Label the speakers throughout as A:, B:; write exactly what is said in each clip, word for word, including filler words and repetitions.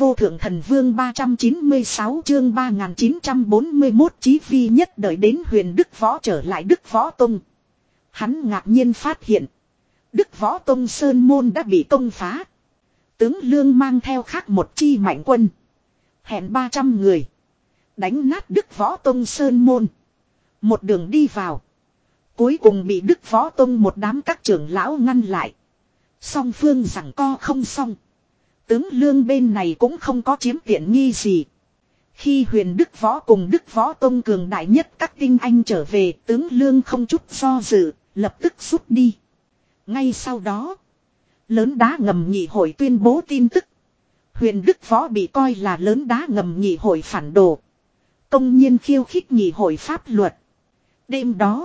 A: vô thượng thần vương ba trăm chín mươi sáu chương ba nghìn chín trăm bốn mươi mốt Chí Phi Nhất đợi đến Huyền Đức Võ trở lại Đức Võ Tông. Hắn ngạc nhiên phát hiện. Đức Võ Tông Sơn Môn đã bị công phá. Tướng Lương mang theo khác một chi mạnh quân. Hẹn ba trăm người. Đánh nát Đức Võ Tông Sơn Môn. Một đường đi vào. Cuối cùng bị Đức Võ Tông một đám các trưởng lão ngăn lại. Song phương giằng co không xong. Tướng Lương bên này cũng không có chiếm tiện nghi gì. Khi Huyền Đức Võ cùng Đức Võ Tông cường đại nhất các tinh anh trở về, tướng Lương không chút do dự, lập tức rút đi. Ngay sau đó, lớn đá ngầm nhị hội tuyên bố tin tức. Huyền Đức Võ bị coi là lớn đá ngầm nhị hội phản đồ. Công nhiên khiêu khích nhị hội pháp luật. Đêm đó,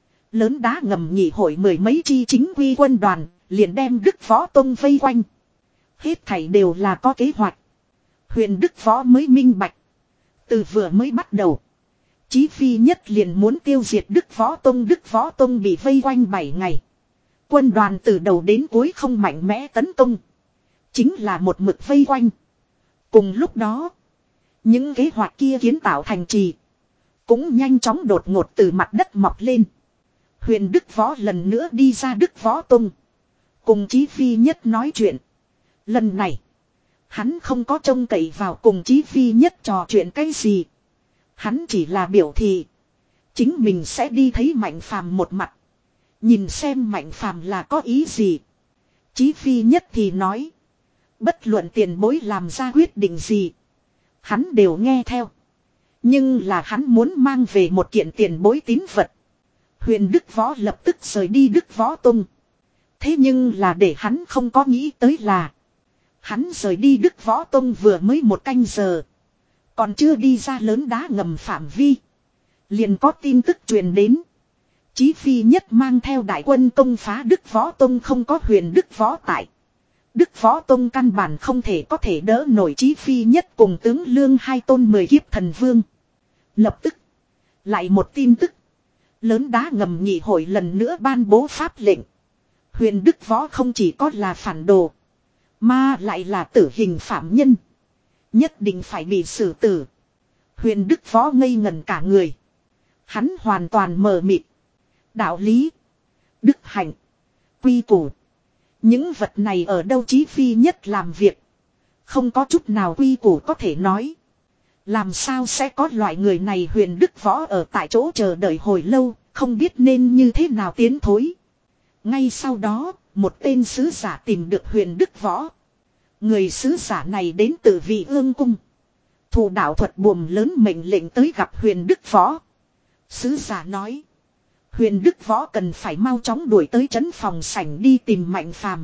A: lớn đá ngầm nhị hội mười mấy chi chính quy quân đoàn, liền đem Đức Võ Tông vây quanh. Hết thảy đều là có kế hoạch. Huyền Đức Võ mới minh bạch. Từ vừa mới bắt đầu, Chí Phi Nhất liền muốn tiêu diệt Đức Võ Tông. Đức Võ Tông bị vây quanh bảy ngày. Quân đoàn từ đầu đến cuối không mạnh mẽ tấn công. Chính là một mực vây quanh. Cùng lúc đó, những kế hoạch kia kiến tạo thành trì cũng nhanh chóng đột ngột từ mặt đất mọc lên. Huyền Đức Võ lần nữa đi ra Đức Võ Tông, cùng Chí Phi Nhất nói chuyện. Lần này, hắn không có trông cậy vào cùng Chí Phi Nhất trò chuyện cái gì. Hắn chỉ là biểu thị chính mình sẽ đi thấy Mạnh Phàm một mặt, nhìn xem Mạnh Phàm là có ý gì. Chí Phi Nhất thì nói, bất luận tiền bối làm ra quyết định gì, hắn đều nghe theo. Nhưng là hắn muốn mang về một kiện tiền bối tín vật. Huyền Đức Võ lập tức rời đi Đức Võ Tông. Thế nhưng là để hắn không có nghĩ tới là, hắn rời đi Đức Võ Tông vừa mới một canh giờ, còn chưa đi ra lớn đá ngầm phạm vi, liền có tin tức truyền đến. Chí Phi Nhất mang theo đại quân công phá Đức Võ Tông, không có Huyền Đức Võ tại. Đức Võ Tông căn bản không thể có thể đỡ nổi Chí Phi Nhất cùng tướng Lương hai tôn mười kiếp thần vương. Lập tức, lại một tin tức. Lớn đá ngầm nhị hội lần nữa ban bố pháp lệnh. Huyền Đức Võ không chỉ có là phản đồ, mà lại là tử hình phạm nhân. Nhất định phải bị xử tử. Huyền Đức Võ ngây ngẩn cả người. Hắn hoàn toàn mờ mịt. Đạo lý, đức hạnh, quy củ, những vật này ở đâu Chí Phi Nhất làm việc, không có chút nào quy củ có thể nói. Làm sao sẽ có loại người này? Huyền Đức Võ ở tại chỗ chờ đợi hồi lâu, không biết nên như thế nào tiến thối. Ngay sau đó, một tên sứ giả tìm được Huyền Đức Võ. Người sứ giả này đến từ Vị Ương Cung. Thủ đạo thuật buồm lớn mệnh lệnh tới gặp Huyền Đức Võ. Sứ giả nói, Huyền Đức Võ cần phải mau chóng đuổi tới trấn phòng sảnh đi tìm Mạnh Phàm.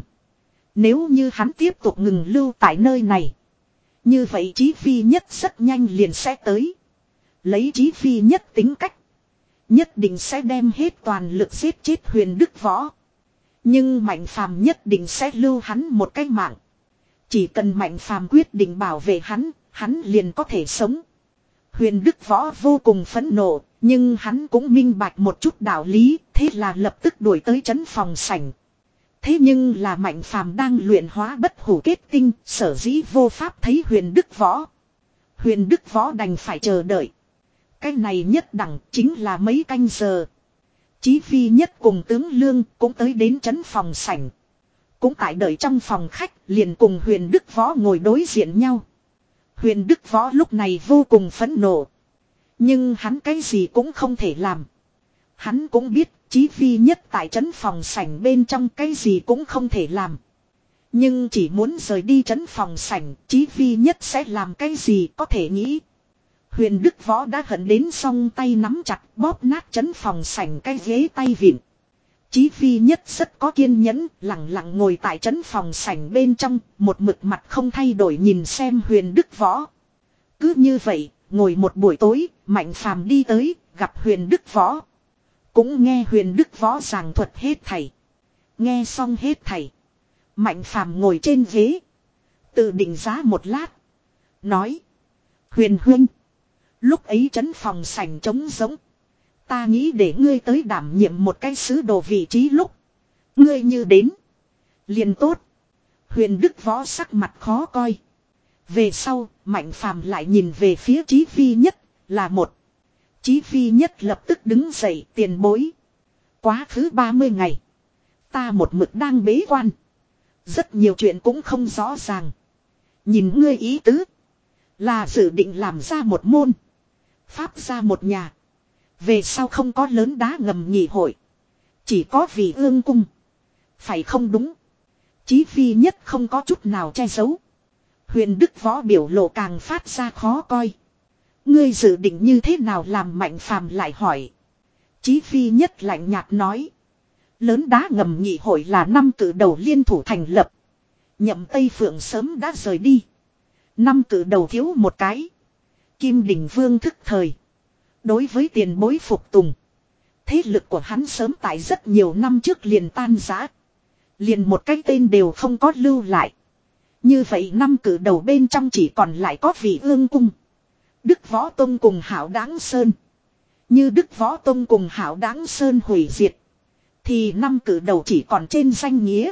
A: Nếu như hắn tiếp tục ngừng lưu tại nơi này, như vậy Chí Phi Nhất rất nhanh liền sẽ tới. Lấy Chí Phi Nhất tính cách, nhất định sẽ đem hết toàn lực giết chết Huyền Đức Võ. Nhưng Mạnh Phàm nhất định sẽ lưu hắn một cái mạng. Chỉ cần Mạnh Phàm quyết định bảo vệ hắn, hắn liền có thể sống. Huyền Đức Võ vô cùng phẫn nộ, nhưng hắn cũng minh bạch một chút đạo lý, thế là lập tức đuổi tới trấn phòng sảnh. Thế nhưng là Mạnh Phàm đang luyện hóa bất hủ kết tinh, sở dĩ vô pháp thấy Huyền Đức Võ. Huyền Đức Võ đành phải chờ đợi. Cái này nhất đẳng chính là mấy canh giờ. Chí Phi Nhất cùng tướng Lương cũng tới đến trấn phòng sảnh. Cũng tại đợi trong phòng khách, liền cùng Huyền Đức Võ ngồi đối diện nhau. Huyền Đức Võ lúc này vô cùng phẫn nộ. Nhưng hắn cái gì cũng không thể làm. Hắn cũng biết Chí Phi Nhất tại trấn phòng sảnh bên trong cái gì cũng không thể làm. Nhưng chỉ muốn rời đi trấn phòng sảnh, Chí Phi Nhất sẽ làm cái gì có thể nghĩ. Huyền Đức Võ đã hận đến song tay nắm chặt bóp nát trấn phòng sảnh cái ghế tay vịn. Chí Phi Nhất rất có kiên nhẫn, lặng lặng ngồi tại trấn phòng sảnh bên trong, một mực mặt không thay đổi nhìn xem Huyền Đức Võ. Cứ như vậy, ngồi một buổi tối, Mạnh Phàm đi tới, gặp Huyền Đức Võ. Cũng nghe Huyền Đức Võ giảng thuật hết thảy. Nghe xong hết thảy, Mạnh Phàm ngồi trên ghế, tự định giá một lát, nói: Huyền huynh, lúc ấy trấn phòng sảnh trống rỗng, ta nghĩ để ngươi tới đảm nhiệm một cái sứ đồ vị trí lúc ngươi như đến liền tốt. Huyền Đức Võ sắc mặt khó coi. Về sau, Mạnh Phàm lại nhìn về phía Chí Phi Nhất, là một. Chí Phi Nhất lập tức đứng dậy, tiền bối. Quá khứ ba mươi ngày. Ta một mực đang bế quan. Rất nhiều chuyện cũng không rõ ràng. Nhìn ngươi ý tứ. Là dự định làm ra một môn. Pháp ra một nhà. Về sau không có lớn đá ngầm nhị hội. Chỉ có vì ương cung. Phải không đúng. Chí Phi Nhất không có chút nào che giấu. Huyền Đức Võ biểu lộ càng phát ra khó coi. Ngươi dự định như thế nào làm Mạnh Phàm lại hỏi. Chí Phi Nhất lạnh nhạt nói. Lớn đá ngầm nhị hội là năm cử đầu liên thủ thành lập. Nhậm Tây Phượng sớm đã rời đi. Năm cử đầu thiếu một cái. Kim Đình Vương thức thời. Đối với tiền bối phục tùng. Thế lực của hắn sớm tại rất nhiều năm trước liền tan rã. Liền một cái tên đều không có lưu lại. Như vậy năm cử đầu bên trong chỉ còn lại có vị ương cung. Đức Võ Tông cùng Hảo Đáng Sơn. Như Đức Võ Tông cùng Hảo Đáng Sơn hủy diệt. Thì năm cử đầu chỉ còn trên danh nghĩa.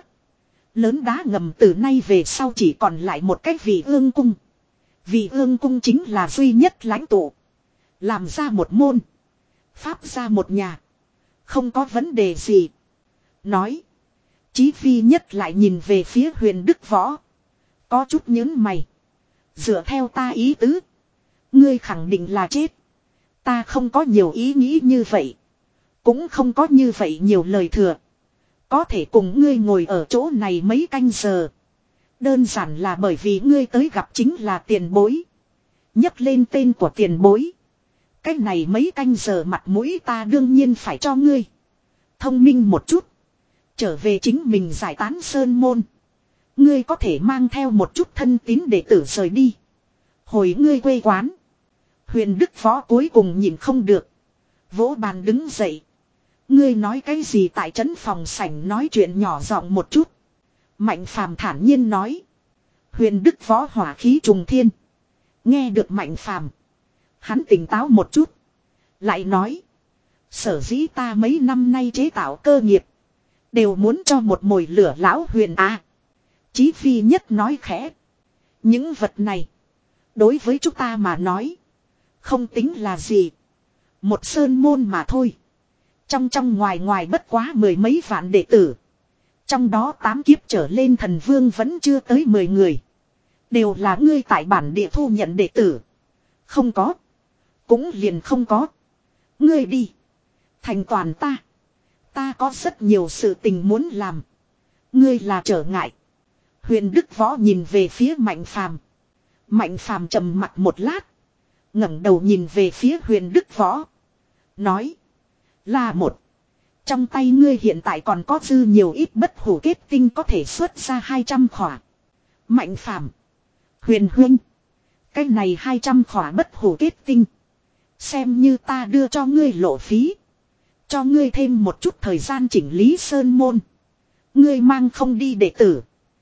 A: Lớn đá ngầm từ nay về sau chỉ còn lại một cách vị ương cung. Vị ương cung chính là duy nhất lãnh tụ. Làm ra một môn. Pháp ra một nhà. Không có vấn đề gì. Nói. Chí Phi Nhất lại nhìn về phía Huyền Đức Võ. Có chút nhớn mày. Dựa theo ta ý tứ. Ngươi khẳng định là chết. Ta không có nhiều ý nghĩ như vậy. Cũng không có như vậy nhiều lời thừa. Có thể cùng ngươi ngồi ở chỗ này mấy canh giờ. Đơn giản là bởi vì ngươi tới gặp chính là tiền bối. Nhắc lên tên của tiền bối. Cái này mấy canh giờ mặt mũi ta đương nhiên phải cho ngươi. Thông minh một chút. Trở về chính mình giải tán sơn môn. Ngươi có thể mang theo một chút thân tín để tử rời đi. Hồi ngươi quê quán. Huyền Đức Võ cuối cùng nhìn không được. Vỗ bàn đứng dậy. Ngươi nói cái gì tại trấn phòng sảnh nói chuyện nhỏ giọng một chút. Mạnh Phàm thản nhiên nói. Huyền Đức Võ hỏa khí trùng thiên. Nghe được Mạnh Phàm, hắn tỉnh táo một chút. Lại nói. Sở dĩ ta mấy năm nay chế tạo cơ nghiệp. Đều muốn cho một mồi lửa lão Huyền à. Chí Phi Nhất nói khẽ. Những vật này. Đối với chúng ta mà nói. Không tính là gì. Một sơn môn mà thôi. Trong trong ngoài ngoài bất quá mười mấy vạn đệ tử. Trong đó tám kiếp trở lên thần vương vẫn chưa tới mười người. Đều là ngươi tại bản địa thu nhận đệ tử. Không có. Cũng liền không có. Ngươi đi. Thành toàn ta. Ta có rất nhiều sự tình muốn làm. Ngươi là trở ngại. Huyền Đức Võ nhìn về phía Mạnh Phàm. Mạnh Phàm trầm mặt một lát. ngẩng đầu nhìn về phía Huyền Đức Võ. Nói. Là một. Trong tay ngươi hiện tại còn có dư nhiều ít bất hủ kết tinh có thể xuất ra hai trăm khỏa. Mạnh Phàm. Huyền huynh. Cái này hai trăm khỏa bất hủ kết tinh. Xem như ta đưa cho ngươi lộ phí. Cho ngươi thêm một chút thời gian chỉnh lý sơn môn. Ngươi mang không đi đệ tử.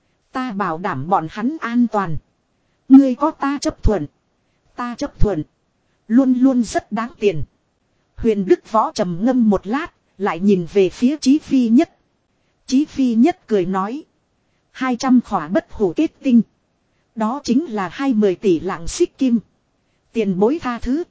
A: Ta bảo đảm bọn hắn an toàn. Ngươi có ta chấp thuận. Ta chấp thuận. Luôn luôn rất đáng tiền. Huyền Đức Võ trầm ngâm một lát. Lại nhìn về phía Chí Phi Nhất. Chí Phi Nhất cười nói. Hai trăm khỏa bất hủ kết tinh. Đó chính là hai mươi tỷ lạng xích kim. Tiền bối tha thứ.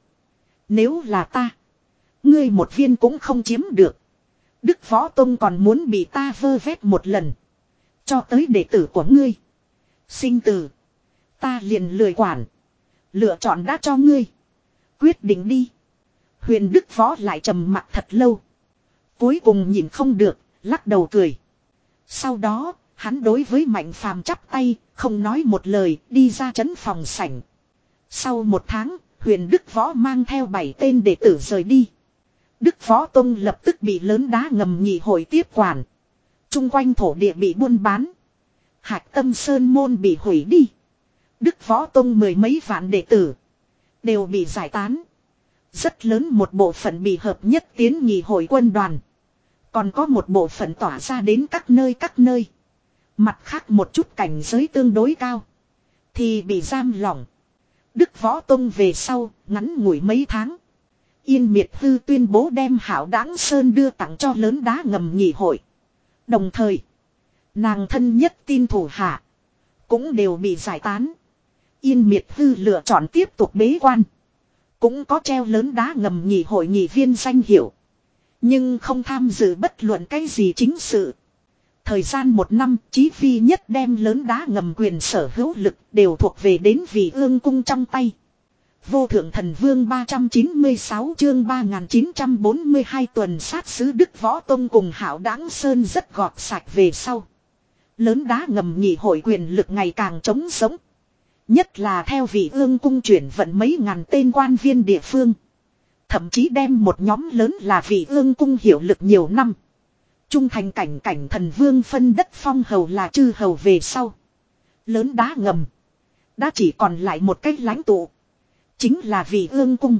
A: Nếu là ta. Ngươi một viên cũng không chiếm được. Đức Võ Tông còn muốn bị ta vơ vét một lần. Cho tới đệ tử của ngươi. Sinh tử. Ta liền lười quản. Lựa chọn đã cho ngươi. Quyết định đi. Huyền Đức Võ lại trầm mặt thật lâu. Cuối cùng nhìn không được. Lắc đầu cười. Sau đó. Hắn đối với Mạnh Phàm chắp tay. Không nói một lời. Đi ra trấn phòng sảnh. Sau một tháng. Huyền Đức Võ mang theo bảy tên đệ tử rời đi. Đức Võ Tông lập tức bị lớn đá ngầm nhị hội tiếp quản. Trung quanh thổ địa bị buôn bán. Hạc Tâm Sơn môn bị hủy đi. Đức Võ Tông mười mấy vạn đệ tử. Đều bị giải tán. Rất lớn một bộ phận bị hợp nhất tiến nhị hội quân đoàn. Còn có một bộ phận tỏa ra đến các nơi các nơi. Mặt khác một chút cảnh giới tương đối cao. Thì bị giam lỏng. Đức Võ Tông về sau, ngắn ngủi mấy tháng. Yên Miệt Hư tuyên bố đem Hảo Đáng Sơn đưa tặng cho lớn đá ngầm nhị hội. Đồng thời, nàng thân nhất tin thủ hạ cũng đều bị giải tán. Yên Miệt Hư lựa chọn tiếp tục bế quan. Cũng có treo lớn đá ngầm nhị hội nghị viên danh hiệu. Nhưng không tham dự bất luận cái gì chính sự. Thời gian một năm, Chí Phi Nhất đem lớn đá ngầm quyền sở hữu lực đều thuộc về đến Vị Ương Cung trong tay. Vô Thượng Thần Vương ba trăm chín mươi sáu chương ba nghìn chín trăm bốn mươi hai tuần sát sứ Đức Võ Tông cùng Hạo Đãng Sơn rất gọt sạch về sau. Lớn đá ngầm nhị hội quyền lực ngày càng trống sống. Nhất là theo Vị Ương Cung chuyển vận mấy ngàn tên quan viên địa phương. Thậm chí đem một nhóm lớn là Vị Ương Cung hiệu lực nhiều năm. Trung thành cảnh cảnh thần vương phân đất phong hầu là chư hầu về sau. Lớn đá ngầm. Đã chỉ còn lại một cách lãnh tụ. Chính là Vị Ương Cung.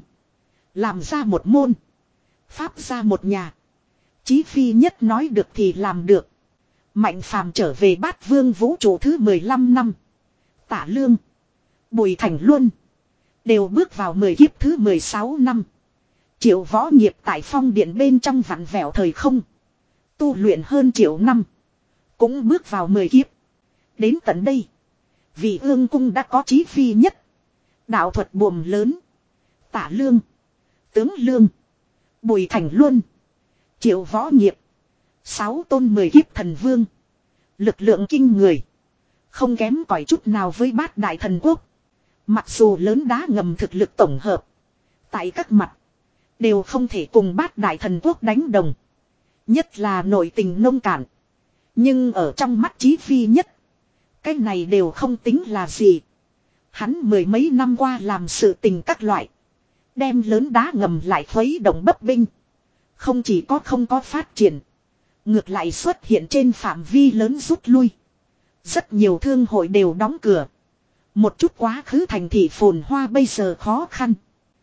A: Làm ra một môn. Pháp ra một nhà. Chí Phi Nhất nói được thì làm được. Mạnh Phàm trở về Bát Vương vũ trụ thứ mười lăm năm. Tả Lương. Bùi Thành Luân. Đều bước vào mười kiếp thứ mười sáu năm. Triệu Võ Nghiệp tại phong điện bên trong vặn vẹo thời không. Tu luyện hơn triệu năm. Cũng bước vào mười kiếp. Đến tận đây. Vị Ương Cung đã có Chí Phi Nhất. Đạo thuật buồm lớn. Tả Lương. Tướng Lương. Bùi Thành Luân. Triệu Võ Nghiệp. Sáu tôn mười kiếp thần vương. Lực lượng kinh người. Không kém cỏi chút nào với Bát Đại Thần Quốc. Mặc dù lớn đá ngầm thực lực tổng hợp. Tại các mặt. Đều không thể cùng Bát Đại Thần Quốc đánh đồng. Nhất là nội tình nông cạn. Nhưng ở trong mắt Chí Phi Nhất. Cái này đều không tính là gì. Hắn mười mấy năm qua làm sự tình các loại. Đem lớn đá ngầm lại khuấy động bấp binh. Không chỉ có không có phát triển. Ngược lại xuất hiện trên phạm vi lớn rút lui. Rất nhiều thương hội đều đóng cửa. Một chút quá khứ thành thị phồn hoa bây giờ khó khăn.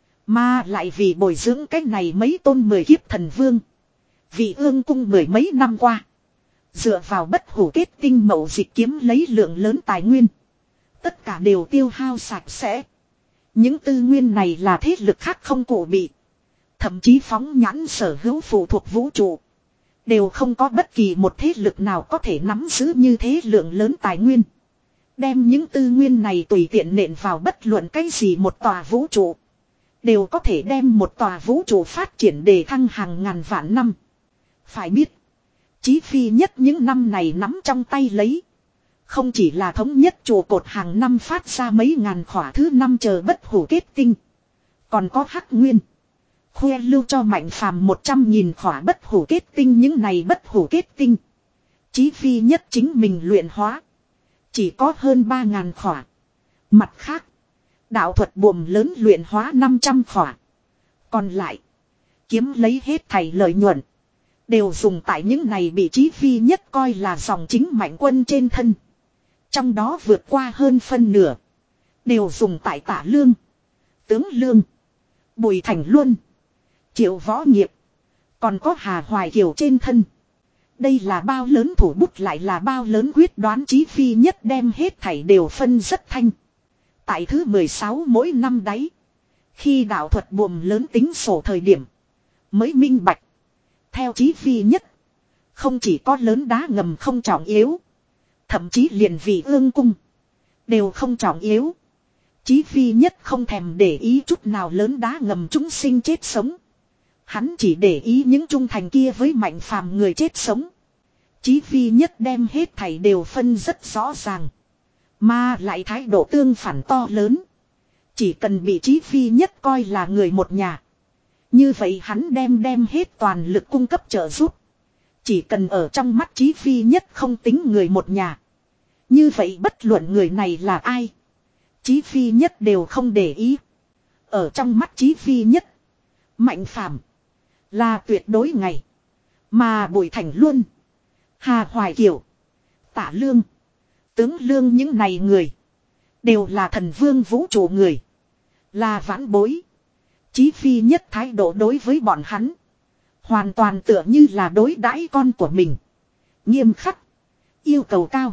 A: Mà lại vì bồi dưỡng cái này mấy tôn mười kiếp thần vương. Vị Ương Cung mười mấy năm qua. Dựa vào bất hủ kết tinh mậu dịch kiếm lấy lượng lớn tài nguyên. Tất cả đều tiêu hao sạch sẽ. Những tư nguyên này là thế lực khác không cụ bị. Thậm chí phóng nhãn sở hữu phụ thuộc vũ trụ. Đều không có bất kỳ một thế lực nào có thể nắm giữ như thế lượng lớn tài nguyên. Đem những tư nguyên này tùy tiện nện vào bất luận cái gì một tòa vũ trụ. Đều có thể đem một tòa vũ trụ phát triển để thăng hàng ngàn vạn năm. Phải biết. Chí Phi Nhất những năm này nắm trong tay lấy. Không chỉ là thống nhất trụ cột hàng năm phát ra mấy ngàn khỏa thứ năm chờ bất hủ kết tinh. Còn có hắc nguyên. Khoe lưu cho Mạnh Phàm một trăm nghìn khỏa bất hủ kết tinh những này bất hủ kết tinh. Chí Phi Nhất chính mình luyện hóa. Chỉ có hơn ba ngàn khỏa. Mặt khác. Đạo thuật buồm lớn luyện hóa năm trăm khỏa. Còn lại. Kiếm lấy hết thảy lợi nhuận. Đều dùng tại những này bị Chí Phi Nhất coi là dòng chính mạnh quân trên thân. Trong đó vượt qua hơn phân nửa. Đều dùng tại Tả Lương. Tướng Lương. Bùi Thành Luân. Triệu Võ Nghiệp. Còn có Hà Hoài Kiều trên thân. Đây là bao lớn thủ bút lại là bao lớn quyết đoán. Chí Phi Nhất đem hết thảy đều phân rất thanh. Tại thứ mười sáu mỗi năm đấy. Khi đạo thuật buồm lớn tính sổ thời điểm. Mới minh bạch. Theo Chí Phi Nhất. Không chỉ có lớn đá ngầm không trọng yếu. Thậm chí liền Vị Ương Cung. Đều không trọng yếu. Chí Phi Nhất không thèm để ý chút nào lớn đá ngầm chúng sinh chết sống. Hắn chỉ để ý những trung thành kia với Mạnh Phàm người chết sống. Chí Phi Nhất đem hết thảy đều phân rất rõ ràng. Mà lại thái độ tương phản to lớn. Chỉ cần bị Chí Phi Nhất coi là người một nhà. Như vậy hắn đem đem hết toàn lực cung cấp trợ giúp. Chỉ cần ở trong mắt Chí Phi Nhất không tính người một nhà. Như vậy bất luận người này là ai. Chí Phi Nhất đều không để ý. Ở trong mắt Chí Phi Nhất. Mạnh Phàm là tuyệt đối ngày. Mà Bùi Thành Luân. Hà Hoài Kiều. Tả Lương. Tướng Lương những này người. Đều là thần vương vũ trụ người. Là vãn bối. Chí Phi Nhất thái độ đối với bọn hắn. Hoàn toàn tựa như là đối đãi con của mình. Nghiêm khắc. Yêu cầu cao.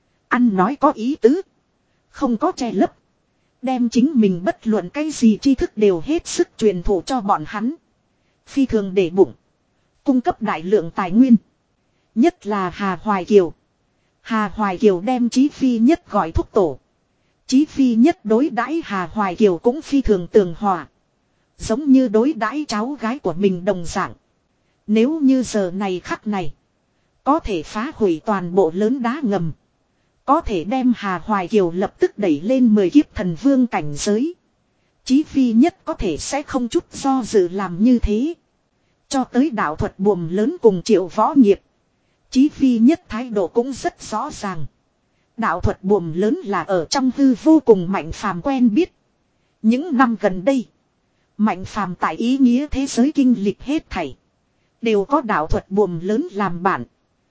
A: Ăn nói có ý tứ. Không có che lấp. Đem chính mình bất luận cái gì tri thức đều hết sức truyền thụ cho bọn hắn. Phi thường để bụng. Cung cấp đại lượng tài nguyên. Nhất là Hà Hoài Kiều. Hà Hoài Kiều đem Chí Phi Nhất gọi thúc tổ. Chí Phi Nhất đối đãi Hà Hoài Kiều cũng phi thường tường hòa. Giống như đối đãi cháu gái của mình đồng dạng. Nếu như giờ này khắc này. Có thể phá hủy toàn bộ lớn đá ngầm. Có thể đem Hà Hoài Kiều lập tức đẩy lên mười kiếp thần vương cảnh giới. Chí Phi Nhất có thể sẽ không chút do dự làm như thế. Cho tới đạo thuật buồm lớn cùng Triệu Võ Nghiệp. Chí Phi Nhất thái độ cũng rất rõ ràng. Đạo thuật buồm lớn là ở trong hư vô cùng Mạnh Phàm quen biết. Những năm gần đây. Mạnh Phàm tại ý nghĩa thế giới kinh lịch hết thảy. Đều có đạo thuật buồm lớn làm bạn.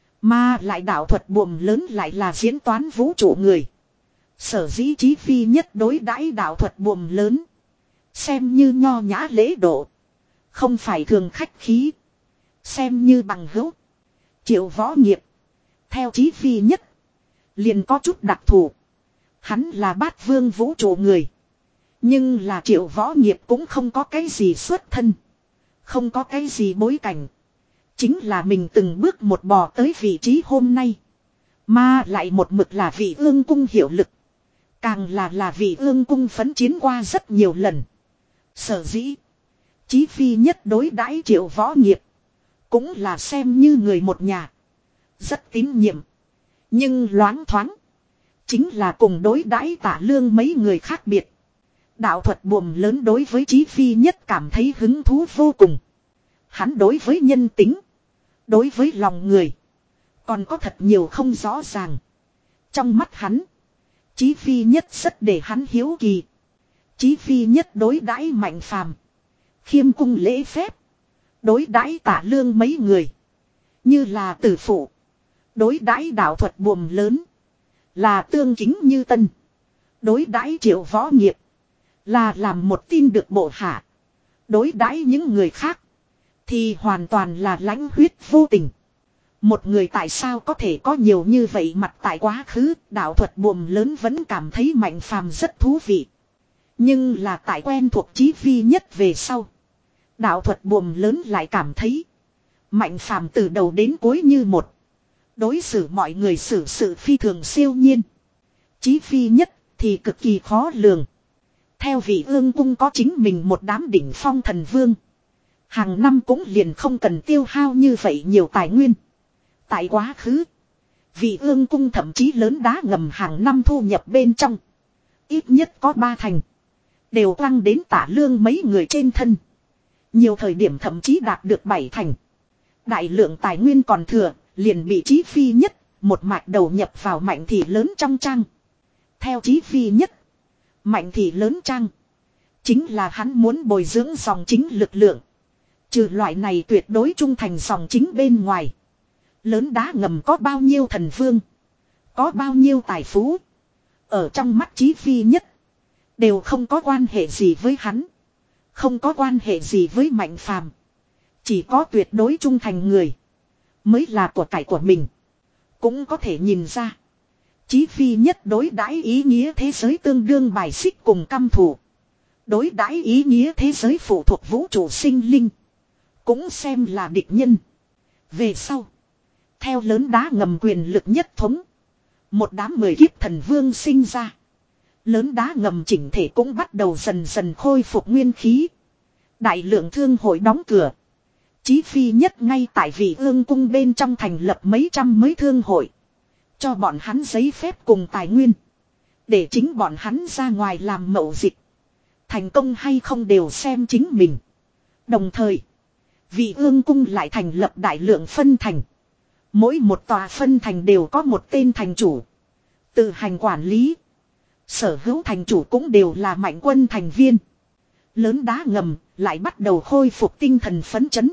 A: Mà lại đạo thuật buồm lớn lại là diễn toán vũ trụ người. Sở dĩ Chí Phi Nhất đối đãi đạo thuật buồm lớn. Xem như nho nhã lễ độ. Không phải thường khách khí. Xem như bằng hữu. Triệu Võ Nghiệp. Theo Chí Phi Nhất. Liền có chút đặc thù. Hắn là bát vương vũ trụ người. Nhưng là Triệu Võ Nghiệp cũng không có cái gì xuất thân. Không có cái gì bối cảnh. Chính là mình từng bước một bò tới vị trí hôm nay. Mà lại một mực là vị ương cung hiệu lực. Càng là là vị ương cung phấn chiến qua rất nhiều lần. Sở dĩ. Chí Phi Nhất đối đãi Triệu Võ Nghiệp. Cũng là xem như người một nhà. Rất tín nhiệm. Nhưng loáng thoáng. Chính là cùng đối đãi Tả Lương mấy người khác biệt. Đạo thuật buồm lớn đối với Chí Phi Nhất cảm thấy hứng thú vô cùng. Hắn đối với nhân tính. Đối với lòng người. Còn có thật nhiều không rõ ràng. Trong mắt hắn. Chí Phi Nhất rất để hắn hiếu kỳ. Chí Phi Nhất đối đãi Mạnh Phàm. Khiêm cung lễ phép. Đối đãi Tả Lương mấy người. Như là tử phụ. Đối đãi đạo thuật buồm lớn. Là tương kính như tân. Đối đãi Triệu Võ Nghiệp. Là làm một tin được bộ hạ. Đối đãi những người khác. Thì hoàn toàn là lãnh huyết vô tình. Một người tại sao có thể có nhiều như vậy mặt tại quá khứ. Đạo thuật buồm lớn vẫn cảm thấy Mạnh Phàm rất thú vị. Nhưng là tại quen thuộc Chí Phi Nhất về sau. Đạo thuật buồm lớn lại cảm thấy. Mạnh Phàm từ đầu đến cuối như một. Đối xử mọi người xử sự phi thường siêu nhiên. Chí Phi Nhất thì cực kỳ khó lường. Theo vị ương cung có chính mình một đám đỉnh phong thần vương. Hàng năm cũng liền không cần tiêu hao như vậy nhiều tài nguyên. Tại quá khứ. Vị ương cung thậm chí lớn đá ngầm hàng năm thu nhập bên trong. Ít nhất có ba thành. Đều quăng đến Tả Lương mấy người trên thân. Nhiều thời điểm thậm chí đạt được bảy thành. Đại lượng tài nguyên còn thừa. Liền bị Chí Phi Nhất. Một mạch đầu nhập vào Mạnh Thị lớn trong trang. Theo Chí Phi Nhất. Mạnh Thị lớn trang. Chính là hắn muốn bồi dưỡng dòng chính lực lượng. Trừ loại này tuyệt đối trung thành dòng chính bên ngoài. Lớn đá ngầm có bao nhiêu thần vương. Có bao nhiêu tài phú. Ở trong mắt Chí Phi Nhất. Đều không có quan hệ gì với hắn. Không có quan hệ gì với Mạnh Phàm. Chỉ có tuyệt đối trung thành người. Mới là của cải của mình. Cũng có thể nhìn ra. Chí Phi Nhất đối đãi ý nghĩa thế giới tương đương bài xích cùng căm thù. Đối đãi ý nghĩa thế giới phụ thuộc vũ trụ sinh linh. Cũng xem là địch nhân. Về sau. Theo lớn đá ngầm quyền lực nhất thống. Một đám mười kiếp thần vương sinh ra. Lớn đá ngầm chỉnh thể cũng bắt đầu dần dần khôi phục nguyên khí. Đại lượng thương hội đóng cửa. Chí Phi Nhất ngay tại vị ương cung bên trong thành lập mấy trăm mới thương hội. Cho bọn hắn giấy phép cùng tài nguyên. Để chính bọn hắn ra ngoài làm mậu dịch. Thành công hay không đều xem chính mình. Đồng thời. Vị ương cung lại thành lập đại lượng phân thành. Mỗi một tòa phân thành đều có một tên thành chủ. Tự hành quản lý. Sở hữu thành chủ cũng đều là mạnh quân thành viên. Lớn đá ngầm lại bắt đầu khôi phục tinh thần phấn chấn.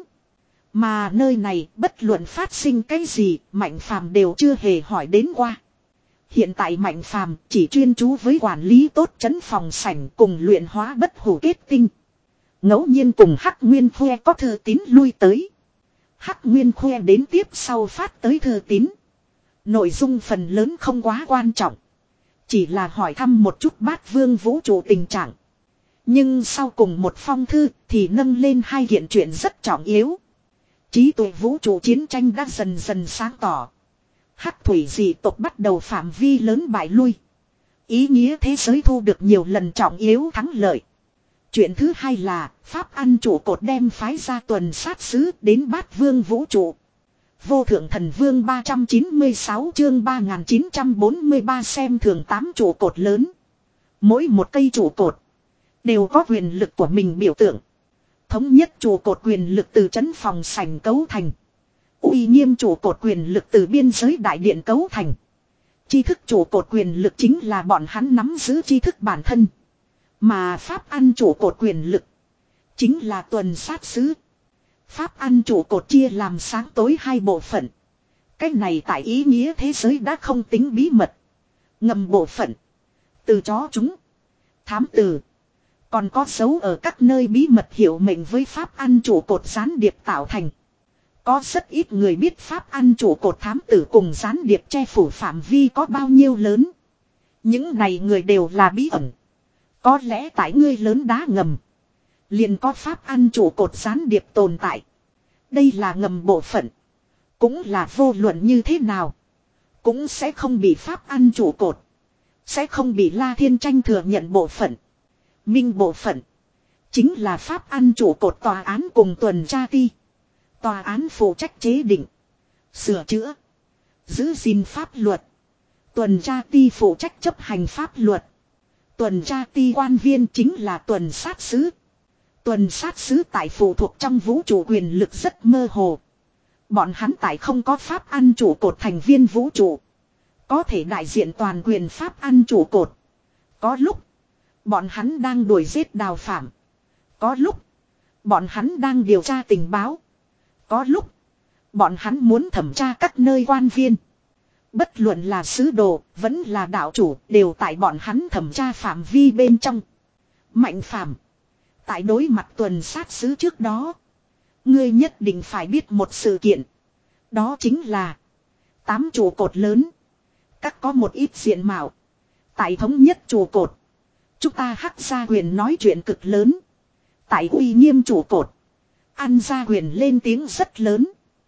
A: Mà nơi này bất luận phát sinh cái gì Mạnh Phàm đều chưa hề hỏi đến qua. Hiện tại Mạnh Phàm chỉ chuyên chú với quản lý tốt trấn phòng sảnh cùng luyện hóa bất hủ kết tinh. Ngẫu nhiên cùng Hắc Nguyên Khoe có thư tín lui tới. Hắc Nguyên Khoe đến tiếp sau phát tới thư tín. Nội dung phần lớn không quá quan trọng. Chỉ là hỏi thăm một chút bát vương vũ trụ tình trạng. Nhưng sau cùng một phong thư thì nâng lên hai kiện chuyện rất trọng yếu. Trí tuệ vũ trụ chiến tranh đã dần dần sáng tỏ. Hắc thủy dị tộc bắt đầu phạm vi lớn bại lui. Ý nghĩa thế giới thu được nhiều lần trọng yếu thắng lợi. Chuyện thứ hai là Pháp ăn trụ cột đem phái ra tuần sát sứ đến Bát Vương vũ trụ. Vô thượng thần vương ba trăm chín mươi sáu chương ba nghìn chín trăm bốn mươi ba xem thường tám trụ cột lớn. Mỗi một cây trụ cột đều có quyền lực của mình biểu tượng. Thống nhất trụ cột quyền lực từ trấn phòng sảnh cấu thành. Uy nghiêm trụ cột quyền lực từ biên giới đại điện cấu thành. Tri thức trụ cột quyền lực chính là bọn hắn nắm giữ tri thức bản thân. Mà Pháp ăn trụ cột quyền lực chính là tuần sát sứ. Pháp ăn trụ cột chia làm sáng tối hai bộ phận. Cái này tại ý nghĩa thế giới đã không tính bí mật. Ngầm bộ phận. Từ chó chúng. Thám tử. Còn có dấu ở các nơi bí mật hiệu mệnh với Pháp ăn trụ cột gián điệp tạo thành. Có rất ít người biết Pháp ăn trụ cột thám tử cùng gián điệp che phủ phạm vi có bao nhiêu lớn. Những này người đều là bí ẩn. Có lẽ tại ngươi lớn đá ngầm. Liền có Pháp ăn trụ cột gián điệp tồn tại. Đây là ngầm bộ phận. Cũng là vô luận như thế nào. Cũng sẽ không bị Pháp ăn trụ cột. Sẽ không bị La Thiên Tranh thừa nhận bộ phận. Minh bộ phận. Chính là Pháp ăn trụ cột tòa án cùng tuần tra ti. Tòa án phụ trách chế định. Sửa chữa. Giữ gìn pháp luật. Tuần tra ti phụ trách chấp hành pháp luật. Tuần tra ti quan viên chính là tuần sát sứ. Tuần sát sứ tại phụ thuộc trong vũ trụ quyền lực rất mơ hồ. Bọn hắn tại không có Pháp ăn trụ cột thành viên vũ trụ. Có thể đại diện toàn quyền Pháp ăn trụ cột. Có lúc. Bọn hắn đang đuổi giết đào phạm. Có lúc. Bọn hắn đang điều tra tình báo. Có lúc. Bọn hắn muốn thẩm tra các nơi quan viên. Bất luận là sứ đồ, vẫn là đạo chủ, đều tại bọn hắn thẩm tra phạm vi bên trong. Mạnh phạm. Tại đối mặt tuần sát sứ trước đó. Ngươi nhất định phải biết một sự kiện. Đó chính là. Tám trụ cột lớn. Các có một ít diện mạo. Tại thống nhất trụ cột. Chúng ta hắc ra quyền nói chuyện cực lớn. Tại uy nghiêm trụ cột. Ăn ra quyền lên tiếng rất lớn.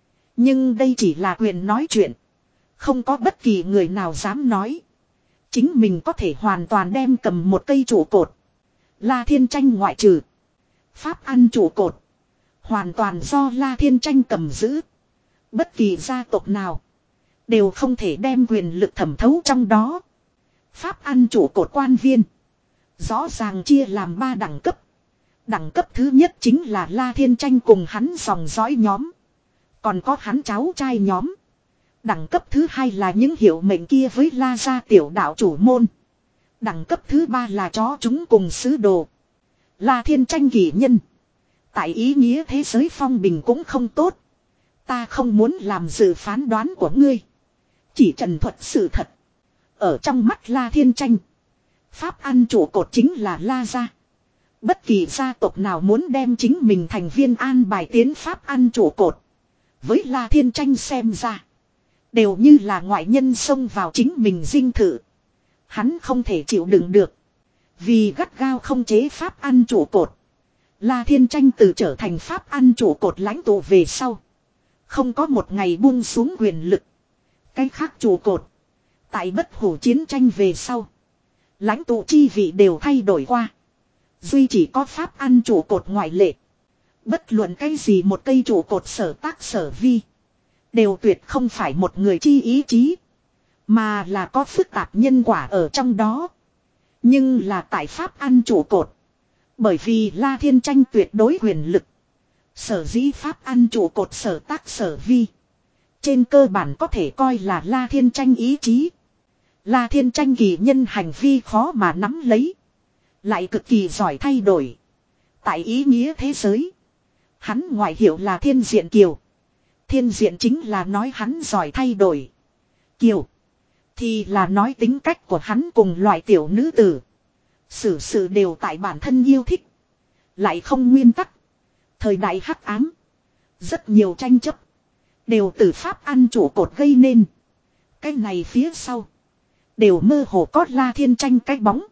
A: Nhưng đây chỉ là quyền nói chuyện. Không có bất kỳ người nào dám nói. Chính mình có thể hoàn toàn đem cầm một cây trụ cột. La Thiên Tranh ngoại trừ. Pháp ăn trụ cột. Hoàn toàn do La Thiên Tranh cầm giữ. Bất kỳ gia tộc nào. Đều không thể đem quyền lực thẩm thấu trong đó. Pháp ăn trụ cột quan viên. Rõ ràng chia làm ba đẳng cấp. Đẳng cấp thứ nhất chính là La Thiên Tranh cùng hắn dòng dõi nhóm. Còn có hắn cháu trai nhóm. Đẳng cấp thứ hai là những hiệu mệnh kia với La gia tiểu đạo chủ môn. Đẳng cấp thứ ba là chó chúng cùng sứ đồ. La Thiên Tranh kỳ nhân. Tại ý nghĩa thế giới phong bình cũng không tốt. Ta không muốn làm dự phán đoán của ngươi. Chỉ trần thuật sự thật. Ở trong mắt La Thiên Tranh. Pháp ăn trụ cột chính là La gia. Bất kỳ gia tộc nào muốn đem chính mình thành viên an bài tiến Pháp ăn trụ cột. Với La Thiên Tranh xem ra. Đều như là ngoại nhân xông vào chính mình dinh thự. Hắn không thể chịu đựng được. Vì gắt gao không chế Pháp ăn trụ cột. La Thiên Tranh từ trở thành Pháp ăn trụ cột lãnh tụ về sau. Không có một ngày buông xuống quyền lực. Cái khác trụ cột. Tại bất hủ chiến tranh về sau. Lãnh tụ chi vị đều thay đổi qua. Duy chỉ có Pháp ăn trụ cột ngoại lệ. Bất luận cái gì một cây trụ cột sở tác sở vi. Đều tuyệt không phải một người chi ý chí. Mà là có phức tạp nhân quả ở trong đó. Nhưng là tại Pháp ăn trụ cột. Bởi vì La Thiên Tranh tuyệt đối quyền lực. Sở dĩ Pháp ăn trụ cột sở tác sở vi. Trên cơ bản có thể coi là La Thiên Tranh ý chí. La Thiên Tranh kỳ nhân hành vi khó mà nắm lấy. Lại cực kỳ giỏi thay đổi. Tại ý nghĩa thế giới. Hắn ngoại hiệu là Thiên Diện Kiều. Thiên Diện chính là nói hắn giỏi thay đổi. Kiều. Thì là nói tính cách của hắn cùng loại tiểu nữ tử. Xử sự đều tại bản thân yêu thích. Lại không nguyên tắc. Thời đại hắc ám. Rất nhiều tranh chấp. Đều từ Pháp ăn trụ cột gây nên. Cái này phía sau. Đều mơ hồ có La Thiên Tranh cái bóng.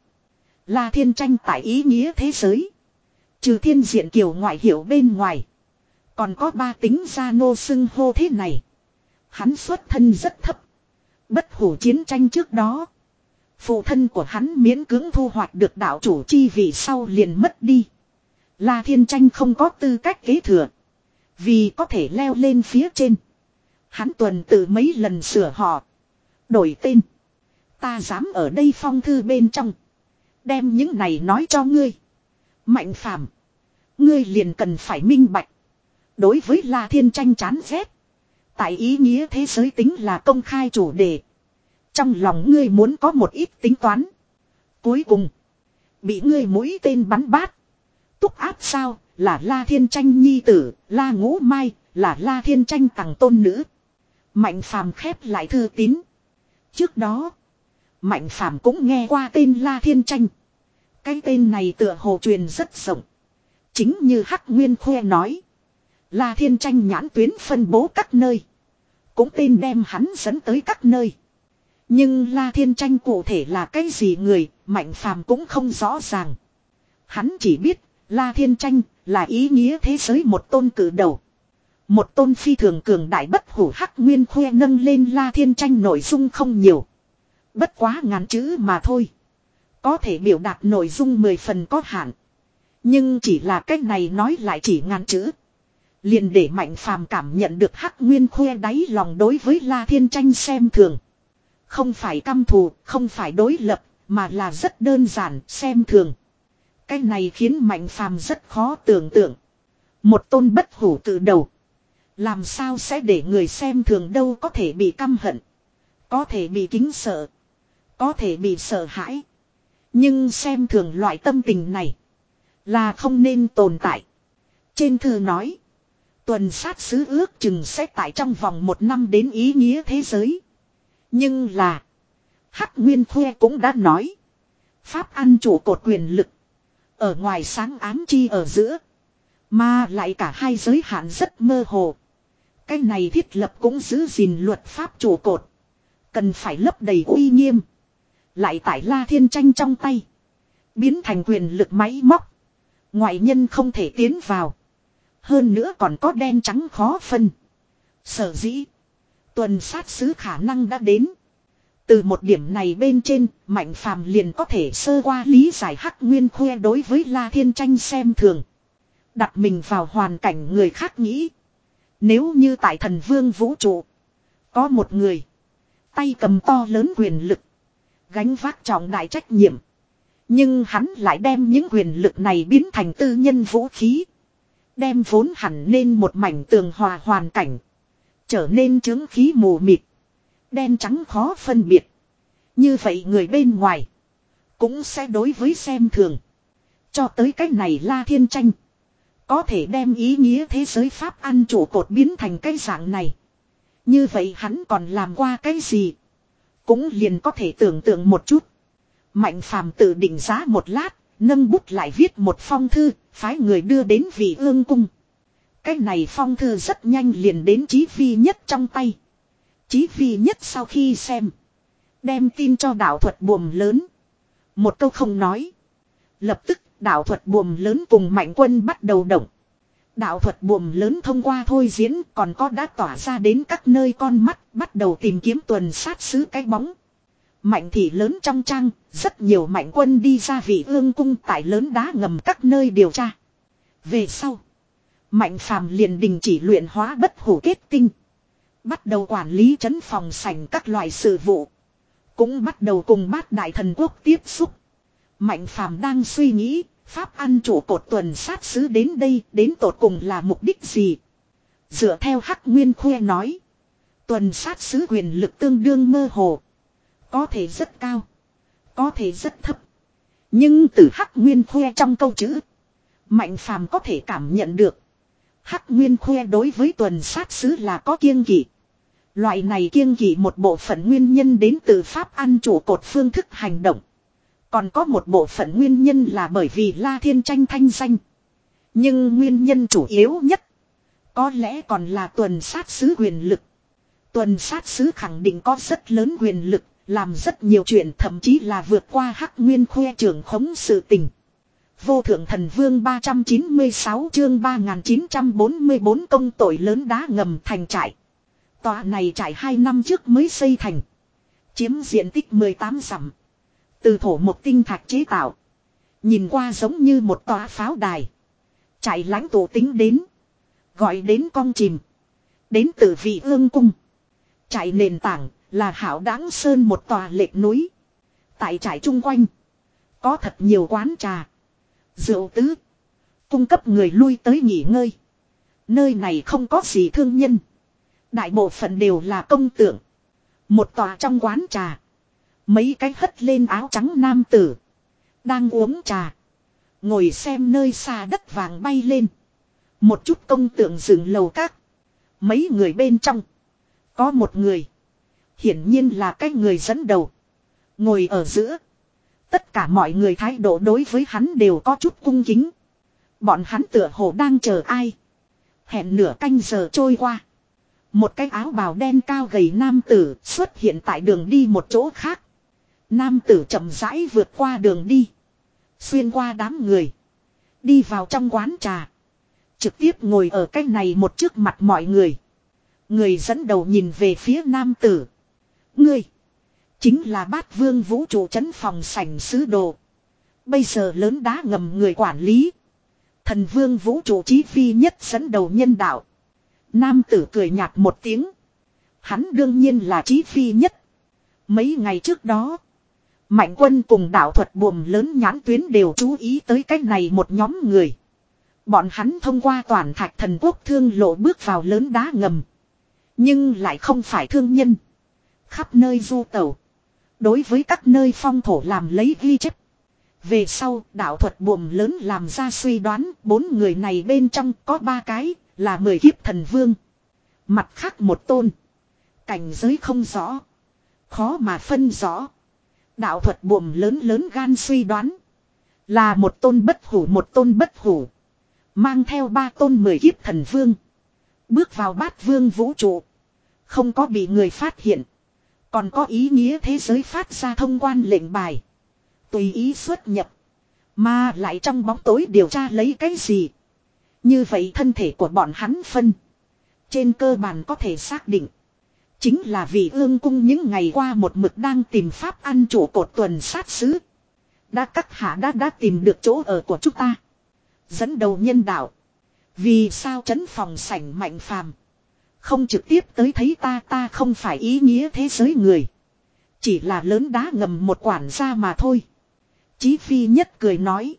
A: La Thiên Tranh tại ý nghĩa thế giới. Trừ Thiên Diện Kiều ngoại hiệu bên ngoài. Còn có ba tính gia nô xưng hô thế này. Hắn xuất thân rất thấp. Bất hủ chiến tranh trước đó. Phụ thân của hắn miễn cưỡng thu hoạch được đạo chủ chi vị sau liền mất đi. La Thiên Tranh không có tư cách kế thừa. Vì có thể leo lên phía trên. Hắn tuần tự mấy lần sửa họ. Đổi tên. Ta dám ở đây phong thư bên trong. Đem những này nói cho ngươi. Mạnh Phàm, ngươi liền cần phải minh bạch. Đối với La Thiên Tranh chán ghét. Tại ý nghĩa thế giới tính là công khai chủ đề. Trong lòng ngươi muốn có một ít tính toán. Cuối cùng. Bị ngươi mũi tên bắn bát. Túc áp sao là La Thiên Tranh nhi tử. La Ngũ Mai là La Thiên Tranh tằng tôn nữ. Mạnh Phàm khép lại thư tín. Trước đó. Mạnh Phàm cũng nghe qua tên La Thiên Tranh. Cái tên này tựa hồ truyền rất rộng. Chính như Hắc Nguyên Khoe nói. La Thiên Tranh nhãn tuyến phân bố các nơi. Cũng tên đem hắn dẫn tới các nơi. Nhưng La Thiên Tranh cụ thể là cái gì người, Mạnh Phàm cũng không rõ ràng. Hắn chỉ biết, La Thiên Tranh là ý nghĩa thế giới một tôn cử đầu. Một tôn phi thường cường đại bất hủ. Hắc Nguyên Khoe nâng lên La Thiên Tranh nội dung không nhiều. Bất quá ngàn chữ mà thôi. Có thể biểu đạt nội dung mười phần có hạn. Nhưng chỉ là cách này nói lại chỉ ngàn chữ. Liền để Mạnh Phàm cảm nhận được Hắc Nguyên Khoe đáy lòng đối với La Thiên Tranh xem thường. Không phải căm thù, không phải đối lập, mà là rất đơn giản, xem thường. Cái này khiến Mạnh Phàm rất khó tưởng tượng. Một tôn bất hủ từ đầu. Làm sao sẽ để người xem thường đâu, có thể bị căm hận. Có thể bị kính sợ. Có thể bị sợ hãi. Nhưng xem thường loại tâm tình này. Là không nên tồn tại. Trên thư nói. Tuần sát sứ ước chừng sẽ tại trong vòng một năm đến ý nghĩa thế giới. Nhưng là. Hắc Nguyên Khoe cũng đã nói. Pháp ăn chủ cột quyền lực. Ở ngoài sáng ám chi ở giữa. Mà lại cả hai giới hạn rất mơ hồ. Cái này thiết lập cũng giữ gìn luật pháp chủ cột. Cần phải lấp đầy uy nghiêm. Lại tại La Thiên Tranh trong tay. Biến thành quyền lực máy móc. Ngoại nhân không thể tiến vào. Hơn nữa còn có đen trắng khó phân. Sở dĩ. Tuần sát sứ khả năng đã đến. Từ một điểm này bên trên, Mạnh Phàm liền có thể sơ qua lý giải Hắc Nguyên Khoe đối với La Thiên Tranh xem thường. Đặt mình vào hoàn cảnh người khác nghĩ. Nếu như tại Thần Vương vũ trụ. Có một người. Tay cầm to lớn quyền lực. Gánh vác trọng đại trách nhiệm. Nhưng hắn lại đem những quyền lực này biến thành tư nhân vũ khí. Đem vốn hẳn nên một mảnh tường hòa hoàn cảnh. Trở nên chứng khí mù mịt. Đen trắng khó phân biệt. Như vậy người bên ngoài. Cũng sẽ đối với xem thường. Cho tới cái này La Thiên Tranh. Có thể đem ý nghĩa thế giới pháp ăn chủ cột biến thành cái dạng này. Như vậy hắn còn làm qua cái gì? Cũng liền có thể tưởng tượng một chút. Mạnh Phàm tự định giá một lát. Nâng bút lại viết một phong thư. Phái người đưa đến Vị Ương Cung. Cái này phong thư rất nhanh liền đến Chí Vi Nhất trong tay. Chí Vi Nhất sau khi xem. Đem tin cho đạo thuật buồm lớn. Một câu không nói. Lập tức đạo thuật buồm lớn cùng Mạnh Quân bắt đầu động. Đạo thuật buồm lớn thông qua thôi diễn còn có đã tỏa ra đến các nơi con mắt. Bắt đầu tìm kiếm tuần sát sứ cái bóng. Mạnh thị lớn trong trang. Rất nhiều Mạnh Quân đi ra Vị Ương Cung tại lớn đá ngầm các nơi điều tra. Về sau. Mạnh Phàm liền đình chỉ luyện hóa bất hủ kết tinh. Bắt đầu quản lý trấn phòng sảnh các loại sự vụ. Cũng bắt đầu cùng Bát Đại Thần Quốc tiếp xúc. Mạnh Phàm đang suy nghĩ. Pháp ăn chủ cột tuần sát sứ đến đây. Đến tột cùng là mục đích gì? Dựa theo Hắc Nguyên Khoe nói. Tuần sát sứ quyền lực tương đương mơ hồ. Có thể rất cao. Có thể rất thấp. Nhưng từ Hắc Nguyên Khoe trong câu chữ. Mạnh Phàm có thể cảm nhận được. Hắc Nguyên Khoe đối với tuần sát sứ là có kiêng kỵ. Loại này kiêng kỵ một bộ phận nguyên nhân đến từ pháp ăn chủ cột phương thức hành động. Còn có một bộ phận nguyên nhân là bởi vì La Thiên Tranh thanh danh. Nhưng nguyên nhân chủ yếu nhất. Có lẽ còn là tuần sát sứ quyền lực. Tuần sát sứ khẳng định có rất lớn quyền lực. Làm rất nhiều chuyện thậm chí là vượt qua Hắc Nguyên Khoe trưởng khống sự tình. Vô thượng thần vương ba trăm chín mươi sáu chương ba nghìn chín trăm bốn mươi bốn công tội lớn đá ngầm thành trại. Tòa này trại hai năm trước mới xây thành. Chiếm diện tích mười tám dặm. Từ thổ một tinh thạch chế tạo. Nhìn qua giống như một tòa pháo đài. Chạy lãnh tụ tính đến. Gọi đến con chìm. Đến từ vị ương cung. Chạy nền tảng là hảo đáng sơn một tòa lệch núi. Tại trại chung quanh. Có thật nhiều quán trà. Rượu tứ. Cung cấp người lui tới nghỉ ngơi. Nơi này không có gì thương nhân. Đại bộ phận đều là công tượng. Một tòa trong quán trà. Mấy cái hất lên áo trắng nam tử. Đang uống trà. Ngồi xem nơi xa đất vàng bay lên. Một chút công tượng dựng lầu các. Mấy người bên trong. Có một người. Hiển nhiên là cái người dẫn đầu. Ngồi ở giữa. Tất cả mọi người thái độ đối với hắn đều có chút cung kính. Bọn hắn tựa hồ đang chờ ai. Hẹn nửa canh giờ trôi qua. Một cái áo bào đen cao gầy nam tử xuất hiện tại đường đi một chỗ khác. Nam tử chậm rãi vượt qua đường đi. Xuyên qua đám người. Đi vào trong quán trà. Trực tiếp ngồi ở cái này một trước mặt mọi người. Người dẫn đầu nhìn về phía nam tử. Ngươi. Chính là Bát Vương vũ trụ trấn phòng sảnh sứ đồ. Bây giờ lớn đá ngầm người quản lý. Thần vương vũ trụ chí phi nhất dẫn đầu nhân đạo. Nam tử cười nhạt một tiếng. Hắn đương nhiên là chí phi nhất. Mấy ngày trước đó. Mạnh quân cùng đạo thuật buồm lớn nhãn tuyến đều chú ý tới cách này một nhóm người. Bọn hắn thông qua toàn thạch thần quốc thương lộ bước vào lớn đá ngầm. Nhưng lại không phải thương nhân. Khắp nơi du tẩu. Đối với các nơi phong thổ làm lấy ghi chép. Về sau đạo thuật buồm lớn làm ra suy đoán. Bốn người này bên trong có ba cái là mười kiếp thần vương. Mặt khác một tôn. Cảnh giới không rõ. Khó mà phân rõ. Đạo thuật buồm lớn lớn gan suy đoán. Là một tôn bất hủ một tôn bất hủ. Mang theo ba tôn mười kiếp thần vương. Bước vào bát vương vũ trụ. Không có bị người phát hiện. Còn có ý nghĩa thế giới phát ra thông quan lệnh bài. Tùy ý xuất nhập. Mà lại trong bóng tối điều tra lấy cái gì. Như vậy thân thể của bọn hắn phân. Trên cơ bản có thể xác định. Chính là vì ương cung những ngày qua một mực đang tìm pháp ăn chủ cột tuần sát sứ. Đã các hạ đã đã tìm được chỗ ở của chúng ta. Dẫn đầu nhân đạo. Vì sao trấn phòng sảnh mạnh phàm. Không trực tiếp tới thấy ta ta không phải ý nghĩa thế giới người. Chỉ là lớn đá ngầm một quản gia mà thôi. Chí phi nhất cười nói.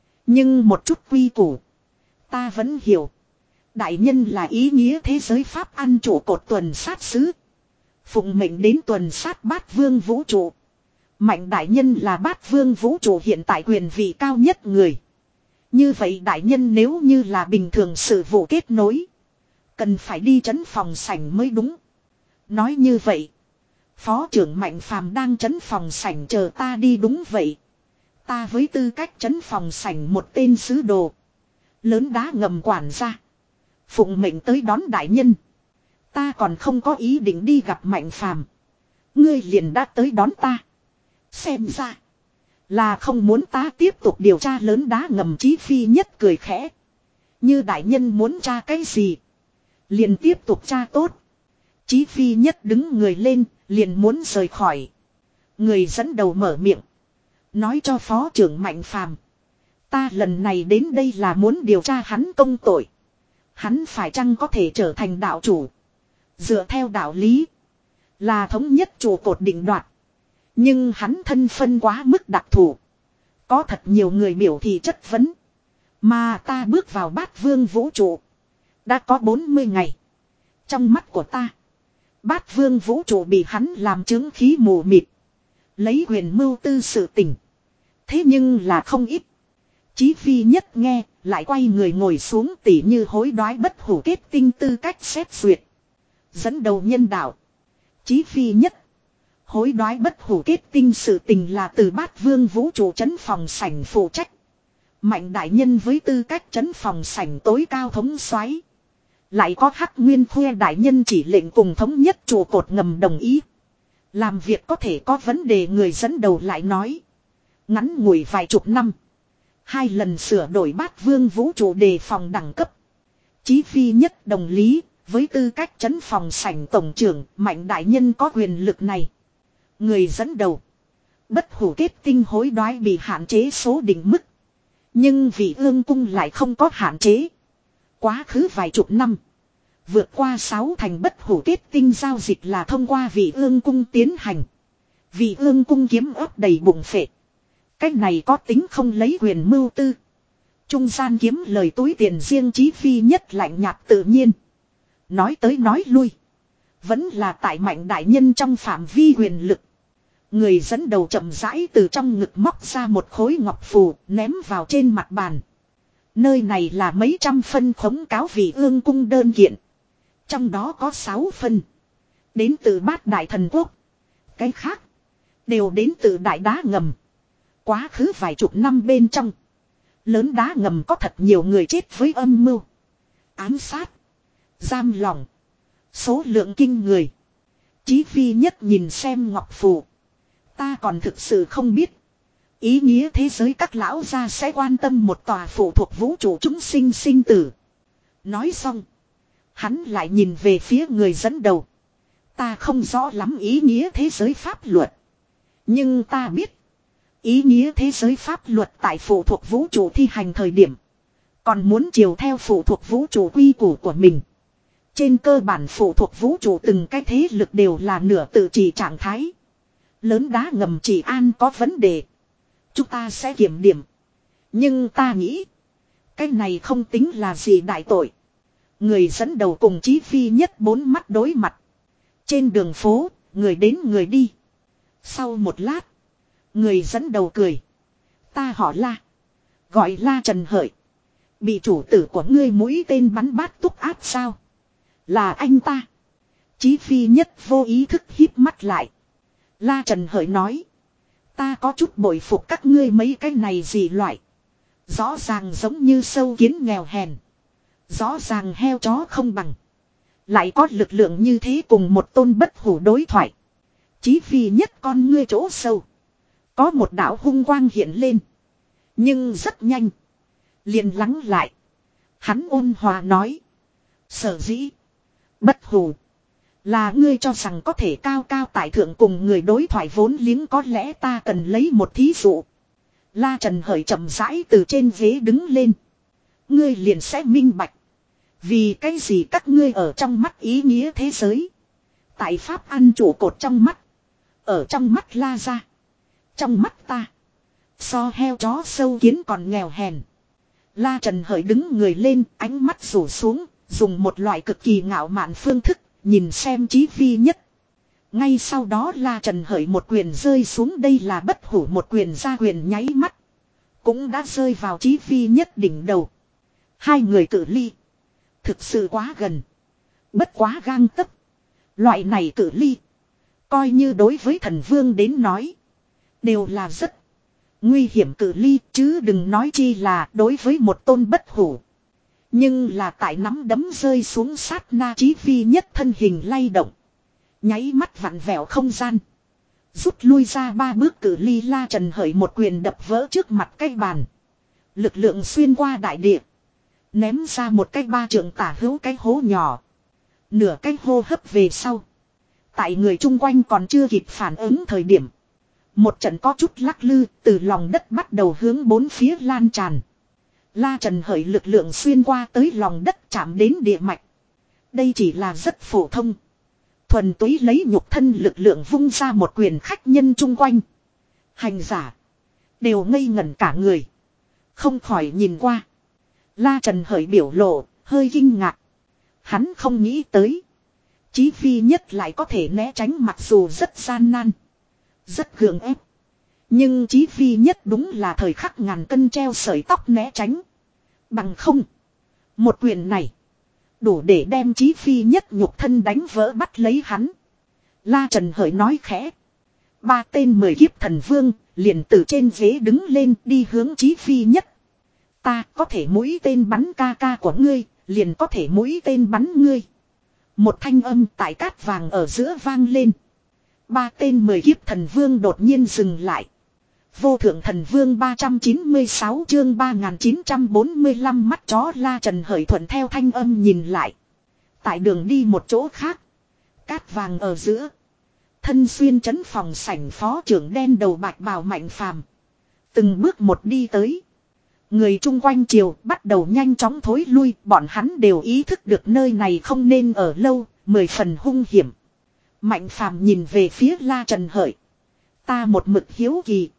A: Nhưng một chút quy củ. Ta vẫn hiểu. Đại nhân là ý nghĩa thế giới pháp ăn chủ cột tuần sát sứ. Phụng mệnh đến tuần sát bát vương vũ trụ. Mạnh đại nhân là bát vương vũ trụ hiện tại quyền vị cao nhất người. Như vậy đại nhân nếu như là bình thường sự vụ kết nối. Cần phải đi trấn phòng sảnh mới đúng. Nói như vậy. Phó trưởng Mạnh Phàm đang trấn phòng sảnh chờ ta đi đúng vậy. Ta với tư cách trấn phòng sảnh một tên sứ đồ. Lớn đá ngầm quản gia. Phụng mệnh tới đón đại nhân. Ta còn không có ý định đi gặp Mạnh Phàm. Ngươi liền đã tới đón ta. Xem ra. Là không muốn ta tiếp tục điều tra lớn đá ngầm Chí phi nhất cười khẽ. Như đại nhân muốn tra cái gì. Liền tiếp tục tra tốt. Chí phi nhất đứng người lên. Liền muốn rời khỏi. Người dẫn đầu mở miệng. Nói cho phó trưởng Mạnh Phàm. Ta lần này đến đây là muốn điều tra hắn công tội. Hắn phải chăng có thể trở thành đạo chủ. Dựa theo đạo lý. Là thống nhất trụ cột định đoạt. Nhưng hắn thân phân quá mức đặc thù. Có thật nhiều người biểu thị chất vấn. Mà ta bước vào bát vương vũ trụ. Đã có bốn mươi ngày. Trong mắt của ta. Bát vương vũ trụ bị hắn làm chứng khí mù mịt. Lấy quyền mưu tư sự tình. Thế nhưng là không ít. Chí phi nhất nghe. Lại quay người ngồi xuống tỉ như hối đoái bất hủ kết tinh tư cách xét duyệt. Dẫn đầu nhân đạo. Chí phi nhất. Hối đoái bất hủ kết tinh sự tình là từ bát vương vũ trụ trấn phòng sảnh phụ trách. Mạnh đại nhân với tư cách trấn phòng sảnh tối cao thống soái. Lại có Hắc Nguyên Khuê đại nhân chỉ lệnh cùng thống nhất trụ cột ngầm đồng ý. Làm việc có thể có vấn đề người dẫn đầu lại nói. Ngắn ngủi vài chục năm. Hai lần sửa đổi bát vương vũ trụ đề phòng đẳng cấp. Chí phi nhất đồng lý. Với tư cách trấn phòng sảnh tổng trưởng Mạnh đại nhân có quyền lực này. Người dẫn đầu. Bất hủ kết tinh hối đoái bị hạn chế số định mức. Nhưng vị ương cung lại không có hạn chế. Quá khứ vài chục năm. Vượt qua sáu thành bất hủ kết tinh giao dịch là thông qua vị ương cung tiến hành. Vị ương cung kiếm ớt đầy bụng phệ. Cách này có tính không lấy quyền mưu tư. Trung gian kiếm lời túi tiền riêng Chí Phi Nhất lạnh nhạt tự nhiên. Nói tới nói lui. Vẫn là tại mạnh đại nhân trong phạm vi quyền lực. Người dẫn đầu chậm rãi từ trong ngực móc ra một khối ngọc phù ném vào trên mặt bàn. Nơi này là mấy trăm phân khống cáo vị ương cung đơn kiện. Trong đó có sáu phân. Đến từ bát đại thần quốc. Cái khác. Đều đến từ đại đá ngầm. Quá khứ vài chục năm bên trong. Lớn đá ngầm có thật nhiều người chết với âm mưu. Ám sát. Giam lỏng. Số lượng kinh người. Chí Phi Nhất nhìn xem ngọc phù. Ta còn thực sự không biết. Ý nghĩa thế giới các lão gia sẽ quan tâm một tòa phụ thuộc vũ trụ chúng sinh sinh tử. Nói xong. Hắn lại nhìn về phía người dẫn đầu. Ta không rõ lắm ý nghĩa thế giới pháp luật. Nhưng ta biết. Ý nghĩa thế giới pháp luật tại phụ thuộc vũ trụ thi hành thời điểm. Còn muốn chiều theo phụ thuộc vũ trụ quy củ của mình. Trên cơ bản phụ thuộc vũ trụ từng cái thế lực đều là nửa tự trị trạng thái. Lớn đá ngầm chỉ an có vấn đề. Chúng ta sẽ kiểm điểm. Nhưng ta nghĩ. Cái này không tính là gì đại tội. Người dẫn đầu cùng Chí Phi Nhất bốn mắt đối mặt. Trên đường phố, người đến người đi. Sau một lát. Người dẫn đầu cười. Ta họ La. Gọi La Trần Hợi. Bị chủ tử của ngươi mũi tên bắn bát túc áp sao? Là anh ta. Chí Phi Nhất vô ý thức híp mắt lại. La Trần Hợi nói. Ta có chút bội phục các ngươi mấy cái này gì loại. Rõ ràng giống như sâu kiến nghèo hèn. Rõ ràng heo chó không bằng. Lại có lực lượng như thế cùng một tôn bất hủ đối thoại. Chí Phi Nhất con ngươi chỗ sâu. Có một đạo hung quang hiện lên. Nhưng rất nhanh. Liền lắng lại. Hắn ôn hòa nói. Sở dĩ. Bất hủ. Là ngươi cho rằng có thể cao cao tại thượng cùng người đối thoại vốn liếng có lẽ ta cần lấy một thí dụ. La Trần Hởi chậm rãi từ trên ghế đứng lên. Ngươi liền sẽ minh bạch. Vì cái gì các ngươi ở trong mắt ý nghĩa thế giới. Tại Pháp ăn trụ cột trong mắt. Ở trong mắt La gia. Trong mắt ta. So heo chó sâu kiến còn nghèo hèn. La Trần Hởi đứng người lên, ánh mắt rủ xuống, dùng một loại cực kỳ ngạo mạn phương thức, nhìn xem Chí Phi Nhất. Ngay sau đó La Trần Hởi một quyền rơi xuống, đây là bất hủ một quyền ra quyền nháy mắt. Cũng đã rơi vào Chí Phi Nhất đỉnh đầu. Hai người cự ly. Thực sự quá gần. Bất quá gang tấc. Loại này cự ly. Coi như đối với thần vương đến nói. Đều là rất nguy hiểm cự ly, chứ đừng nói chi là đối với một tôn bất hủ. Nhưng là tại nắm đấm rơi xuống sát na, Chí Phi Nhất thân hình lay động. Nháy mắt vặn vẹo không gian. Rút lui ra ba bước cự ly, La Trần Hởi một quyền đập vỡ trước mặt cái bàn. Lực lượng xuyên qua đại địa. Ném ra một cái ba trượng tả hữu cái hố nhỏ. Nửa cái hô hấp về sau. Tại người chung quanh còn chưa kịp phản ứng thời điểm. Một trận có chút lắc lư từ lòng đất bắt đầu hướng bốn phía lan tràn. La Trần Hởi lực lượng xuyên qua tới lòng đất chạm đến địa mạch. Đây chỉ là rất phổ thông. Thuần túy lấy nhục thân lực lượng vung ra một quyền khách nhân chung quanh. Hành giả. Đều ngây ngẩn cả người. Không khỏi nhìn qua. La Trần Hởi biểu lộ, hơi kinh ngạc. Hắn không nghĩ tới. Chí Phi Nhất lại có thể né tránh mặc dù rất gian nan. Rất gượng ép. Nhưng Chí Phi Nhất đúng là thời khắc ngàn cân treo sợi tóc né tránh. Bằng không. Một quyền này. Đủ để đem Chí Phi Nhất nhục thân đánh vỡ bắt lấy hắn. La Trần Hởi nói khẽ. Ba tên mười kiếp thần vương liền từ trên ghế đứng lên đi hướng Chí Phi Nhất. Ta có thể mũi tên bắn ca ca của ngươi, liền có thể mũi tên bắn ngươi. Một thanh âm tại cát vàng ở giữa vang lên. Ba tên mười kiếp thần vương đột nhiên dừng lại. Vô thượng thần vương ba trăm chín mươi sáu chương ba nghìn chín trăm bốn mươi lăm mắt chó. La Trần Hởi thuận theo thanh âm nhìn lại. Tại đường đi một chỗ khác. Cát vàng ở giữa. thân xuyên trấn phòng sảnh phó trưởng đen đầu bạch bào Mạnh Phàm từng bước một đi tới. Người chung quanh triều bắt đầu nhanh chóng thối lui, bọn hắn đều ý thức được nơi này không nên ở lâu, mười phần hung hiểm. Mạnh Phàm nhìn về phía La Trần Hợi. Ta một mực hiếu kỳ.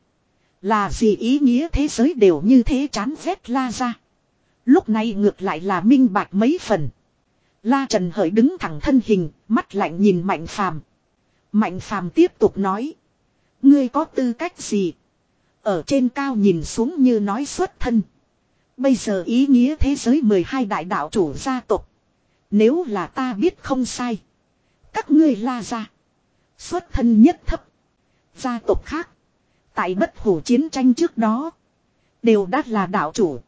A: Là gì ý nghĩa thế giới đều như thế chán ghét La ra. Lúc này ngược lại là minh bạch mấy phần. La Trần Hợi đứng thẳng thân hình, mắt lạnh nhìn Mạnh Phàm. Mạnh Phàm tiếp tục nói. Ngươi có tư cách gì? Ở trên cao nhìn xuống như nói xuất thân. Bây giờ ý nghĩa thế giới mười hai đại đạo chủ gia tộc. Nếu là ta biết không sai. Các ngươi La ra. Xuất thân nhất thấp. Gia tộc khác. Tại bất hủ chiến tranh trước đó. Đều đã là đạo chủ.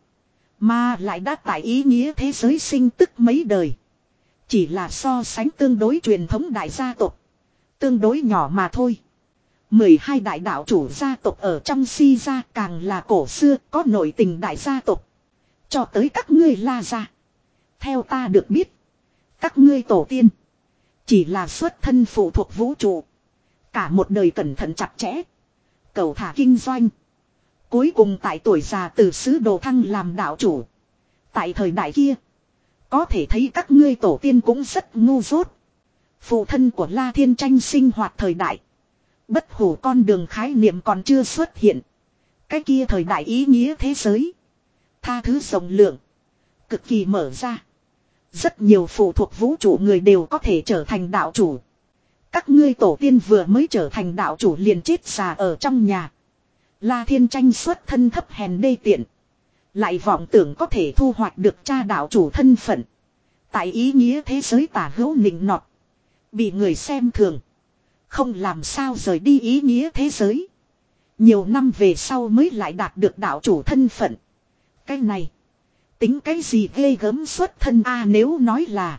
A: Mà lại đã tại ý nghĩa thế giới sinh tức mấy đời. Chỉ là so sánh tương đối truyền thống đại gia tộc. Tương đối nhỏ mà thôi. mười hai đại đạo chủ gia tộc ở trong Si gia càng là cổ xưa có nội tình đại gia tộc. Cho tới các ngươi La gia. Theo ta được biết. Các ngươi tổ tiên. Chỉ là xuất thân phụ thuộc vũ trụ. Cả một đời cẩn thận chặt chẽ. Cầu thả kinh doanh. Cuối cùng tại tuổi già từ sứ đồ thăng làm đạo chủ. Tại thời đại kia. Có thể thấy các ngươi tổ tiên cũng rất ngu dốt. Phụ thân của La Thiên Tranh sinh hoạt thời đại. Bất hủ con đường khái niệm còn chưa xuất hiện. Cái kia thời đại ý nghĩa thế giới. Tha thứ rộng lượng. Cực kỳ mở ra. Rất nhiều phụ thuộc vũ trụ người đều có thể trở thành đạo chủ. Các ngươi tổ tiên vừa mới trở thành đạo chủ liền chết già ở trong nhà. La Thiên Tranh xuất thân thấp hèn đê tiện. Lại vọng tưởng có thể thu hoạch được cha đạo chủ thân phận. Tại ý nghĩa thế giới tả hữu nịnh nọt. Bị người xem thường. Không làm sao rời đi ý nghĩa thế giới. Nhiều năm về sau mới lại đạt được đạo chủ thân phận. Cái này. Tính cái gì ghê gớm xuất thân a nếu nói là.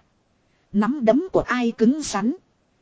A: Nắm đấm của ai cứng rắn.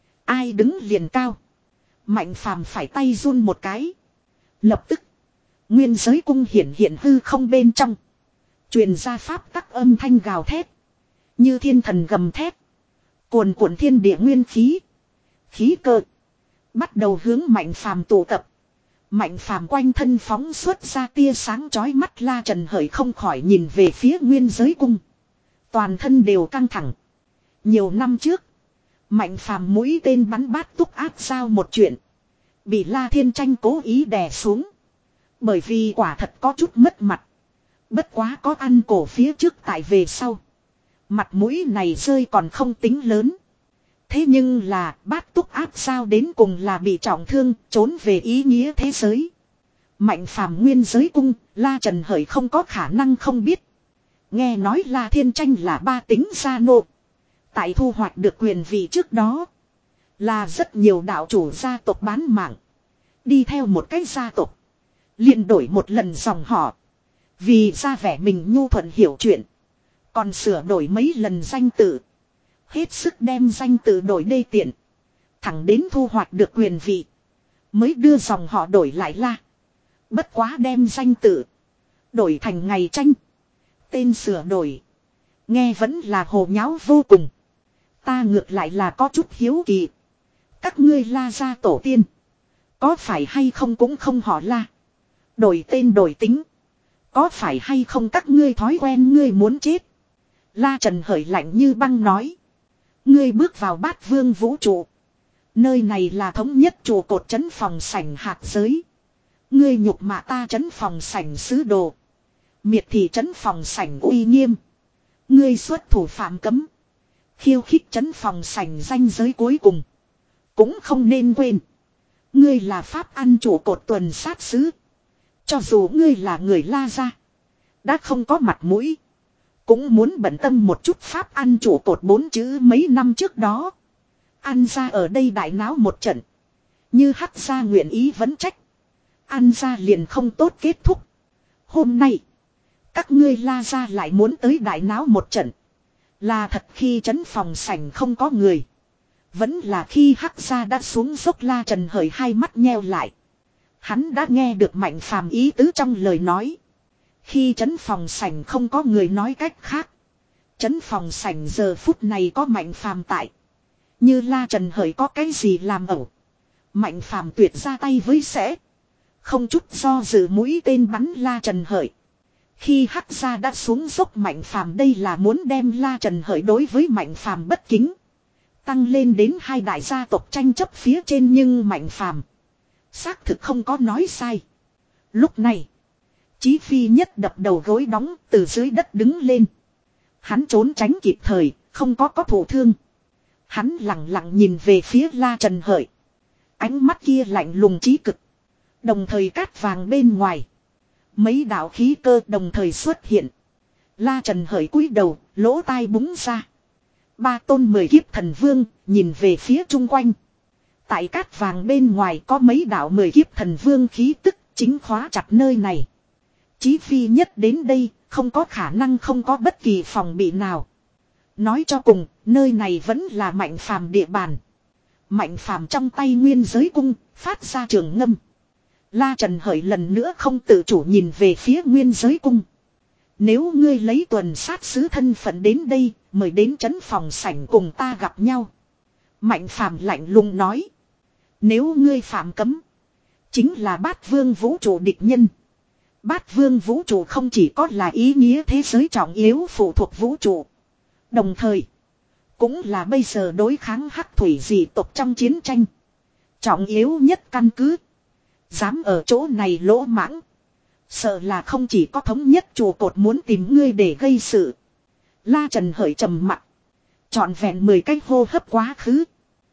A: Ai đứng liền cao. Mạnh Phàm phải tay run một cái. Lập tức. Nguyên giới cung hiển hiện hư không bên trong. Truyền ra pháp tắc âm thanh gào thét. Như thiên thần gầm thét. Cuồn cuộn thiên địa nguyên khí. Khí cơ. Bắt đầu hướng Mạnh Phàm tụ tập. Mạnh Phàm quanh thân phóng xuất ra tia sáng chói mắt. La Trần Hởi không khỏi nhìn về phía nguyên giới cung. Toàn thân đều căng thẳng. Nhiều năm trước. Mạnh Phàm mũi tên bắn bát túc áp sao một chuyện. Bị La Thiên Tranh cố ý đè xuống. Bởi vì quả thật có chút mất mặt. Bất quá có ăn cổ phía trước tại về sau. Mặt mũi này rơi còn không tính lớn. Thế nhưng là bát túc áp sao đến cùng là bị trọng thương trốn về ý nghĩa thế giới. Mạnh Phàm nguyên giới cung, La Trần Hởi không có khả năng không biết. Nghe nói La Thiên Tranh là ba tính gia nô. Tại thu hoạch được quyền vị trước đó. Là rất nhiều đạo chủ gia tộc bán mạng. Đi theo một cái gia tộc. Liền đổi một lần dòng họ. Vì ra vẻ mình nhu thuận hiểu chuyện. Còn sửa đổi mấy lần danh tự. Hết sức đem danh tự đổi đê tiện. Thẳng đến thu hoạch được quyền vị. Mới đưa dòng họ đổi lại La. Bất quá đem danh tự. Đổi thành Ngày Tranh. Tên sửa đổi. Nghe vẫn là hồ nháo vô cùng. Ta ngược lại là có chút hiếu kỳ. Các ngươi La gia tổ tiên. Có phải hay không cũng không họ La. Đổi tên đổi tính. Có phải hay không các ngươi thói quen ngươi muốn chết. La Trần Hởi lạnh như băng nói. Ngươi bước vào bát vương vũ trụ. Nơi này là thống nhất trụ cột trấn phòng sảnh hạt giới. Ngươi nhục mạ ta trấn phòng sảnh sứ đồ. Miệt thị trấn phòng sảnh uy nghiêm. Ngươi xuất thủ phạm cấm. Khiêu khích trấn phòng sảnh danh giới cuối cùng. Cũng không nên quên. Ngươi là pháp ăn trụ cột tuần sát sứ. Cho dù ngươi là người La gia. Đã không có mặt mũi. Cũng muốn bận tâm một chút pháp ăn trụ cột bốn chữ mấy năm trước đó. Ăn ra ở đây đại náo một trận. Như hắc gia nguyện ý vẫn trách. Ăn ra liền không tốt kết thúc. Hôm nay. Các ngươi La gia lại muốn tới đại náo một trận. Là thật khi trấn phòng sảnh không có người. Vẫn là khi hắc gia đã xuống dốc. La Trần Hởi hai mắt nheo lại. Hắn đã nghe được Mạnh Phàm ý tứ trong lời nói. Khi trấn phòng sảnh không có người nói cách khác. Trấn phòng sảnh giờ phút này có Mạnh Phàm tại. Như La Trần Hởi có cái gì làm ẩu. Mạnh Phàm tuyệt ra tay với sẽ. Không chút do dự mũi tên bắn La Trần Hợi. Khi hắc gia đã xuống dốc Mạnh Phàm đây là muốn đem La Trần Hợi đối với Mạnh Phàm bất kính. Tăng lên đến hai đại gia tộc tranh chấp phía trên nhưng Mạnh Phàm xác thực không có nói sai. Lúc này, Chí Phi Nhất đập đầu gối đóng từ dưới đất đứng lên. Hắn trốn tránh kịp thời, không có có thụ thương. Hắn lặng lặng nhìn về phía La Trần Hợi. Ánh mắt kia lạnh lùng chí cực. Đồng thời cát vàng bên ngoài. Mấy đạo khí cơ đồng thời xuất hiện. La Trần Hợi cúi đầu, lỗ tai búng ra. Ba tôn mười kiếp thần vương, nhìn về phía chung quanh. Tại cát vàng bên ngoài có mấy đạo mười kiếp thần vương khí tức, chính khóa chặt nơi này. Chí Phi Nhất đến đây, không có khả năng không có bất kỳ phòng bị nào. Nói cho cùng, nơi này vẫn là Mạnh Phàm địa bàn. Mạnh Phàm trong tay nguyên giới cung, phát ra trường ngâm. La Trần Hợi lần nữa không tự chủ nhìn về phía nguyên giới cung. Nếu ngươi lấy tuần sát sứ thân phận đến đây, mời đến trấn phòng sảnh cùng ta gặp nhau. Mạnh Phàm lạnh lùng nói. Nếu ngươi phạm cấm, chính là Bát Vương vũ trụ địch nhân. Bát Vương vũ trụ không chỉ có là ý nghĩa thế giới trọng yếu phụ thuộc vũ trụ. Đồng thời, cũng là bây giờ đối kháng hắc thủy dị tộc trong chiến tranh. Trọng yếu nhất căn cứ. Dám ở chỗ này lỗ mãng. Sợ là không chỉ có thống nhất trụ cột muốn tìm ngươi để gây sự. La Trần Hợi trầm mặt. Trọn vẹn mười cái hô hấp quá khứ.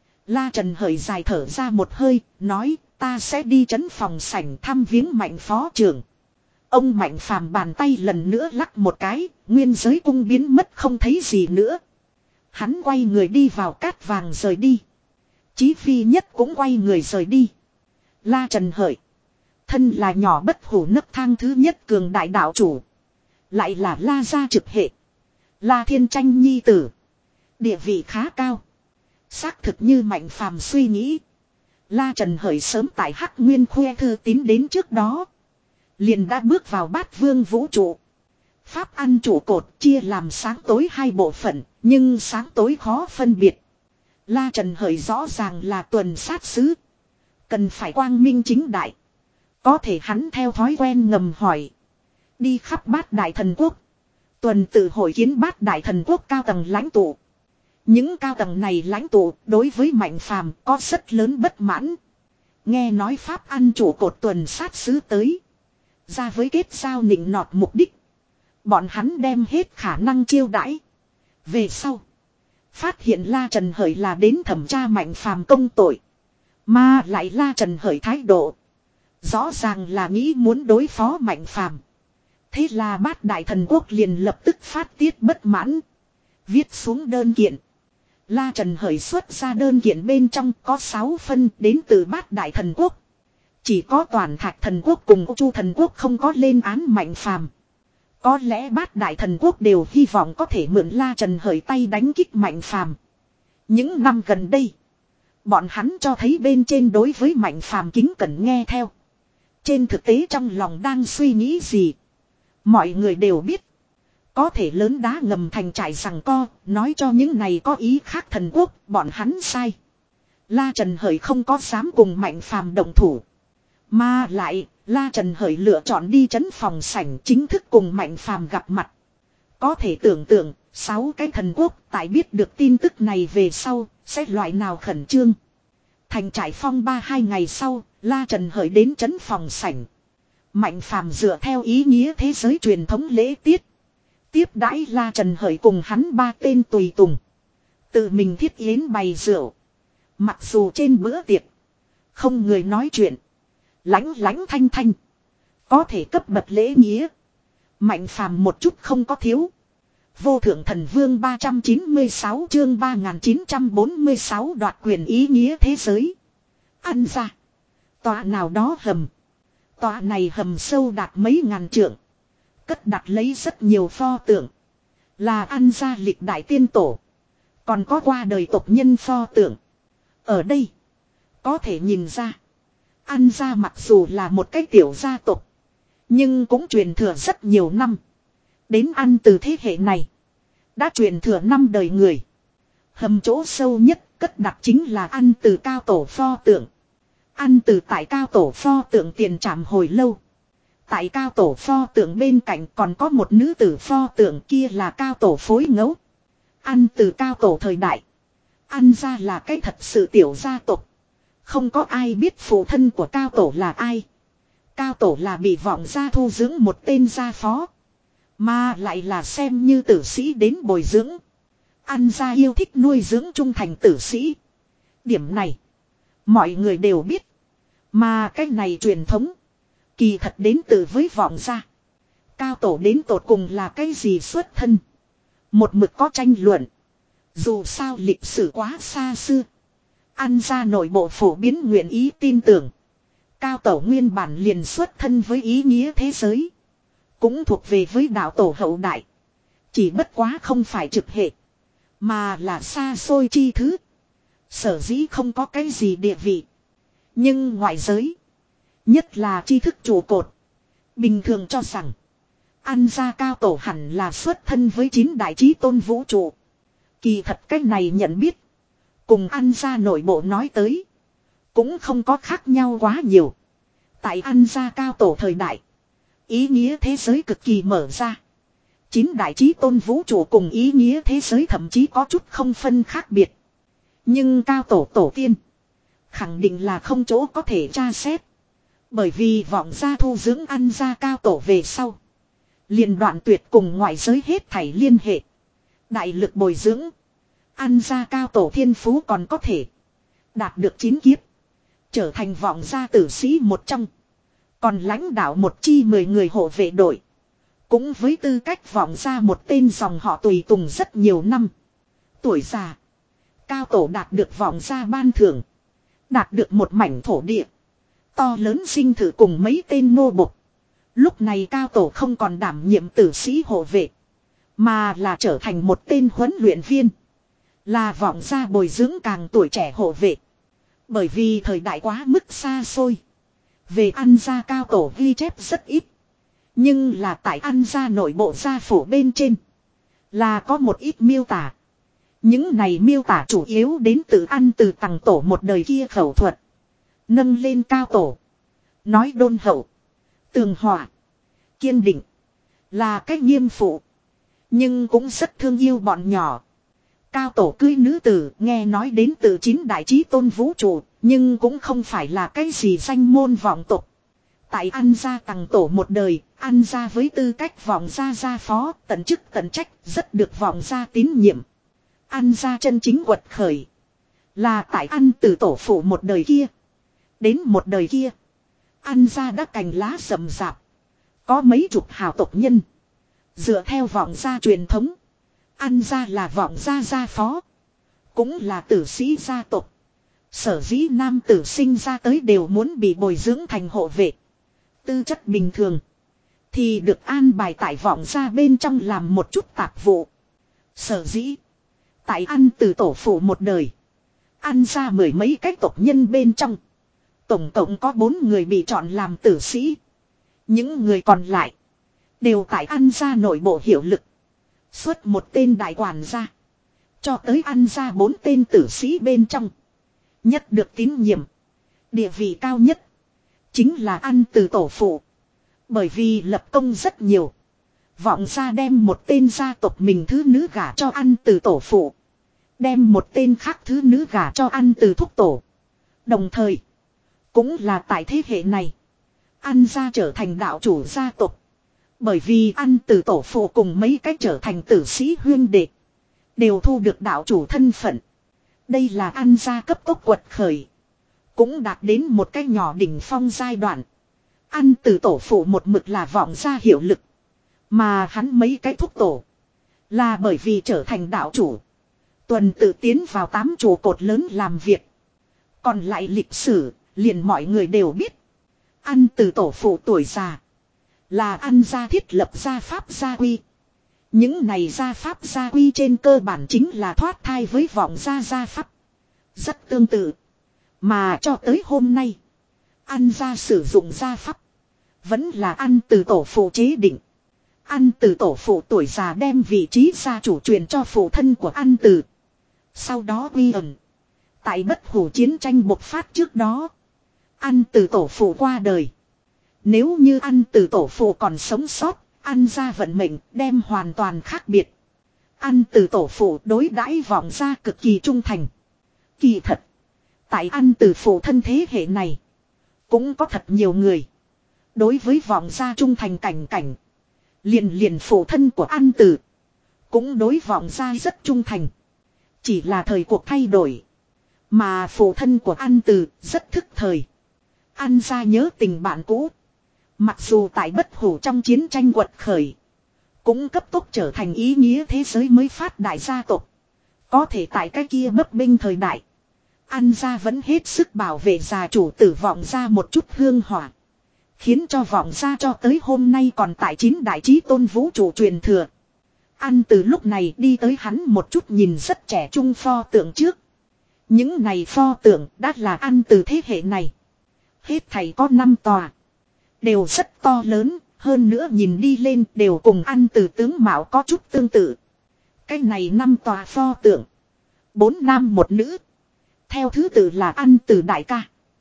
A: La Trần Hợi dài thở ra một hơi, nói ta sẽ đi trấn phòng sảnh thăm viếng Mạnh phó trưởng. Ông Mạnh Phàm bàn tay lần nữa lắc một cái, nguyên giới cung biến mất không thấy gì nữa. Hắn quay người đi vào cát vàng rời đi. Chí Phi Nhất cũng quay người rời đi. La Trần Hợi, thân là nhỏ bất hủ nấc thang thứ nhất cường đại đạo chủ. Lại là La gia trực hệ. La Thiên Tranh nhi tử. Địa vị khá cao. Xác thực như Mạnh Phàm suy nghĩ. La Trần Hợi sớm tại Hắc Nguyên khoe thư tín đến trước đó. Liền đã bước vào Bát Vương vũ trụ. Pháp ăn trụ cột chia làm sáng tối hai bộ phận, nhưng sáng tối khó phân biệt. La Trần Hợi rõ ràng là tuần sát sứ. Cần phải quang minh chính đại. Có thể hắn theo thói quen ngầm hỏi. Đi khắp Bát Đại Thần Quốc. Tuần tự hội kiến Bát Đại Thần Quốc cao tầng lãnh tụ. Những cao tầng này lãnh tụ đối với Mạnh Phàm có rất lớn bất mãn. Nghe nói Pháp ăn trụ cột tuần sát sứ tới. Ra với kết giao nịnh nọt mục đích. Bọn hắn đem hết khả năng chiêu đãi. Về sau, phát hiện La Trần Hợi là đến thẩm tra Mạnh Phàm công tội. Mà lại La Trần Hợi thái độ. Rõ ràng là nghĩ muốn đối phó Mạnh Phàm. Thế là Bát Đại Thần Quốc liền lập tức phát tiết bất mãn. Viết xuống đơn kiện. La Trần Hợi xuất ra đơn kiện bên trong có sáu phân đến từ Bát Đại Thần Quốc. Chỉ có Toàn Thạch Thần Quốc cùng Chu Thần Quốc không có lên án Mạnh Phàm. Có lẽ Bát Đại Thần Quốc đều hy vọng có thể mượn La Trần Hợi tay đánh kích Mạnh Phàm. Những năm gần đây, bọn hắn cho thấy bên trên đối với Mạnh Phàm kính cẩn nghe theo. Trên thực tế trong lòng đang suy nghĩ gì, mọi người đều biết. Có thể lớn đá ngầm thành trải rằng co, nói cho những này có ý khác thần quốc, bọn hắn sai. La Trần Hợi không có dám cùng Mạnh Phàm động thủ. Mà lại, La Trần Hợi lựa chọn đi trấn phòng sảnh chính thức cùng Mạnh Phàm gặp mặt. Có thể tưởng tượng, sáu cái thần quốc tại biết được tin tức này về sau, sẽ loại nào khẩn trương. Thành trải phong ba hai ngày sau, La Trần Hợi đến trấn phòng sảnh. Mạnh Phàm dựa theo ý nghĩa thế giới truyền thống lễ tiết. Tiếp đãi La Trần Hợi cùng hắn ba tên tùy tùng. Tự mình thiết yến bày rượu. Mặc dù trên bữa tiệc, không người nói chuyện. Lánh lánh thanh thanh. Có thể cấp bậc lễ nghĩa. Mạnh Phàm một chút không có thiếu. Vô thượng thần vương ba trăm chín mươi sáu chương ba nghìn chín trăm bốn mươi sáu đoạt quyền ý nghĩa thế giới. Ăn ra. Tòa nào đó hầm. Tòa này hầm sâu đạt mấy ngàn trượng. Cất đặt lấy rất nhiều pho tượng. Là ăn ra lịch đại tiên tổ. Còn có qua đời tộc nhân pho tượng. Ở đây, có thể nhìn ra. Ăn ra mặc dù là một cái tiểu gia tộc. Nhưng cũng truyền thừa rất nhiều năm. Đến ăn từ thế hệ này. Đã truyền thừa năm đời người. Hầm chỗ sâu nhất cất đặt chính là ăn từ cao tổ pho tượng. Ăn từ tại cao tổ pho tượng tiền trảm hồi lâu. Tại cao tổ pho tượng bên cạnh còn có một nữ tử pho tượng, kia là cao tổ phối ngẫu. Ăn từ cao tổ thời đại. Ăn ra là cái thật sự tiểu gia tộc. Không có ai biết phụ thân của cao tổ là ai. Cao tổ là bị vọng gia thu dưỡng một tên gia phó. Mà lại là xem như tử sĩ đến bồi dưỡng. Ăn ra yêu thích nuôi dưỡng trung thành tử sĩ. Điểm này mọi người đều biết. Mà cái này truyền thống kỳ thật đến từ với vọng gia. Cao tổ đến tột cùng là cái gì xuất thân, một mực có tranh luận. Dù sao lịch sử quá xa xưa. Ăn ra nội bộ phổ biến nguyện ý tin tưởng. Cao tổ nguyên bản liền xuất thân với ý nghĩa thế giới. Cũng thuộc về với đạo tổ hậu đại. Chỉ bất quá không phải trực hệ. Mà là xa xôi chi thứ. Sở dĩ không có cái gì địa vị. Nhưng ngoại giới. Nhất là tri thức trụ cột. Bình thường cho rằng. Ăn ra cao tổ hẳn là xuất thân với chín đại chí tôn vũ trụ. Kỳ thật cách này nhận biết. Cùng ăn ra nội bộ nói tới. Cũng không có khác nhau quá nhiều. Tại ăn ra cao tổ thời đại. Ý nghĩa thế giới cực kỳ mở ra. Chín đại chí tôn vũ trụ cùng ý nghĩa thế giới thậm chí có chút không phân khác biệt. Nhưng cao tổ tổ tiên. Khẳng định là không chỗ có thể tra xét. Bởi vì vọng gia thu dưỡng ăn ra cao tổ về sau. Liền đoạn tuyệt cùng ngoại giới hết thảy liên hệ. Đại lực bồi dưỡng. Ăn ra cao tổ thiên phú còn có thể. Đạt được chín kiếp. Trở thành vọng gia tử sĩ một trong. Còn lãnh đạo một chi mười người hộ vệ đội. Cũng với tư cách vọng ra một tên dòng họ tùy tùng rất nhiều năm. Tuổi già. Cao tổ đạt được vọng ra ban thưởng. Đạt được một mảnh thổ địa. To lớn sinh thử cùng mấy tên nô bộc. Lúc này cao tổ không còn đảm nhiệm tử sĩ hộ vệ. Mà là trở thành một tên huấn luyện viên. Là vọng ra bồi dưỡng càng tuổi trẻ hộ vệ. Bởi vì thời đại quá mức xa xôi. Về ăn ra cao tổ ghi chép rất ít. Nhưng là tại ăn ra nội bộ gia phổ bên trên. Là có một ít miêu tả. Những này miêu tả chủ yếu đến từ ăn từ tầng tổ một đời kia khẩu thuật. Nâng lên cao tổ. Nói đôn hậu. Tường hòa. Kiên định. Là cách nghiêm phụ. Nhưng cũng rất thương yêu bọn nhỏ. Cao tổ cưới nữ tử nghe nói đến từ chín đại chí tôn vũ trụ. Nhưng cũng không phải là cái gì danh môn vọng tục. Tại ăn gia tầng tổ một đời. Ăn gia với tư cách vọng gia gia phó. Tận chức tận trách rất được vọng gia tín nhiệm. Ăn gia chân chính quật khởi. Là tại ăn từ tổ phụ một đời kia. Đến một đời kia. Ăn gia đã cành lá rậm rạp. Có mấy chục hào tộc nhân. Dựa theo vọng gia truyền thống. Ăn gia là vọng gia gia phó. Cũng là tử sĩ gia tộc. Sở dĩ nam tử sinh ra tới đều muốn bị bồi dưỡng thành hộ vệ. Tư chất bình thường. Thì được an bài tại vọng gia bên trong làm một chút tạp vụ. Sở dĩ. Tại ăn từ tổ phụ một đời. Ăn ra mười mấy cái tộc nhân bên trong. Tổng cộng có bốn người bị chọn làm tử sĩ. Những người còn lại. Đều tại ăn ra nội bộ hiệu lực. Xuất một tên đại quản gia. Cho tới ăn ra bốn tên tử sĩ bên trong. Nhất được tín nhiệm. Địa vị cao nhất. Chính là ăn từ tổ phụ. Bởi vì lập công rất nhiều. Vọng ra đem một tên gia tộc mình thứ nữ gả cho ăn từ tổ phụ. Đem một tên khác thứ nữ gả cho ăn từ thúc tổ. Đồng thời. Cũng là tại thế hệ này. Ăn ra trở thành đạo chủ gia tộc. Bởi vì ăn từ tổ phụ cùng mấy cái trở thành tử sĩ huyên đệ. Đều thu được đạo chủ thân phận. Đây là ăn ra cấp tốc quật khởi. Cũng đạt đến một cái nhỏ đỉnh phong giai đoạn. Ăn từ tổ phụ một mực là vọng ra hiệu lực. Mà hắn mấy cái thúc tổ. Là bởi vì trở thành đạo chủ. Tuần tự tiến vào tám trụ cột lớn làm việc. Còn lại lịch sử, liền mọi người đều biết. Ăn từ tổ phụ tuổi già. Là ăn gia thiết lập gia pháp gia quy. Những này gia pháp gia quy trên cơ bản chính là thoát thai với vọng gia gia pháp. Rất tương tự. Mà cho tới hôm nay. Ăn gia sử dụng gia pháp. Vẫn là ăn từ tổ phụ chế định. Ăn từ tổ phụ tuổi già đem vị trí gia chủ truyền cho phụ thân của ăn từ. Sau đó quy ẩn. Tại bất hủ chiến tranh bộc phát trước đó. Ăn từ tổ phụ qua đời. Nếu như ăn từ tổ phụ còn sống sót, ăn ra vận mệnh đem hoàn toàn khác biệt. Ăn từ tổ phụ đối đãi vọng ra cực kỳ trung thành. Kỳ thật. Tại ăn từ phụ thân thế hệ này. Cũng có thật nhiều người. Đối với vọng ra trung thành cảnh cảnh. Liền liền phụ thân của ăn từ. Cũng đối vọng ra rất trung thành. Chỉ là thời cuộc thay đổi. Mà phụ thân của ăn từ rất thức thời. Ăn ra nhớ tình bạn cũ. Mặc dù tại bất hủ trong chiến tranh quật khởi. Cũng cấp tốc trở thành ý nghĩa thế giới mới phát đại gia tộc. Có thể tại cái kia bấp bênh thời đại. Ăn ra vẫn hết sức bảo vệ gia chủ tử vọng ra một chút hương hỏa. Khiến cho vọng ra cho tới hôm nay còn tại chín đại chí tôn vũ trụ truyền thừa. Ăn từ lúc này đi tới hắn một chút nhìn rất trẻ trung pho tượng trước. Những này pho tượng đã là ăn từ thế hệ này. Hết thảy có năm tòa. Đều rất to lớn, hơn nữa nhìn đi lên đều cùng ăn từ tướng mạo có chút tương tự. Cái này năm tòa pho tượng. Bốn nam một nữ. Theo thứ tự là ăn từ đại ca.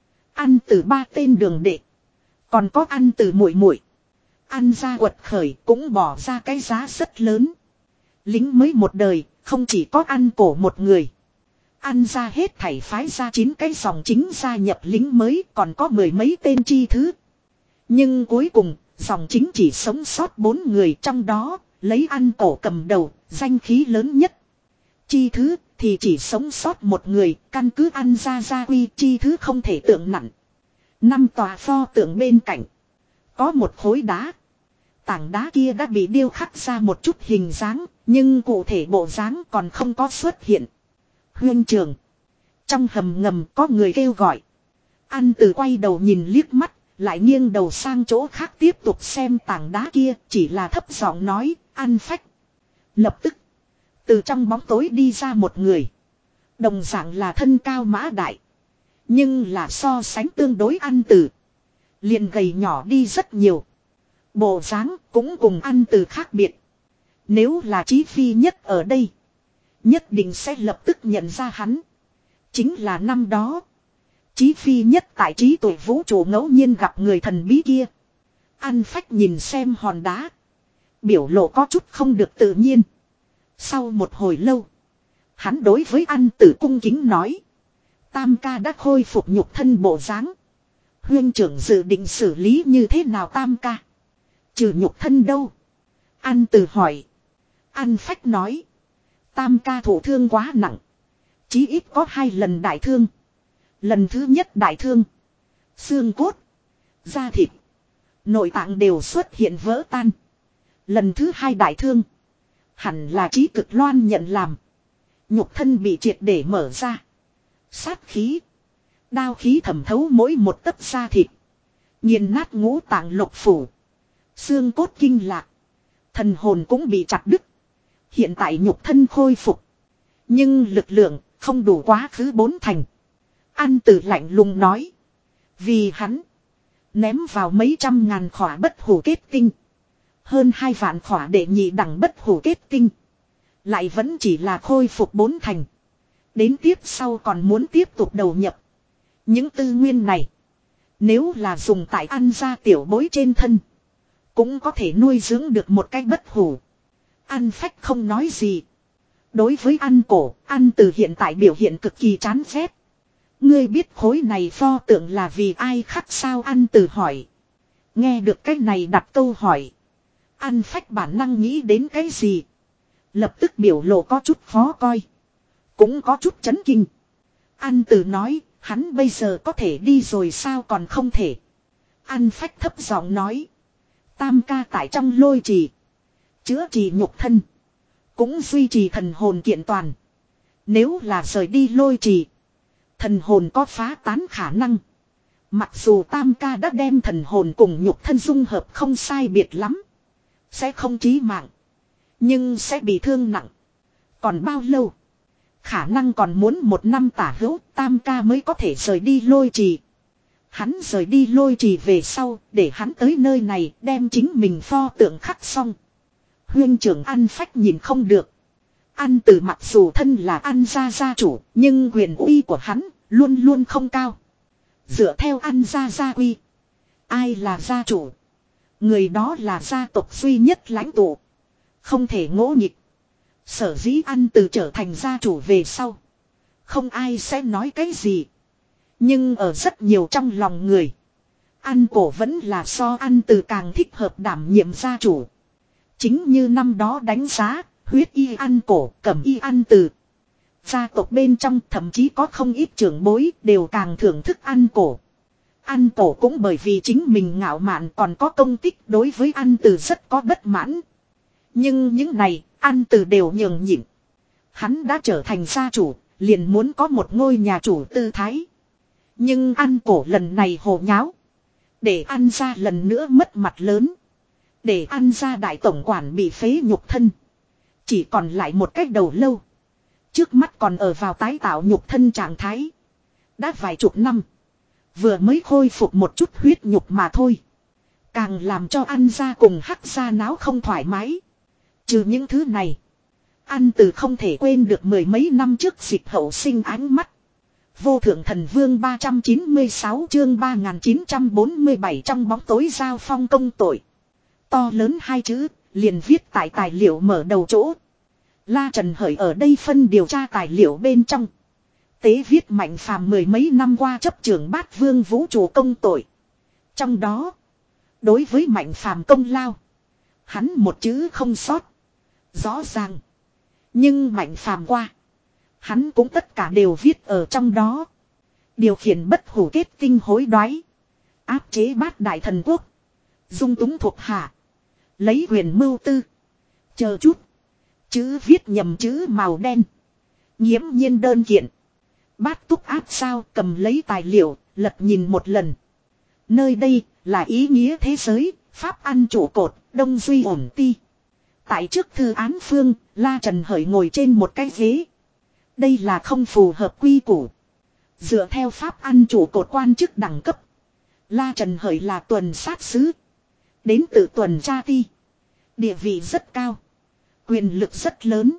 A: Ăn từ ba tên đường đệ. Còn có ăn từ muội muội. Ăn ra quật khởi cũng bỏ ra cái giá rất lớn. Lính mới một đời, không chỉ có ăn cổ một người. Ăn ra hết thảy phái ra chín cái dòng chính gia nhập lính mới, còn có mười mấy tên chi thứ. Nhưng cuối cùng, dòng chính chỉ sống sót bốn người, trong đó, lấy ăn cổ cầm đầu, danh khí lớn nhất. Chi thứ thì chỉ sống sót một người, căn cứ ăn ra gia quy chi thứ không thể tượng nặng. Năm tòa pho tượng bên cạnh. Có một khối đá. Tảng đá kia đã bị điêu khắc ra một chút hình dáng, nhưng cụ thể bộ dáng còn không có xuất hiện. Huyên trường. Trong hầm ngầm có người kêu gọi. Ăn từ quay đầu nhìn liếc mắt, lại nghiêng đầu sang chỗ khác tiếp tục xem tảng đá kia, chỉ là thấp giọng nói, ăn phách. Lập tức, từ trong bóng tối đi ra một người. Đồng dạng là thân cao mã đại. Nhưng là so sánh tương đối ăn từ. Liền gầy nhỏ đi rất nhiều. Bộ dáng cũng cùng ăn từ khác biệt. Nếu là Chí Phi Nhất ở đây, nhất định sẽ lập tức nhận ra hắn. Chính là năm đó. Chí Phi Nhất tại trí tuệ vũ trụ ngẫu nhiên gặp người thần bí kia. Ăn phách nhìn xem hòn đá. Biểu lộ có chút không được tự nhiên. Sau một hồi lâu. Hắn đối với ăn tử cung kính nói. Tam ca đã khôi phục nhục thân bộ dáng. Huyên trưởng dự định xử lý như thế nào tam ca? Trừ nhục thân đâu? Ăn tử hỏi. Ăn phách nói. Tam ca thổ thương quá nặng. Chí ít có hai lần đại thương. Lần thứ nhất đại thương. Xương cốt. Da thịt. Nội tạng đều xuất hiện vỡ tan. Lần thứ hai đại thương. Hẳn là Chí Cực Loan nhận làm. Nhục thân bị triệt để mở ra. Sát khí. Đao khí thẩm thấu mỗi một tấc da thịt. Nghiền nát ngũ tạng lục phủ. Xương cốt kinh lạc. Thần hồn cũng bị chặt đứt. Hiện tại nhục thân khôi phục. Nhưng lực lượng không đủ quá khứ bốn thành. Ăn tử lạnh lùng nói. Vì hắn. Ném vào mấy trăm ngàn khỏa bất hủ kết tinh. Hơn hai vạn khỏa đệ nhị đẳng bất hủ kết tinh. Lại vẫn chỉ là khôi phục bốn thành. Đến tiếp sau còn muốn tiếp tục đầu nhập. Những tư nguyên này. Nếu là dùng tại ăn ra tiểu bối trên thân. Cũng có thể nuôi dưỡng được một cái bất hủ. Ăn phách không nói gì. Đối với ăn cổ, ăn từ hiện tại biểu hiện cực kỳ chán ghét. Ngươi biết khối này pho tượng là vì ai khắc sao ăn từ hỏi. Nghe được cái này đặt câu hỏi. Ăn phách bản năng nghĩ đến cái gì. Lập tức biểu lộ có chút khó coi. Cũng có chút chấn kinh. Ăn từ nói, hắn bây giờ có thể đi rồi sao còn không thể. Ăn phách thấp giọng nói. Tam ca tại trong lôi trì. Chữa trì nhục thân. Cũng duy trì thần hồn kiện toàn. Nếu là rời đi lôi trì. Thần hồn có phá tán khả năng. Mặc dù tam ca đã đem thần hồn cùng nhục thân dung hợp không sai biệt lắm. Sẽ không chí mạng. Nhưng sẽ bị thương nặng. Còn bao lâu? Khả năng còn muốn một năm tả hữu tam ca mới có thể rời đi lôi trì. Hắn rời đi lôi trì về sau để hắn tới nơi này đem chính mình pho tượng khắc xong. Huyên trưởng ăn phách nhìn không được. Ăn từ mặc dù thân là ăn gia gia chủ nhưng quyền uy của hắn luôn luôn không cao. Dựa theo ăn gia gia quy. Ai là gia chủ? Người đó là gia tộc duy nhất lãnh tụ. Không thể ngỗ nghịch. Sở dĩ ăn từ trở thành gia chủ về sau. Không ai sẽ nói cái gì. Nhưng ở rất nhiều trong lòng người. Ăn cổ vẫn là so ăn từ càng thích hợp đảm nhiệm gia chủ. Chính như năm đó đánh giá, huyết y ăn cổ, cẩm y ăn từ. Gia tộc bên trong thậm chí có không ít trưởng bối đều càng thưởng thức ăn cổ. Ăn cổ cũng bởi vì chính mình ngạo mạn còn có công tích đối với ăn từ rất có bất mãn. Nhưng những này, ăn từ đều nhường nhịn. Hắn đã trở thành gia chủ, liền muốn có một ngôi nhà chủ tư thái. Nhưng ăn cổ lần này hồ nháo. Để ăn ra lần nữa mất mặt lớn. Để ăn ra đại tổng quản bị phế nhục thân. Chỉ còn lại một cách đầu lâu. Trước mắt còn ở vào tái tạo nhục thân trạng thái. Đã vài chục năm. Vừa mới khôi phục một chút huyết nhục mà thôi. Càng làm cho ăn ra cùng hắc ra náo không thoải mái. Trừ những thứ này. Ăn từ không thể quên được mười mấy năm trước dịch hậu sinh ánh mắt. Vô thượng thần vương ba trăm chín mươi sáu chương ba nghìn chín trăm bốn mươi bảy trong bóng tối giao phong công tội. To lớn hai chữ, liền viết tại tài liệu mở đầu chỗ. La Trần Hởi ở đây phân điều tra tài liệu bên trong. Tế viết Mạnh Phàm mười mấy năm qua chấp trưởng bát vương vũ trụ công tội. Trong đó, đối với Mạnh Phàm công lao, hắn một chữ không sót. Rõ ràng. Nhưng Mạnh Phàm qua, hắn cũng tất cả đều viết ở trong đó. Điều khiển bất hủ kết tinh hối đoái. Áp chế bát đại thần quốc. Dung túng thuộc hạ. Lấy quyền mưu tư. Chờ chút. Chữ viết nhầm chữ màu đen. Nghiễm nhiên đơn kiện. Bát túc áp sao cầm lấy tài liệu, lật nhìn một lần. Nơi đây là ý nghĩa thế giới, pháp ăn trụ cột, đông duy ổn ti. Tại trước thư án phương, La Trần Hởi ngồi trên một cái ghế. Đây là không phù hợp quy củ. Dựa theo pháp ăn trụ cột quan chức đẳng cấp. La Trần Hởi là tuần sát sứ. Đến từ tuần tra ti. Địa vị rất cao. Quyền lực rất lớn.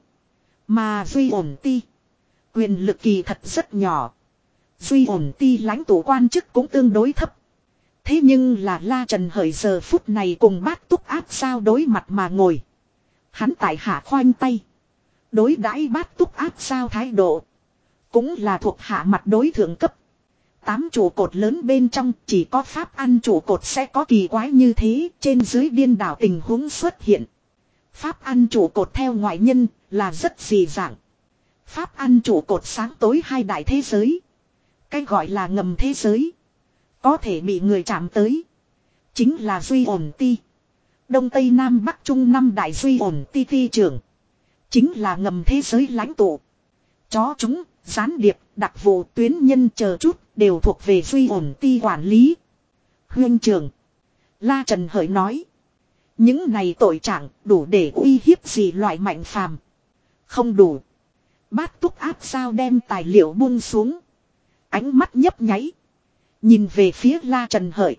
A: Mà duy ổn ti. Quyền lực kỳ thật rất nhỏ. Duy ổn ti lãnh tụ quan chức cũng tương đối thấp. Thế nhưng là La Trần Hởi giờ phút này cùng bát túc áp sao đối mặt mà ngồi. Hắn tại hạ khoanh tay. Đối đãi bát túc áp sao thái độ. Cũng là thuộc hạ mặt đối thượng cấp. Tám trụ cột lớn bên trong chỉ có pháp ăn trụ cột sẽ có kỳ quái như thế. Trên dưới điên đảo tình huống xuất hiện. Pháp ăn trụ cột theo ngoại nhân là rất dị dạng. Pháp ăn trụ cột sáng tối hai đại thế giới. Cái gọi là ngầm thế giới. Có thể bị người chạm tới. Chính là duy ổn ti. Đông Tây Nam Bắc Trung năm đại duy ổn ti ti trưởng. Chính là ngầm thế giới lãnh tụ. Chó chúng, gián điệp, đặc vụ tuyến nhân chờ chút đều thuộc về duy ổn ti quản lý. Huyên trưởng. La Trần Hởi nói. Những này tội trạng đủ để uy hiếp gì loại Mạnh Phàm. Không đủ. Bát túc áp sao đem tài liệu buông xuống. Ánh mắt nhấp nháy. Nhìn về phía La Trần Hởi.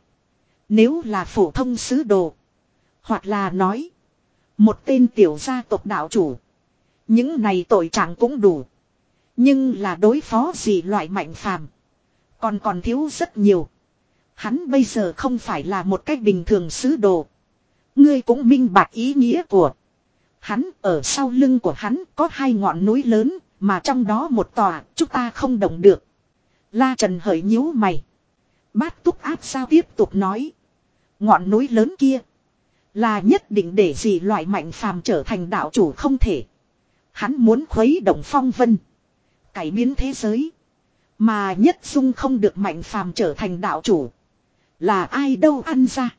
A: Nếu là phổ thông sứ đồ. Hoặc là nói. Một tên tiểu gia tộc đạo chủ. Những này tội trạng cũng đủ. Nhưng là đối phó gì loại Mạnh Phàm. Còn còn thiếu rất nhiều. Hắn bây giờ không phải là một cách bình thường sứ đồ. Ngươi cũng minh bạch ý nghĩa của. Hắn ở sau lưng của hắn có hai ngọn núi lớn. Mà trong đó một tòa chúng ta không động được. La Trần Hởi nhíu mày. Bát túc áp sao tiếp tục nói. Ngọn núi lớn kia. Là nhất định để gì loại Mạnh Phàm trở thành đạo chủ không thể. Hắn muốn khuấy động phong vân. Cải biến thế giới. Mà nhất dung không được Mạnh Phàm trở thành đạo chủ. Là ai đâu ăn ra.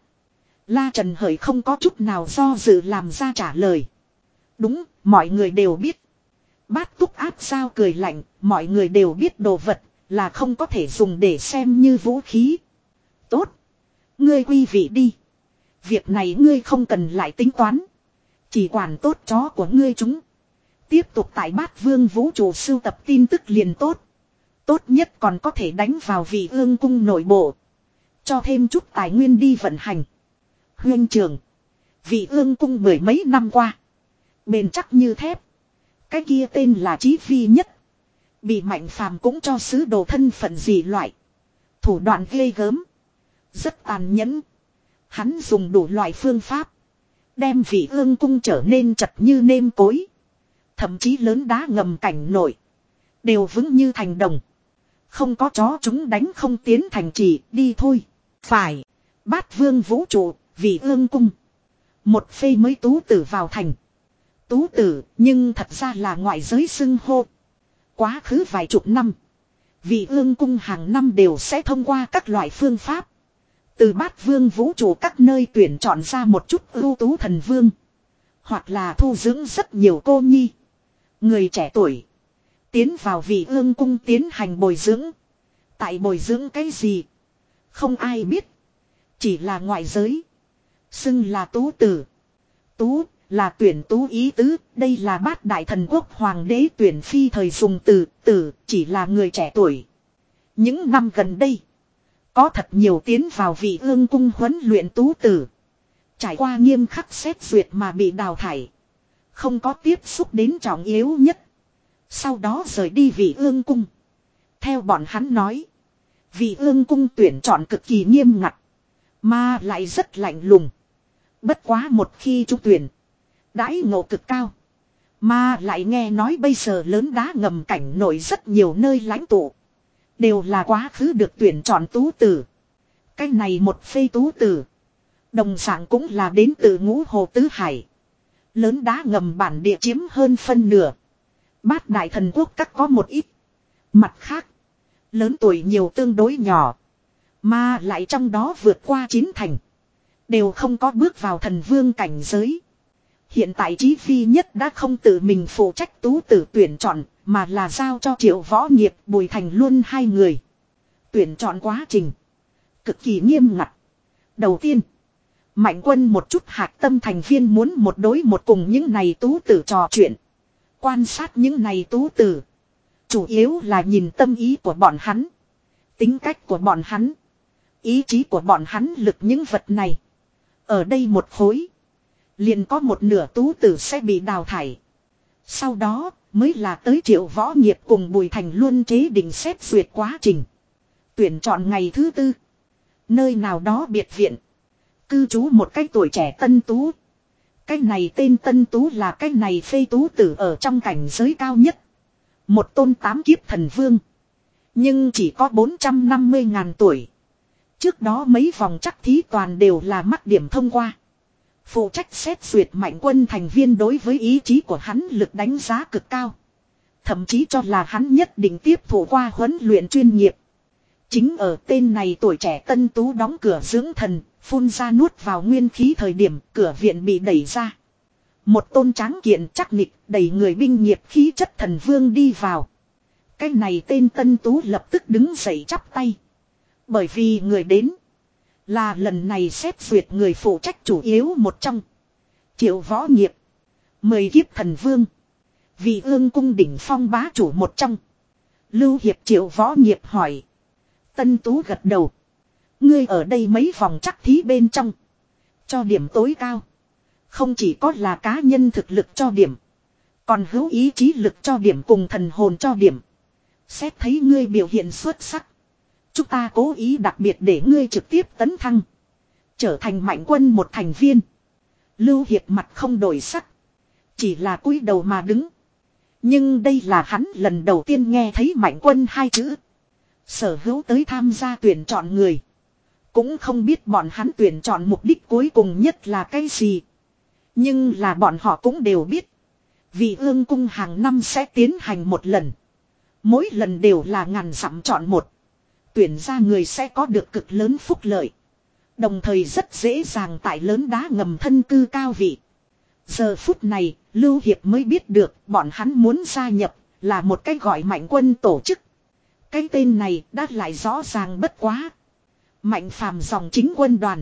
A: La Trần Hởi không có chút nào do dự làm ra trả lời. Đúng, mọi người đều biết. Bát túc áp sao cười lạnh, mọi người đều biết đồ vật là không có thể dùng để xem như vũ khí. Tốt. Ngươi quy vị đi. Việc này ngươi không cần lại tính toán. Chỉ quản tốt chó của ngươi chúng. Tiếp tục tại bát vương vũ trụ sưu tập tin tức liền tốt. Tốt nhất còn có thể đánh vào vị ương cung nội bộ. Cho thêm chút tài nguyên đi vận hành. Huyên trường. Vị ương cung mười mấy năm qua. Bền chắc như thép. Cái kia tên là Chí Phi nhất. Bị Mạnh Phàm cũng cho sứ đồ thân phận gì loại. Thủ đoạn ghê gớm. Rất tàn nhẫn. Hắn dùng đủ loại phương pháp. Đem Vị Ương cung trở nên chật như nêm cối. Thậm chí lớn đá ngầm cảnh nổi. Đều vững như thành đồng. Không có chó chúng đánh không tiến thành trì, đi thôi. Phải. Bát vương vũ trụ, Vị Ương cung. Một phê mới tú tử vào thành. Tú tử, nhưng thật ra là ngoại giới xưng hô. Quá khứ vài chục năm. Vị Ương cung hàng năm đều sẽ thông qua các loại phương pháp. Từ bát vương vũ trụ các nơi tuyển chọn ra một chút ưu tú thần vương. Hoặc là thu dưỡng rất nhiều cô nhi. Người trẻ tuổi. Tiến vào Vị Ương cung tiến hành bồi dưỡng. Tại bồi dưỡng cái gì? Không ai biết. Chỉ là ngoại giới. Xưng là tú tử. Tú là tuyển tú ý tứ. Đây là bát đại thần quốc hoàng đế tuyển phi thời dùng từ. Tử chỉ là người trẻ tuổi. Những năm gần đây. Có thật nhiều tiến vào Vị Ương cung huấn luyện tú tử. Trải qua nghiêm khắc xét duyệt mà bị đào thải. Không có tiếp xúc đến trọng yếu nhất. Sau đó rời đi Vị Ương cung. Theo bọn hắn nói. Vị Ương cung tuyển chọn cực kỳ nghiêm ngặt. Mà lại rất lạnh lùng. Bất quá một khi trúng tuyển. Đãi ngộ cực cao. Mà lại nghe nói bây giờ lớn đá ngầm cảnh nổi rất nhiều nơi lãnh tụ. Đều là quá khứ được tuyển chọn tú tử. Cái này một phê tú tử. Đồng dạng cũng là đến từ Ngũ Hồ Tứ Hải. Lớn đá ngầm bản địa chiếm hơn phân nửa. Bát đại thần quốc các có một ít. Mặt khác. Lớn tuổi nhiều tương đối nhỏ. Mà lại trong đó vượt qua chín thành. Đều không có bước vào thần vương cảnh giới. Hiện tại Chí Phi Nhất đã không tự mình phụ trách tú tử tuyển chọn. Mà là giao cho Triệu Võ Nghiệp Bùi Thành Luân hai người. Tuyển chọn quá trình. Cực kỳ nghiêm ngặt. Đầu tiên. Mạnh Quân một chút hạt tâm thành viên muốn một đối một cùng những này tú tử trò chuyện. Quan sát những này tú tử. Chủ yếu là nhìn tâm ý của bọn hắn. Tính cách của bọn hắn. Ý chí của bọn hắn lực những vật này. Ở đây một khối. Liền có một nửa tú tử sẽ bị đào thải. Sau đó mới là tới Triệu Võ Nghiệp cùng Bùi Thành Luân chế định xét duyệt quá trình. Tuyển chọn ngày thứ tư. Nơi nào đó biệt viện. Cư trú một cái tuổi trẻ tân tú. Cái này tên tân tú là cái này phê tú tử ở trong cảnh giới cao nhất. Một tôn tám kiếp thần vương. Nhưng chỉ có bốn trăm năm mươi ngàn tuổi. Trước đó mấy vòng chắc thí toàn đều là mắc điểm thông qua. Phụ trách xét duyệt Mạnh Quân thành viên đối với ý chí của hắn lực đánh giá cực cao. Thậm chí cho là hắn nhất định tiếp thủ qua huấn luyện chuyên nghiệp. Chính ở tên này tuổi trẻ tân tú đóng cửa dưỡng thần, phun ra nuốt vào nguyên khí thời điểm cửa viện bị đẩy ra. Một tôn tráng kiện chắc nịch đầy người binh nghiệp khí chất thần vương đi vào. Cái này tên tân tú lập tức đứng dậy chắp tay. Bởi vì người đến là lần này xét duyệt người phụ trách chủ yếu một trong. Triệu Võ Nghiệp. Mười kiếp thần vương. Vị Ương cung đỉnh phong bá chủ một trong. Lưu Hiệp Triệu Võ Nghiệp hỏi. Tân tú gật đầu. Ngươi ở đây mấy vòng chắc thí bên trong. Cho điểm tối cao. Không chỉ có là cá nhân thực lực cho điểm. Còn hữu ý chí lực cho điểm cùng thần hồn cho điểm. Xét thấy ngươi biểu hiện xuất sắc. Chúng ta cố ý đặc biệt để ngươi trực tiếp tấn thăng. Trở thành Mạnh Quân một thành viên. Lưu Hiệp mặt không đổi sắc. Chỉ là cúi đầu mà đứng. Nhưng đây là hắn lần đầu tiên nghe thấy Mạnh Quân hai chữ. Sở hữu tới tham gia tuyển chọn người. Cũng không biết bọn hắn tuyển chọn mục đích cuối cùng nhất là cái gì. Nhưng là bọn họ cũng đều biết. Vị Ương cung hàng năm sẽ tiến hành một lần. Mỗi lần đều là ngàn dặm chọn một. Tuyển ra người sẽ có được cực lớn phúc lợi. Đồng thời rất dễ dàng tại lớn đá ngầm thân cư cao vị. Giờ phút này, Lưu Hiệp mới biết được bọn hắn muốn gia nhập là một cái gọi Mạnh Quân tổ chức. Cái tên này đã lại rõ ràng bất quá. Mạnh phàm dòng chính quân đoàn.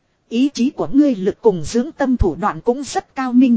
A: Ý chí của ngươi lực cùng dưỡng tâm thủ đoạn cũng rất cao minh.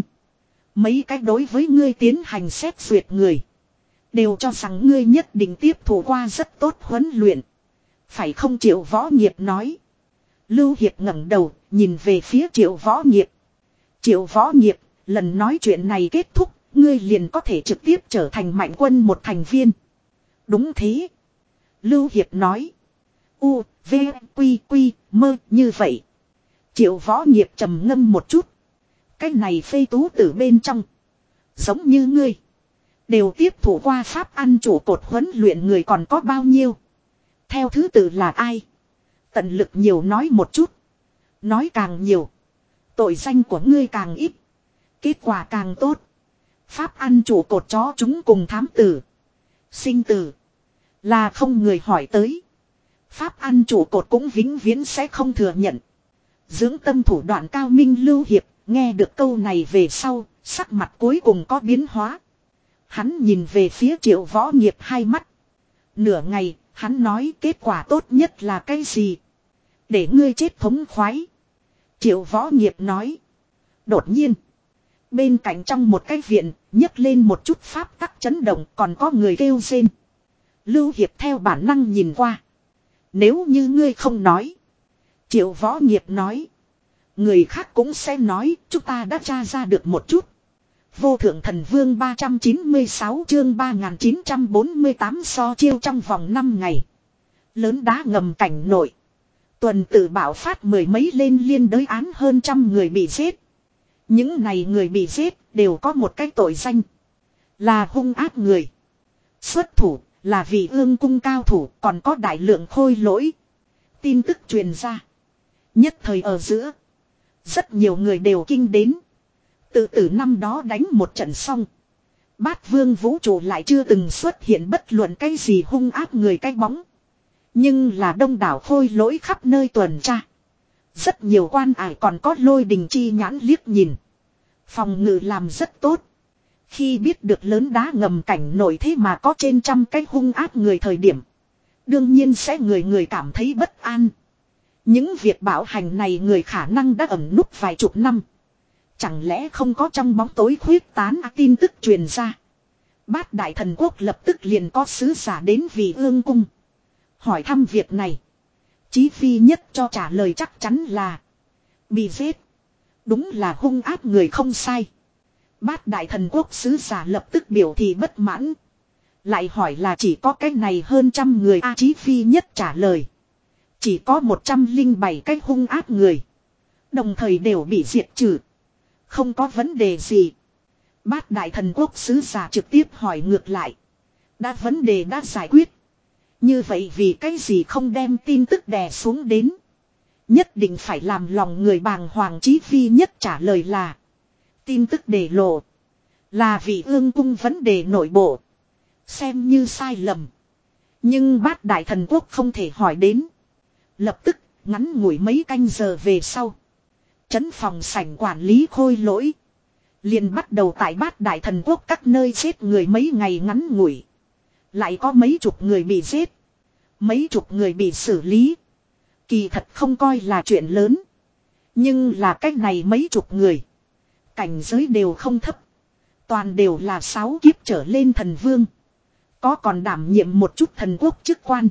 A: Mấy cái đối với ngươi tiến hành xét duyệt người. Đều cho rằng ngươi nhất định tiếp thủ qua rất tốt huấn luyện. Phải không? Triệu Võ Nghiệp nói. Lưu Hiệp ngẩng đầu nhìn về phía Triệu Võ Nghiệp. Triệu Võ Nghiệp, lần nói chuyện này kết thúc, ngươi liền có thể trực tiếp trở thành Mạnh Quân một thành viên. Đúng thế. Lưu Hiệp nói. U, V, Quy, Quy, Mơ như vậy. Triệu Võ Nghiệp trầm ngâm một chút. Cái này phê tú tử bên trong. Giống như ngươi. Đều tiếp thủ qua pháp ăn chủ cột huấn luyện người còn có bao nhiêu. Theo thứ tự là ai. Tận lực nhiều nói một chút. Nói càng nhiều. Tội danh của ngươi càng ít. Kết quả càng tốt. Pháp ăn chủ cột chó chúng cùng thám tử. Sinh tử. Là không người hỏi tới. Pháp ăn chủ cột cũng vĩnh viễn sẽ không thừa nhận. Dưỡng tâm thủ đoạn cao minh Lưu Hiệp. Nghe được câu này về sau. Sắc mặt cuối cùng có biến hóa. Hắn nhìn về phía Triệu Võ Nghiệp hai mắt. Nửa ngày. Hắn nói kết quả tốt nhất là cái gì. Để ngươi chết thống khoái. Triệu Võ Nghiệp nói. Đột nhiên. Bên cạnh trong một cái viện. nhấc lên một chút pháp tắc chấn động. Còn có người kêu rên. Lưu Hiệp theo bản năng nhìn qua. Nếu như ngươi không nói. Triệu Võ Nghiệp nói. Người khác cũng sẽ nói. Chúng ta đã tra ra được một chút. Vô thượng thần vương ba trăm chín mươi sáu chương ba nghìn chín trăm bốn mươi tám so chiêu trong vòng năm ngày. Lớn đá ngầm cảnh nội. Tuần tự bạo phát mười mấy lên liên đới án hơn trăm người bị giết. Những này người bị giết đều có một cái tội danh. Là hung ác người. Xuất thủ là vì ương cung cao thủ còn có đại lượng khôi lỗi. Tin tức truyền ra. Nhất thời ở giữa. Rất nhiều người đều kinh đến. Tự tử năm đó đánh một trận xong. Bát vương vũ trụ lại chưa từng xuất hiện bất luận cái gì hung ác người cái bóng. Nhưng là đông đảo khôi lỗi khắp nơi tuần tra. Rất nhiều quan ải còn có lôi đình chi nhãn liếc nhìn. Phòng ngự làm rất tốt. Khi biết được lớn đá ngầm cảnh nổi thế mà có trên trăm cái hung ác người thời điểm. Đương nhiên sẽ người người cảm thấy bất an. Những việc bảo hành này người khả năng đã ẩn núp vài chục năm. Chẳng lẽ không có trong bóng tối khuyết tán tin tức truyền ra. Bát đại thần quốc lập tức liền có sứ giả đến vì ương cung. Hỏi thăm việc này. Chí phi nhất cho trả lời chắc chắn là. Bị giết. Đúng là hung ác người không sai. Bát đại thần quốc sứ giả lập tức biểu thị bất mãn. Lại hỏi là chỉ có cái này hơn trăm người A Chí phi nhất trả lời. Chỉ có một trăm linh bảy cái hung ác người. Đồng thời đều bị diệt trừ. Không có vấn đề gì. Bát đại thần quốc sứ giả trực tiếp hỏi ngược lại. Đã vấn đề đã giải quyết. Như vậy vì cái gì không đem tin tức đè xuống đến. Nhất định phải làm lòng người bàng hoàng. Chí phi nhất trả lời là. Tin tức để lộ. Là vì ương cung vấn đề nội bộ. Xem như sai lầm. Nhưng bát đại thần quốc không thể hỏi đến. Lập tức ngắn ngủi mấy canh giờ về sau. Trấn phòng sảnh quản lý khôi lỗi. Liền bắt đầu tại bát đại thần quốc các nơi giết người mấy ngày ngắn ngủi. Lại có mấy chục người bị giết. Mấy chục người bị xử lý. Kỳ thật không coi là chuyện lớn. Nhưng là cách này mấy chục người. Cảnh giới đều không thấp. Toàn đều là sáu kiếp trở lên thần vương. Có còn đảm nhiệm một chút thần quốc chức quan.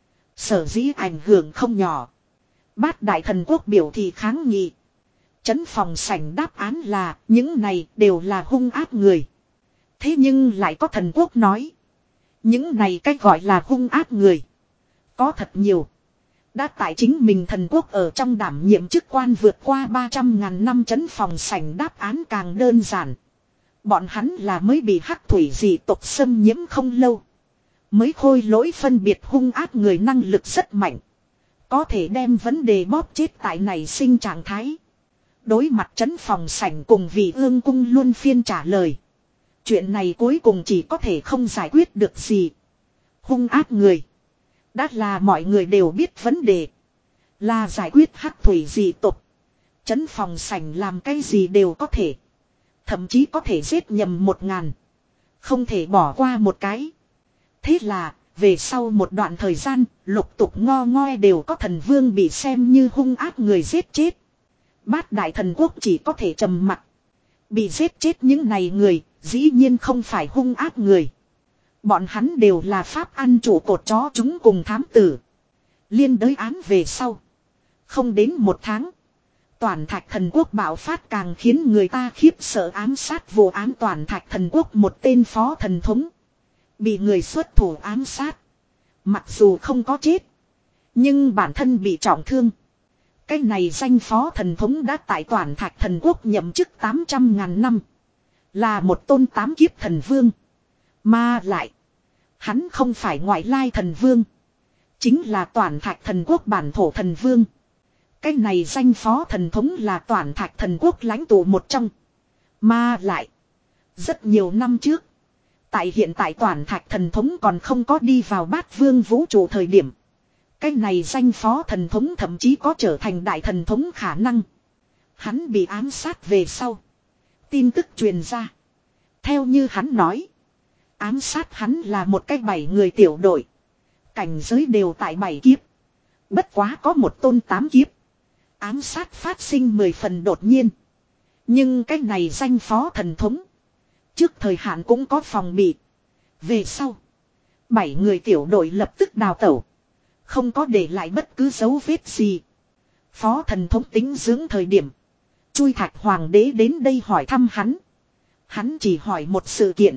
A: Sở dĩ ảnh hưởng không nhỏ. Bát đại thần quốc biểu thị kháng nghị. Trấn phòng sảnh đáp án là những này đều là hung ác người. Thế nhưng lại có thần quốc nói. Những này cách gọi là hung ác người. Có thật nhiều. Đã tại chính mình thần quốc ở trong đảm nhiệm chức quan vượt qua ba trăm ngàn năm. Trấn phòng sảnh đáp án càng đơn giản. Bọn hắn là mới bị hắc thủy dị tộc xâm nhiễm không lâu. Mới khôi lỗi phân biệt hung ác người năng lực rất mạnh. Có thể đem vấn đề bóp chết tại này sinh trạng thái. Đối mặt trấn phòng sảnh cùng vị ương cung luôn phiên trả lời. Chuyện này cuối cùng chỉ có thể không giải quyết được gì. Hung ác người. Đã là mọi người đều biết vấn đề. Là giải quyết hắc thủy dị tộc. Trấn phòng sảnh làm cái gì đều có thể. Thậm chí có thể giết nhầm một ngàn. Không thể bỏ qua một cái. Thế là, về sau một đoạn thời gian, lục tục ngo ngoe đều có thần vương bị xem như hung ác người giết chết. Bát đại thần quốc chỉ có thể trầm mặc. Bị giết chết những này người, dĩ nhiên không phải hung ác người. Bọn hắn đều là pháp ăn chủ cột chó chúng cùng thám tử. Liên đới án về sau. Không đến một tháng. Toàn thạch thần quốc bạo phát càng khiến người ta khiếp sợ ám sát vụ án toàn thạch thần quốc một tên phó thần thống. Bị người xuất thủ ám sát. Mặc dù không có chết. Nhưng bản thân bị trọng thương. Cái này danh phó thần thống đã tại Toản Thạch Thần Quốc nhậm chức tám trăm ngàn năm. Là một tôn tám kiếp thần vương. Mà lại. Hắn không phải ngoại lai thần vương. Chính là Toản Thạch Thần Quốc bản thổ thần vương. Cái này danh phó thần thống là Toản Thạch Thần Quốc lãnh tụ một trong. Mà lại. Rất nhiều năm trước. Tại hiện tại Toản Thạch Thần thống còn không có đi vào bát vương vũ trụ thời điểm. Cái này danh phó thần thống thậm chí có trở thành đại thần thống khả năng. Hắn bị ám sát về sau. Tin tức truyền ra. Theo như hắn nói. Ám sát hắn là một cái bảy người tiểu đội. Cảnh giới đều tại bảy kiếp. Bất quá có một tôn tám kiếp. Ám sát phát sinh mười phần đột nhiên. Nhưng cái này danh phó thần thống. Trước thời hạn cũng có phòng bị. Về sau. Bảy người tiểu đội lập tức đào tẩu. Không có để lại bất cứ dấu vết gì. Phó thần thống tính dưỡng thời điểm. Chui Thạch Hoàng đế đến đây hỏi thăm hắn. Hắn chỉ hỏi một sự kiện.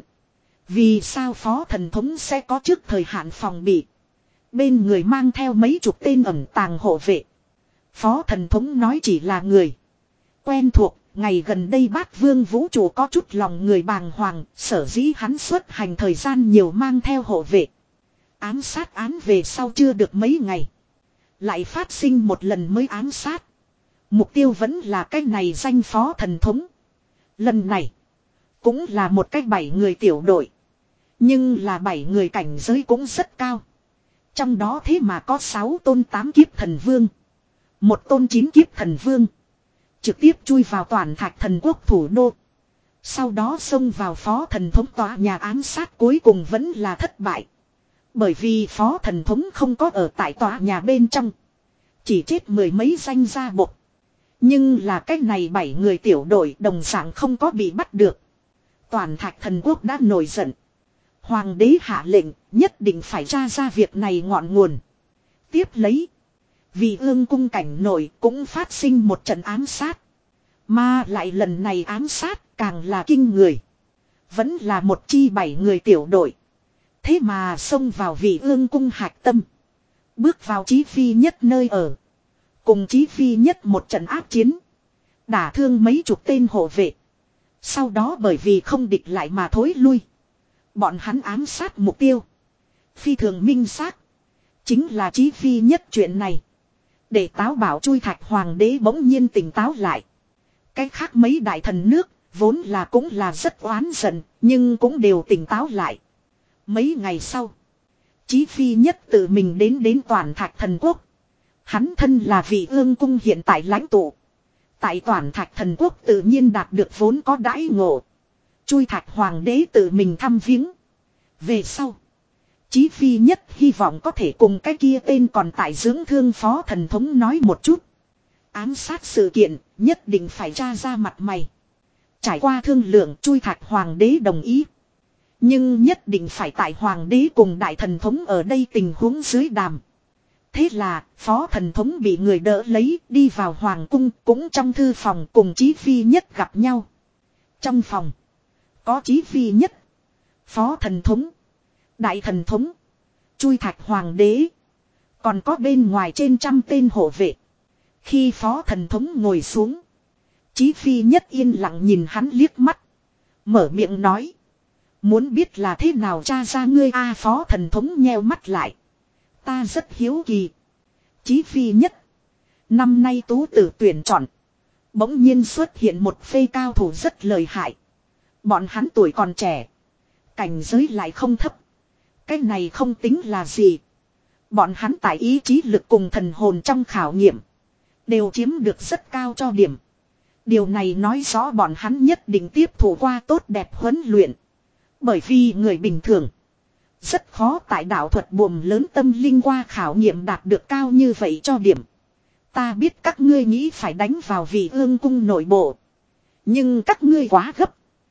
A: Vì sao phó thần thống sẽ có trước thời hạn phòng bị. Bên người mang theo mấy chục tên ẩn tàng hộ vệ. Phó thần thống nói chỉ là người. Quen thuộc, ngày gần đây bát vương vũ trụ có chút lòng người bàng hoàng. Sở dĩ hắn xuất hành thời gian nhiều mang theo hộ vệ. Ám sát án về sau chưa được mấy ngày. Lại phát sinh một lần mới ám sát. Mục tiêu vẫn là cái này danh phó thần thống. Lần này. Cũng là một cái bảy người tiểu đội. Nhưng là bảy người cảnh giới cũng rất cao. Trong đó thế mà có sáu tôn tám kiếp thần vương. Một tôn chín kiếp thần vương. Trực tiếp chui vào Toản Thạch Thần Quốc thủ đô. Sau đó xông vào phó thần thống tòa nhà ám sát cuối cùng vẫn là thất bại. Bởi vì phó thần thống không có ở tại tòa nhà bên trong. Chỉ chết mười mấy danh gia bột. Nhưng là cái này bảy người tiểu đội đồng dạng không có bị bắt được. Toản Thạch Thần Quốc đã nổi giận. Hoàng đế hạ lệnh nhất định phải tra ra việc này ngọn nguồn. Tiếp lấy. Vì ương cung cảnh nổi cũng phát sinh một trận ám sát. Mà lại lần này ám sát càng là kinh người. Vẫn là một chi bảy người tiểu đội. Thế mà xông vào vị ương cung hạch tâm. Bước vào Chí Phi Nhất nơi ở. Cùng Chí Phi Nhất một trận áp chiến. Đả thương mấy chục tên hộ vệ. Sau đó bởi vì không địch lại mà thối lui. Bọn hắn ám sát mục tiêu. Phi thường minh xác. Chính là Chí Phi Nhất chuyện này. Để táo bảo Chui Thạch Hoàng đế bỗng nhiên tỉnh táo lại. Cái khác mấy đại thần nước. Vốn là cũng là rất oán giận. Nhưng cũng đều tỉnh táo lại. Mấy ngày sau. Chí Phi Nhất tự mình đến đến Toản Thạch Thần Quốc. Hắn thân là vị ương cung hiện tại lãnh tụ. Tại Toản Thạch Thần Quốc tự nhiên đạt được vốn có đãi ngộ. Chui Thạch Hoàng đế tự mình thăm viếng. Về sau. Chí Phi Nhất hy vọng có thể cùng cái kia tên còn tại dưỡng thương phó thần thống nói một chút. Ám sát sự kiện nhất định phải tra ra mặt mày. Trải qua thương lượng Chui Thạch Hoàng đế đồng ý. Nhưng nhất định phải tại Hoàng đế cùng đại thần thống ở đây tình huống dưới đàm. Thế là phó thần thống bị người đỡ lấy đi vào Hoàng cung cũng trong thư phòng cùng Chí Phi Nhất gặp nhau. Trong phòng có Chí Phi Nhất, phó thần thống, đại thần thống, Chui Thạch Hoàng đế. Còn có bên ngoài trên trăm tên hộ vệ. Khi phó thần thống ngồi xuống. Chí Phi Nhất yên lặng nhìn hắn liếc mắt. Mở miệng nói. Muốn biết là thế nào tra ra ngươi a phó thần thống nheo mắt lại. Ta rất hiếu kỳ. Chí Phi Nhất. Năm nay tú tử tuyển chọn. Bỗng nhiên xuất hiện một phê cao thủ rất lợi hại. Bọn hắn tuổi còn trẻ. Cảnh giới lại không thấp. Cái này không tính là gì. Bọn hắn tại ý chí lực cùng thần hồn trong khảo nghiệm. Đều chiếm được rất cao cho điểm. Điều này nói rõ bọn hắn nhất định tiếp thủ qua tốt đẹp huấn luyện. Bởi vì người bình thường. Rất khó tại đạo thuật buồm lớn tâm linh qua khảo nghiệm đạt được cao như vậy cho điểm. Ta biết các ngươi nghĩ phải đánh vào vị ương cung nội bộ. Nhưng các ngươi quá gấp.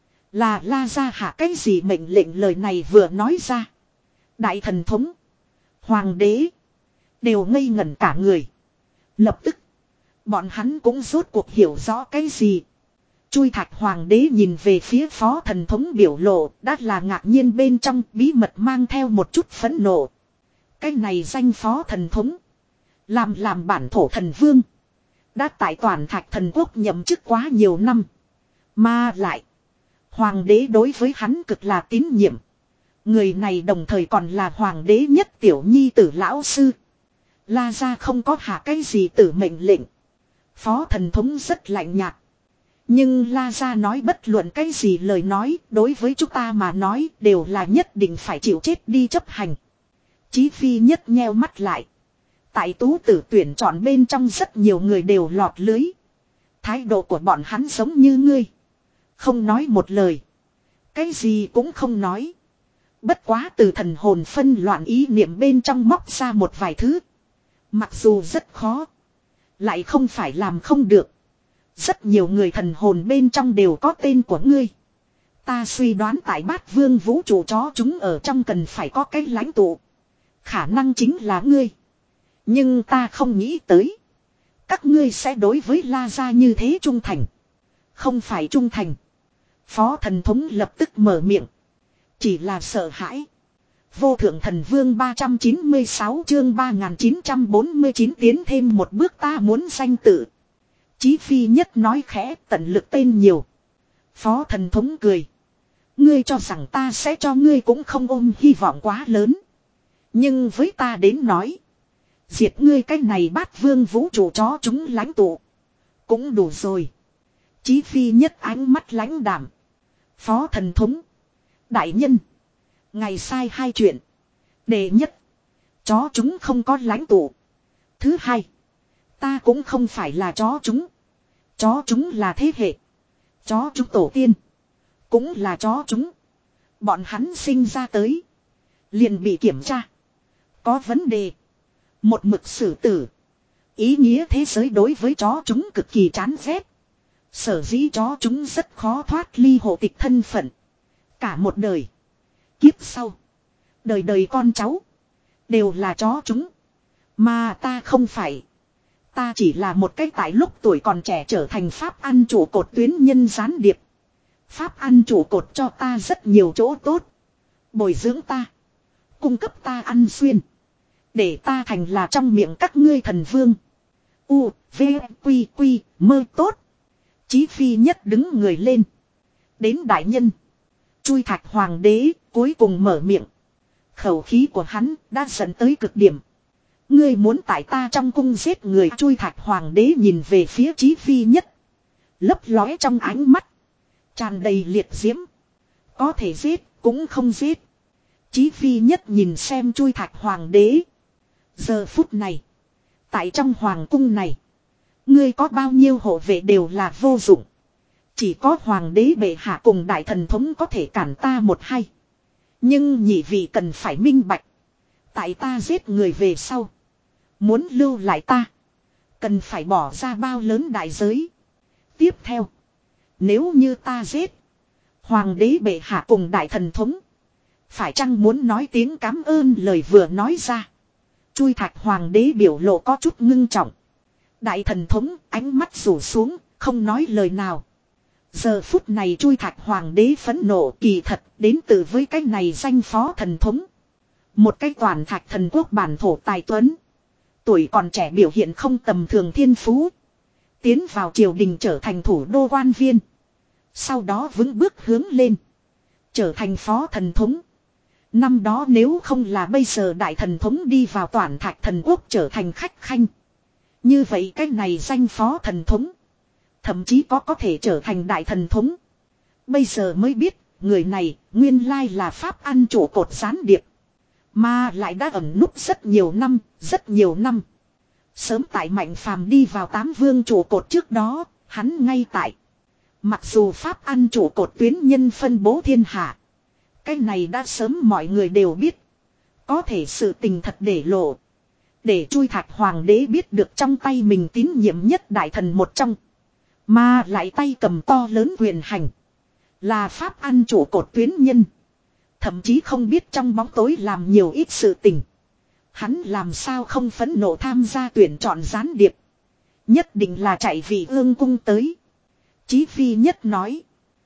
A: Là la ra hạ cái gì mệnh lệnh lời này vừa nói ra. Đại thần thống. Hoàng đế. Đều ngây ngẩn cả người. Lập tức. Bọn hắn cũng rốt cuộc hiểu rõ cái gì. Chui Thạch Hoàng đế nhìn về phía phó thần thống biểu lộ. Đã là ngạc nhiên bên trong bí mật mang theo một chút phẫn nộ. Cái này danh phó thần thống. Làm làm bản thổ thần vương. Đã tại toàn thạch thần quốc nhậm chức quá nhiều năm. Mà lại. Hoàng đế đối với hắn cực là tín nhiệm. Người này đồng thời còn là hoàng đế nhất tiểu nhi tử lão sư. La gia không có hạ cái gì tử mệnh lệnh. Phó thần thống rất lạnh nhạt. Nhưng La gia nói bất luận cái gì lời nói đối với chúng ta mà nói đều là nhất định phải chịu chết đi chấp hành. Chí Phi nhất nheo mắt lại. Tại tú tử tuyển chọn bên trong rất nhiều người đều lọt lưới. Thái độ của bọn hắn giống như ngươi. Không nói một lời. Cái gì cũng không nói. Bất quá từ thần hồn phân loạn ý niệm bên trong móc ra một vài thứ. Mặc dù rất khó. Lại không phải làm không được. Rất nhiều người thần hồn bên trong đều có tên của ngươi. Ta suy đoán tại bát vương vũ trụ chó chúng ở trong cần phải có cái lãnh tụ. Khả năng chính là ngươi. Nhưng ta không nghĩ tới. Các ngươi sẽ đối với La gia như thế trung thành. Không phải trung thành. Phó thần thống lập tức mở miệng. Chỉ là sợ hãi. Vô thượng thần vương ba trăm chín mươi sáu chương ba nghìn chín trăm bốn mươi chín tiến thêm một bước ta muốn danh tự. Chí Phi nhất nói khẽ tận lực tên nhiều. Phó thần thống cười. Ngươi cho rằng ta sẽ cho ngươi cũng không ôm hy vọng quá lớn. Nhưng với ta đến nói. Diệt ngươi cái này bát vương vũ trụ chó chúng lãnh tụ. Cũng đủ rồi. Chí Phi nhất ánh mắt lãnh đảm. Phó thần thống. Đại nhân. Ngày sai hai chuyện. Đệ nhất. Chó chúng không có lãnh tụ. Thứ hai. Ta cũng không phải là chó chúng. Chó chúng là thế hệ. Chó chúng tổ tiên. Cũng là chó chúng. Bọn hắn sinh ra tới. Liền bị kiểm tra. Có vấn đề. Một mực xử tử. Ý nghĩa thế giới đối với chó chúng cực kỳ chán ghét. Sở dĩ chó chúng rất khó thoát ly hộ tịch thân phận. Cả một đời. Kiếp sau. Đời đời con cháu. Đều là chó chúng. Mà ta không phải. Ta chỉ là một cái tại lúc tuổi còn trẻ trở thành pháp ăn trụ cột tuyến nhân gián điệp. Pháp ăn trụ cột cho ta rất nhiều chỗ tốt. Bồi dưỡng ta. Cung cấp ta ăn xuyên. Để ta thành là trong miệng các ngươi thần vương. U, V, Quy, Quy, mơ tốt. Chí Phi nhất đứng người lên. Đến đại nhân. Chui thạch hoàng đế cuối cùng mở miệng. Khẩu khí của hắn đã dẫn tới cực điểm. Ngươi muốn tại ta trong cung giết người. Chui thạch hoàng đế nhìn về phía Chí Phi nhất. Lấp lóe trong ánh mắt. Tràn đầy liệt diễm. Có thể giết cũng không giết. Chí Phi nhất nhìn xem Chui thạch hoàng đế. Giờ phút này. Tại trong hoàng cung này. Ngươi có bao nhiêu hộ vệ đều là vô dụng. Chỉ có hoàng đế bệ hạ cùng đại thần thống có thể cản ta một hay. Nhưng nhị vị cần phải minh bạch. Tại ta giết người về sau. Muốn lưu lại ta. Cần phải bỏ ra bao lớn đại giới. Tiếp theo. Nếu như ta giết. Hoàng đế bệ hạ cùng đại thần thống. Phải chăng muốn nói tiếng cảm ơn lời vừa nói ra. Chui thạch hoàng đế biểu lộ có chút ngưng trọng. Đại thần thống ánh mắt rủ xuống. Không nói lời nào. Giờ phút này Chui thạch hoàng đế phẫn nộ kỳ thật đến từ với cái này danh phó thần thống. Một cái toàn thạch thần quốc bản thổ tài tuấn. Tuổi còn trẻ biểu hiện không tầm thường thiên phú. Tiến vào triều đình trở thành thủ đô quan viên. Sau đó vững bước hướng lên. Trở thành phó thần thống. Năm đó nếu không là bây giờ đại thần thống đi vào toàn thạch thần quốc trở thành khách khanh. Như vậy cái này danh phó thần thống. Thậm chí có có thể trở thành đại thần thống. Bây giờ mới biết, người này nguyên lai là pháp ăn trụ cột gián điệp. Mà lại đã ẩn núp rất nhiều năm, rất nhiều năm. Sớm tại Mạnh Phàm đi vào tám vương trụ cột trước đó, hắn ngay tại. Mặc dù pháp ăn trụ cột tuyến nhân phân bố thiên hạ. Cái này đã sớm mọi người đều biết. Có thể sự tình thật để lộ. Để Chui thạch hoàng đế biết được trong tay mình tín nhiệm nhất đại thần một trong. Mà lại tay cầm to lớn quyền hành. Là pháp ăn trụ cột tuyến nhân. Thậm chí không biết trong bóng tối làm nhiều ít sự tình. Hắn làm sao không phẫn nộ tham gia tuyển chọn gián điệp. Nhất định là chạy vì ương cung tới. Chí Phi nhất nói.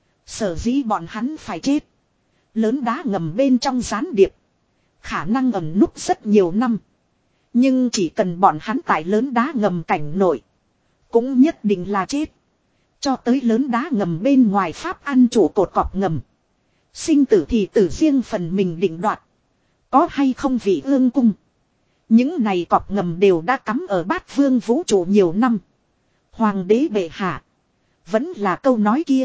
A: Sở dĩ bọn hắn phải chết. Lớn đá ngầm bên trong gián điệp. Khả năng ẩn núp rất nhiều năm. Nhưng chỉ cần bọn hắn tại lớn đá ngầm cảnh nổi. Cũng nhất định là chết. Cho tới lớn đá ngầm bên ngoài pháp ăn chủ cột cọp ngầm. Sinh tử thì tử riêng phần mình định đoạt. Có hay không vị ương cung. Những này cọp ngầm đều đã cắm ở bát vương vũ trụ nhiều năm. Hoàng đế bệ hạ. Vẫn là câu nói kia.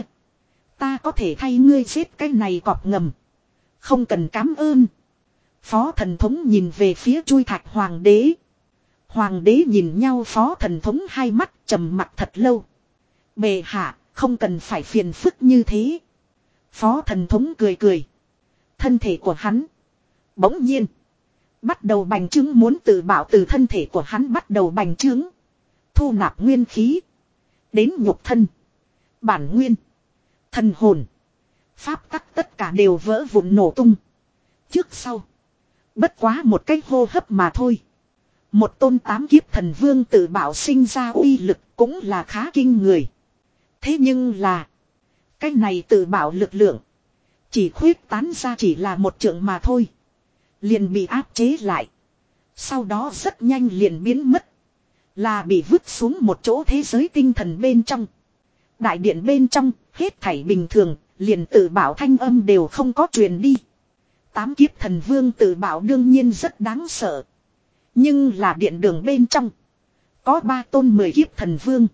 A: Ta có thể thay ngươi giết cái này cọp ngầm. Không cần cám ơn. Phó thần thống nhìn về phía chui thạch hoàng đế. Hoàng đế nhìn nhau phó thần thống hai mắt trầm mặt thật lâu. Bệ hạ, không cần phải phiền phức như thế. Phó thần thống cười cười. Thân thể của hắn. Bỗng nhiên. Bắt đầu bành trướng muốn tự bảo từ thân thể của hắn bắt đầu bành trướng. Thu nạp nguyên khí. Đến nhục thân. Bản nguyên. Thần hồn. Pháp tắc tất cả đều vỡ vụn nổ tung. Trước sau. Bất quá một cái hô hấp mà thôi. Một tôn tám kiếp thần vương tự bảo sinh ra uy lực cũng là khá kinh người. Thế nhưng là. Cái này tự bảo lực lượng. Chỉ khuyết tán ra chỉ là một trượng mà thôi. Liền bị áp chế lại. Sau đó rất nhanh liền biến mất. Là bị vứt xuống một chỗ thế giới tinh thần bên trong. Đại điện bên trong, hết thảy bình thường, liền tự bảo thanh âm đều không có truyền đi. Tám kiếp thần vương tự bảo đương nhiên rất đáng sợ. Nhưng là điện đường bên trong. Có ba tôn mười kiếp thần vương.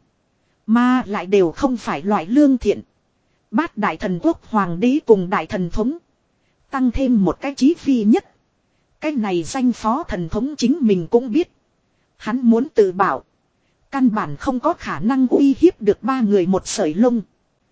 A: Mà lại đều không phải loại lương thiện. Bát đại thần quốc hoàng đế cùng đại thần thống. Tăng thêm một cái chí phi nhất. Cái này danh phó thần thống chính mình cũng biết. Hắn muốn tự bảo. Căn bản không có khả năng uy hiếp được ba người một sợi lông.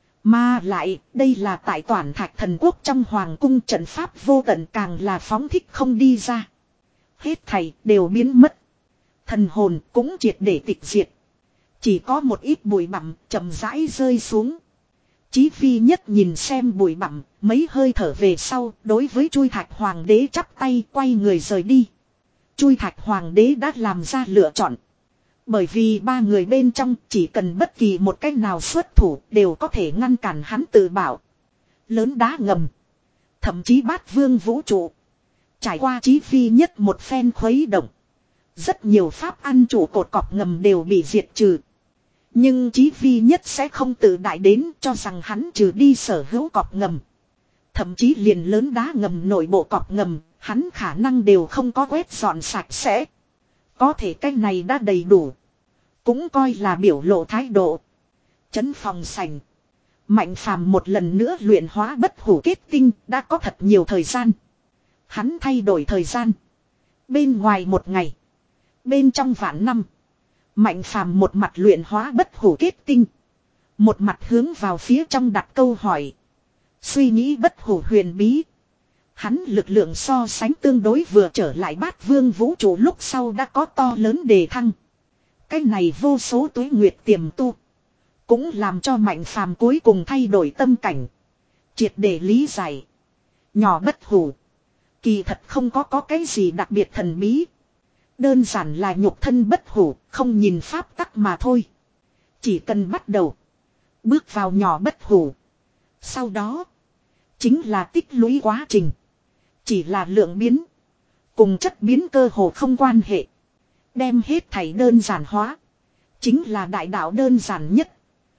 A: Mà lại, đây là tại toàn thạch thần quốc trong hoàng cung trận pháp vô tận càng là phóng thích không đi ra. Hết thảy đều biến mất. Thần hồn cũng triệt để tịch diệt. Chỉ có một ít bụi bặm chậm rãi rơi xuống. Chí phi nhất nhìn xem bụi bặm, mấy hơi thở về sau, đối với chui thạch hoàng đế chắp tay quay người rời đi. Chui thạch hoàng đế đã làm ra lựa chọn. Bởi vì ba người bên trong chỉ cần bất kỳ một cách nào xuất thủ đều có thể ngăn cản hắn tự bảo. Lớn đá ngầm. Thậm chí bát vương vũ trụ. Trải qua chí phi nhất một phen khuấy động. Rất nhiều pháp ăn chủ cột cọp ngầm đều bị diệt trừ. Nhưng chí phi nhất sẽ không tự đại đến cho rằng hắn trừ đi sở hữu cọp ngầm. Thậm chí liền lớn đá ngầm nội bộ cọp ngầm, hắn khả năng đều không có quét dọn sạch sẽ. Có thể cách này đã đầy đủ. Cũng coi là biểu lộ thái độ. Chấn phòng sành. Mạnh phàm một lần nữa luyện hóa bất hủ kết tinh đã có thật nhiều thời gian. Hắn thay đổi thời gian. Bên ngoài một ngày. Bên trong vạn năm. Mạnh phàm một mặt luyện hóa bất hủ kết tinh. Một mặt hướng vào phía trong đặt câu hỏi. Suy nghĩ bất hủ huyền bí. Hắn lực lượng so sánh tương đối vừa trở lại bát vương vũ trụ lúc sau đã có to lớn đề thăng. Cái này vô số tuế nguyệt tiềm tu. Cũng làm cho mạnh phàm cuối cùng thay đổi tâm cảnh. Triệt để lý giải. Nhỏ bất hủ. Kỳ thật không có có cái gì đặc biệt thần bí. Đơn giản là nhục thân bất hủ, không nhìn pháp tắc mà thôi. Chỉ cần bắt đầu. Bước vào nhỏ bất hủ. Sau đó. Chính là tích lũy quá trình. Chỉ là lượng biến. Cùng chất biến cơ hồ không quan hệ. Đem hết thảy đơn giản hóa. Chính là đại đạo đơn giản nhất.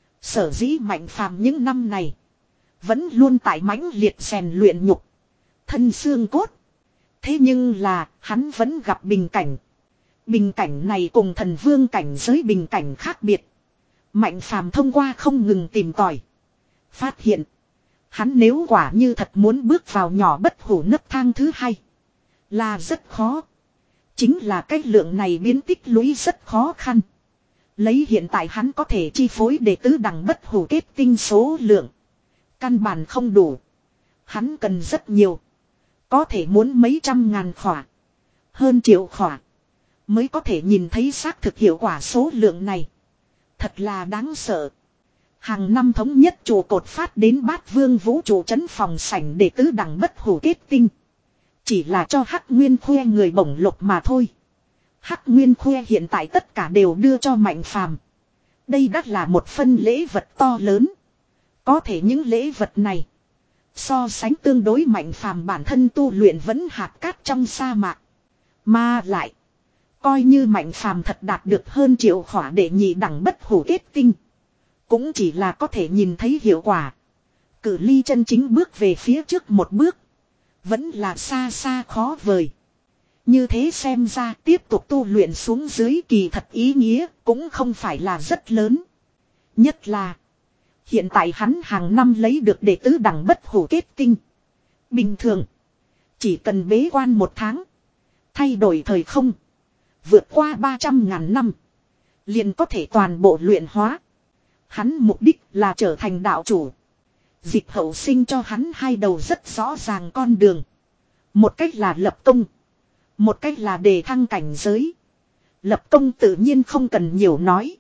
A: Sở dĩ mạnh phàm những năm này. Vẫn luôn tại mãnh liệt rèn luyện nhục. Thân xương cốt. Thế nhưng là hắn vẫn gặp bình cảnh. Bình cảnh này cùng thần vương cảnh giới bình cảnh khác biệt. Mạnh phàm thông qua không ngừng tìm tòi. Phát hiện. Hắn nếu quả như thật muốn bước vào nhỏ bất hủ nấc thang thứ hai. Là rất khó. Chính là cách lượng này biến tích lũy rất khó khăn. Lấy hiện tại hắn có thể chi phối để tứ đẳng bất hủ kết tinh số lượng. Căn bản không đủ. Hắn cần rất nhiều. Có thể muốn mấy trăm ngàn khỏa. Hơn triệu khỏa. Mới có thể nhìn thấy xác thực hiệu quả số lượng này. Thật là đáng sợ. Hàng năm thống nhất trụ cột phát đến bát vương vũ trụ trấn phòng sảnh để tứ đẳng bất hủ kết tinh. Chỉ là cho Hắc Nguyên Khuê người bổng lộc mà thôi. Hắc Nguyên Khuê hiện tại tất cả đều đưa cho Mạnh Phàm. Đây đắt là một phân lễ vật to lớn. Có thể những lễ vật này. So sánh tương đối Mạnh Phàm bản thân tu luyện vẫn hạt cát trong sa mạc. Mà lại. Coi như Mạnh Phàm thật đạt được hơn triệu khỏa để nhị đẳng bất hủ kết tinh. Cũng chỉ là có thể nhìn thấy hiệu quả. Cự ly chân chính bước về phía trước một bước. Vẫn là xa xa khó vời. Như thế xem ra tiếp tục tu luyện xuống dưới kỳ thật ý nghĩa cũng không phải là rất lớn. Nhất là hiện tại hắn hàng năm lấy được đệ tứ đẳng bất hủ kết tinh. Bình thường chỉ cần bế quan một tháng. Thay đổi thời không. Vượt qua ba trăm ngàn năm. Liền có thể toàn bộ luyện hóa. Hắn mục đích là trở thành đạo chủ. Dịch hậu sinh cho hắn hai đầu rất rõ ràng con đường. Một cách là lập công. Một cách là đề thăng cảnh giới. Lập công tự nhiên không cần nhiều nói.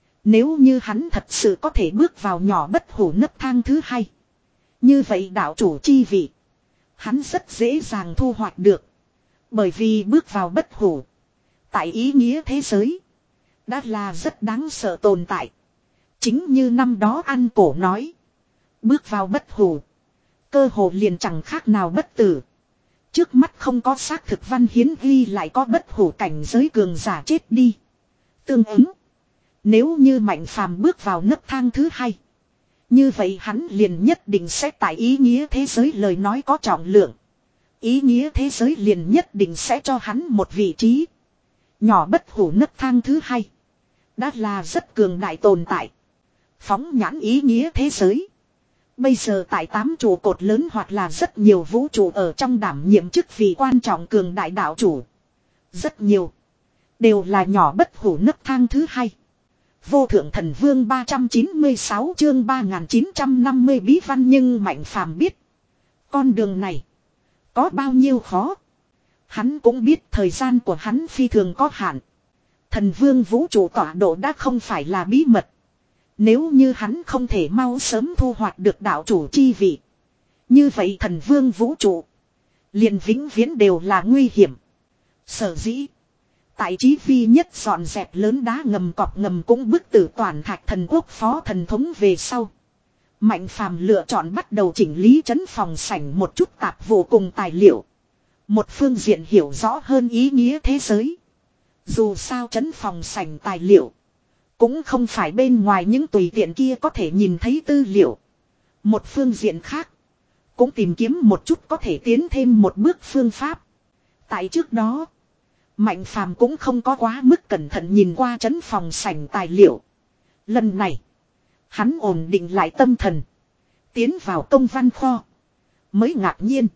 A: Nếu như hắn thật sự có thể bước vào nhỏ bất hủ nấc thang thứ hai. Như vậy đạo chủ chi vị. Hắn rất dễ dàng thu hoạch được. Bởi vì bước vào bất hủ. Tại ý nghĩa thế giới. Đã là rất đáng sợ tồn tại. Chính như năm đó An Cổ nói. Bước vào bất hủ. Cơ hồ liền chẳng khác nào bất tử. Trước mắt không có xác thực văn hiến ghi lại có bất hủ cảnh giới cường giả chết đi. Tương ứng. Nếu như Mạnh Phàm bước vào nấc thang thứ hai. Như vậy hắn liền nhất định sẽ tại ý nghĩa thế giới lời nói có trọng lượng. Ý nghĩa thế giới liền nhất định sẽ cho hắn một vị trí. Nhỏ bất hủ nấc thang thứ hai. Đã là rất cường đại tồn tại. Phóng nhãn ý nghĩa thế giới. Bây giờ tại tám trụ cột lớn hoặc là rất nhiều vũ trụ ở trong đảm nhiệm chức vị quan trọng cường đại đạo chủ. Rất nhiều. Đều là nhỏ bất hủ nấc thang thứ hai. Vô thượng thần vương ba trăm chín mươi sáu chương ba nghìn chín trăm năm mươi bí văn nhưng Mạnh Phàm biết. Con đường này. Có bao nhiêu khó. Hắn cũng biết thời gian của hắn phi thường có hạn. Thần vương vũ trụ tọa độ đã không phải là bí mật. Nếu như hắn không thể mau sớm thu hoạch được đạo chủ chi vị. Như vậy thần vương vũ trụ. Liền vĩnh viễn đều là nguy hiểm. Sở dĩ. Tại chí vi nhất dọn dẹp lớn đá ngầm cọp ngầm cũng bức tử toàn thạch thần quốc phó thần thống về sau. Mạnh Phàm lựa chọn bắt đầu chỉnh lý trấn phòng sảnh một chút tạp vụ cùng tài liệu. Một phương diện hiểu rõ hơn ý nghĩa thế giới. Dù sao trấn phòng sảnh tài liệu. Cũng không phải bên ngoài những tùy tiện kia có thể nhìn thấy tư liệu. Một phương diện khác. Cũng tìm kiếm một chút có thể tiến thêm một bước phương pháp. Tại trước đó. Mạnh Phàm cũng không có quá mức cẩn thận nhìn qua trấn phòng sảnh tài liệu. Lần này. Hắn ổn định lại tâm thần. Tiến vào công văn kho. Mới ngạc nhiên.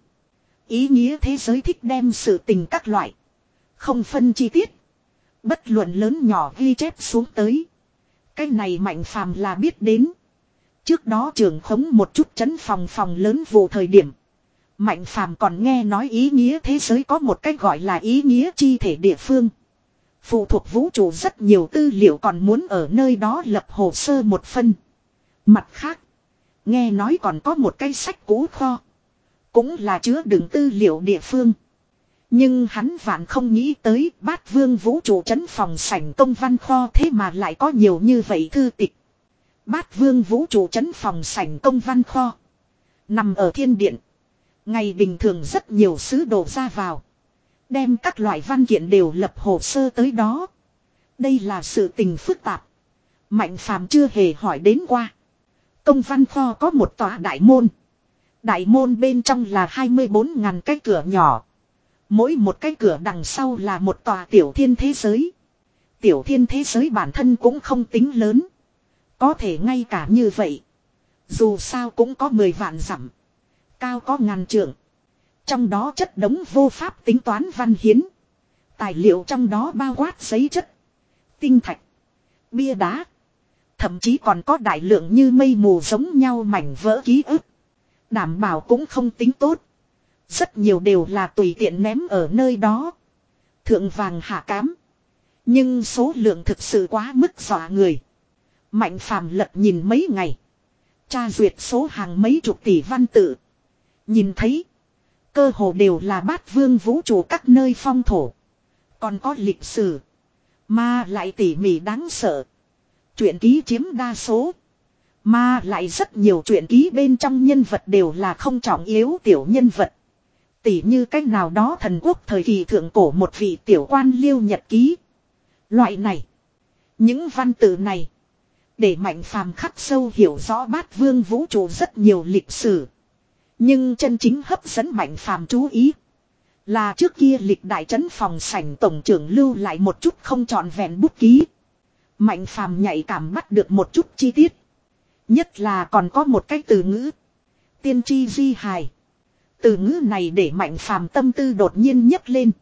A: Ý nghĩa thế giới thích đem sự tình các loại. Không phân chi tiết. Bất luận lớn nhỏ ghi chép xuống tới. Cái này Mạnh Phàm là biết đến. Trước đó trưởng khống một chút trấn phòng phòng lớn vụ thời điểm. Mạnh Phàm còn nghe nói ý nghĩa thế giới có một cách gọi là ý nghĩa chi thể địa phương. Phụ thuộc vũ trụ rất nhiều tư liệu còn muốn ở nơi đó lập hồ sơ một phân. Mặt khác. Nghe nói còn có một cái sách cũ kho. Cũng là chứa đựng tư liệu địa phương. Nhưng hắn vạn không nghĩ tới Bát Vương vũ trụ trấn phòng sảnh công văn kho thế mà lại có nhiều như vậy thư tịch. Bát Vương vũ trụ trấn phòng sảnh công văn kho. Nằm ở thiên điện. Ngày bình thường rất nhiều sứ đồ ra vào. Đem các loại văn kiện đều lập hồ sơ tới đó. Đây là sự tình phức tạp. Mạnh Phàm chưa hề hỏi đến qua. Công văn kho có một tòa đại môn. Đại môn bên trong là hai mươi bốn ngàn cái cửa nhỏ. Mỗi một cái cửa đằng sau là một tòa tiểu thiên thế giới. Tiểu thiên thế giới bản thân cũng không tính lớn. Có thể ngay cả như vậy. Dù sao cũng có mười vạn dặm. Cao có ngàn trượng. Trong đó chất đống vô pháp tính toán văn hiến. Tài liệu trong đó bao quát giấy chất. Tinh thạch. Bia đá. Thậm chí còn có đại lượng như mây mù giống nhau mảnh vỡ ký ức. Đảm bảo cũng không tính tốt. Rất nhiều đều là tùy tiện ném ở nơi đó. Thượng vàng hạ cám. Nhưng số lượng thực sự quá mức dọa người. Mạnh Phàm lật nhìn mấy ngày. Tra duyệt số hàng mấy chục tỷ văn tự. Nhìn thấy. Cơ hồ đều là Bát Vương vũ trụ các nơi phong thổ. Còn có lịch sử. Mà lại tỉ mỉ đáng sợ. Truyện ký chiếm đa số. Mà lại rất nhiều truyện ký bên trong nhân vật đều là không trọng yếu tiểu nhân vật. Tỉ như cách nào đó thần quốc thời kỳ thượng cổ một vị tiểu quan liêu nhật ký. Loại này. Những văn tự này. Để Mạnh Phàm khắc sâu hiểu rõ bát vương vũ trụ rất nhiều lịch sử. Nhưng chân chính hấp dẫn Mạnh Phàm chú ý. Là trước kia lịch đại trấn phòng sảnh tổng trưởng lưu lại một chút không trọn vẹn bút ký. Mạnh Phàm nhạy cảm bắt được một chút chi tiết. Nhất là còn có một cái từ ngữ. Tiên tri di hài. Từ ngữ này để Mạnh Phàm tâm tư đột nhiên nhấc lên.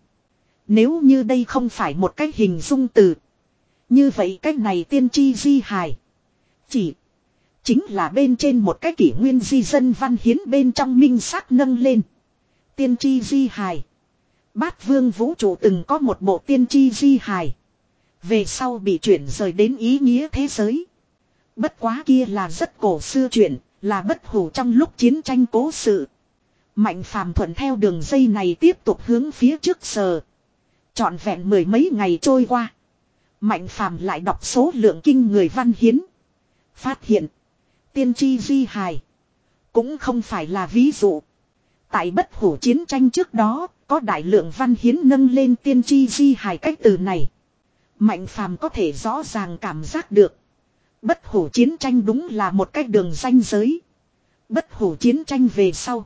A: Nếu như đây không phải một cái hình dung từ. Như vậy cái này tiên tri di hài. Chỉ. Chính là bên trên một cái kỷ nguyên di dân văn hiến bên trong minh xác nâng lên. Tiên tri di hài. Bát vương vũ trụ từng có một bộ tiên tri di hài. Về sau bị chuyển rời đến ý nghĩa thế giới. Bất quá kia là rất cổ xưa chuyện. Là bất hủ trong lúc chiến tranh cố sự. Mạnh Phàm thuận theo đường dây này tiếp tục hướng phía trước sờ. Trọn vẹn mười mấy ngày trôi qua. Mạnh Phàm lại đọc số lượng kinh người văn hiến. Phát hiện. Tiên tri di hài. Cũng không phải là ví dụ. Tại bất hủ chiến tranh trước đó. Có đại lượng văn hiến nâng lên tiên tri di hài cách từ này. Mạnh Phàm có thể rõ ràng cảm giác được. Bất hủ chiến tranh đúng là một cách đường ranh giới. Bất hủ chiến tranh về sau.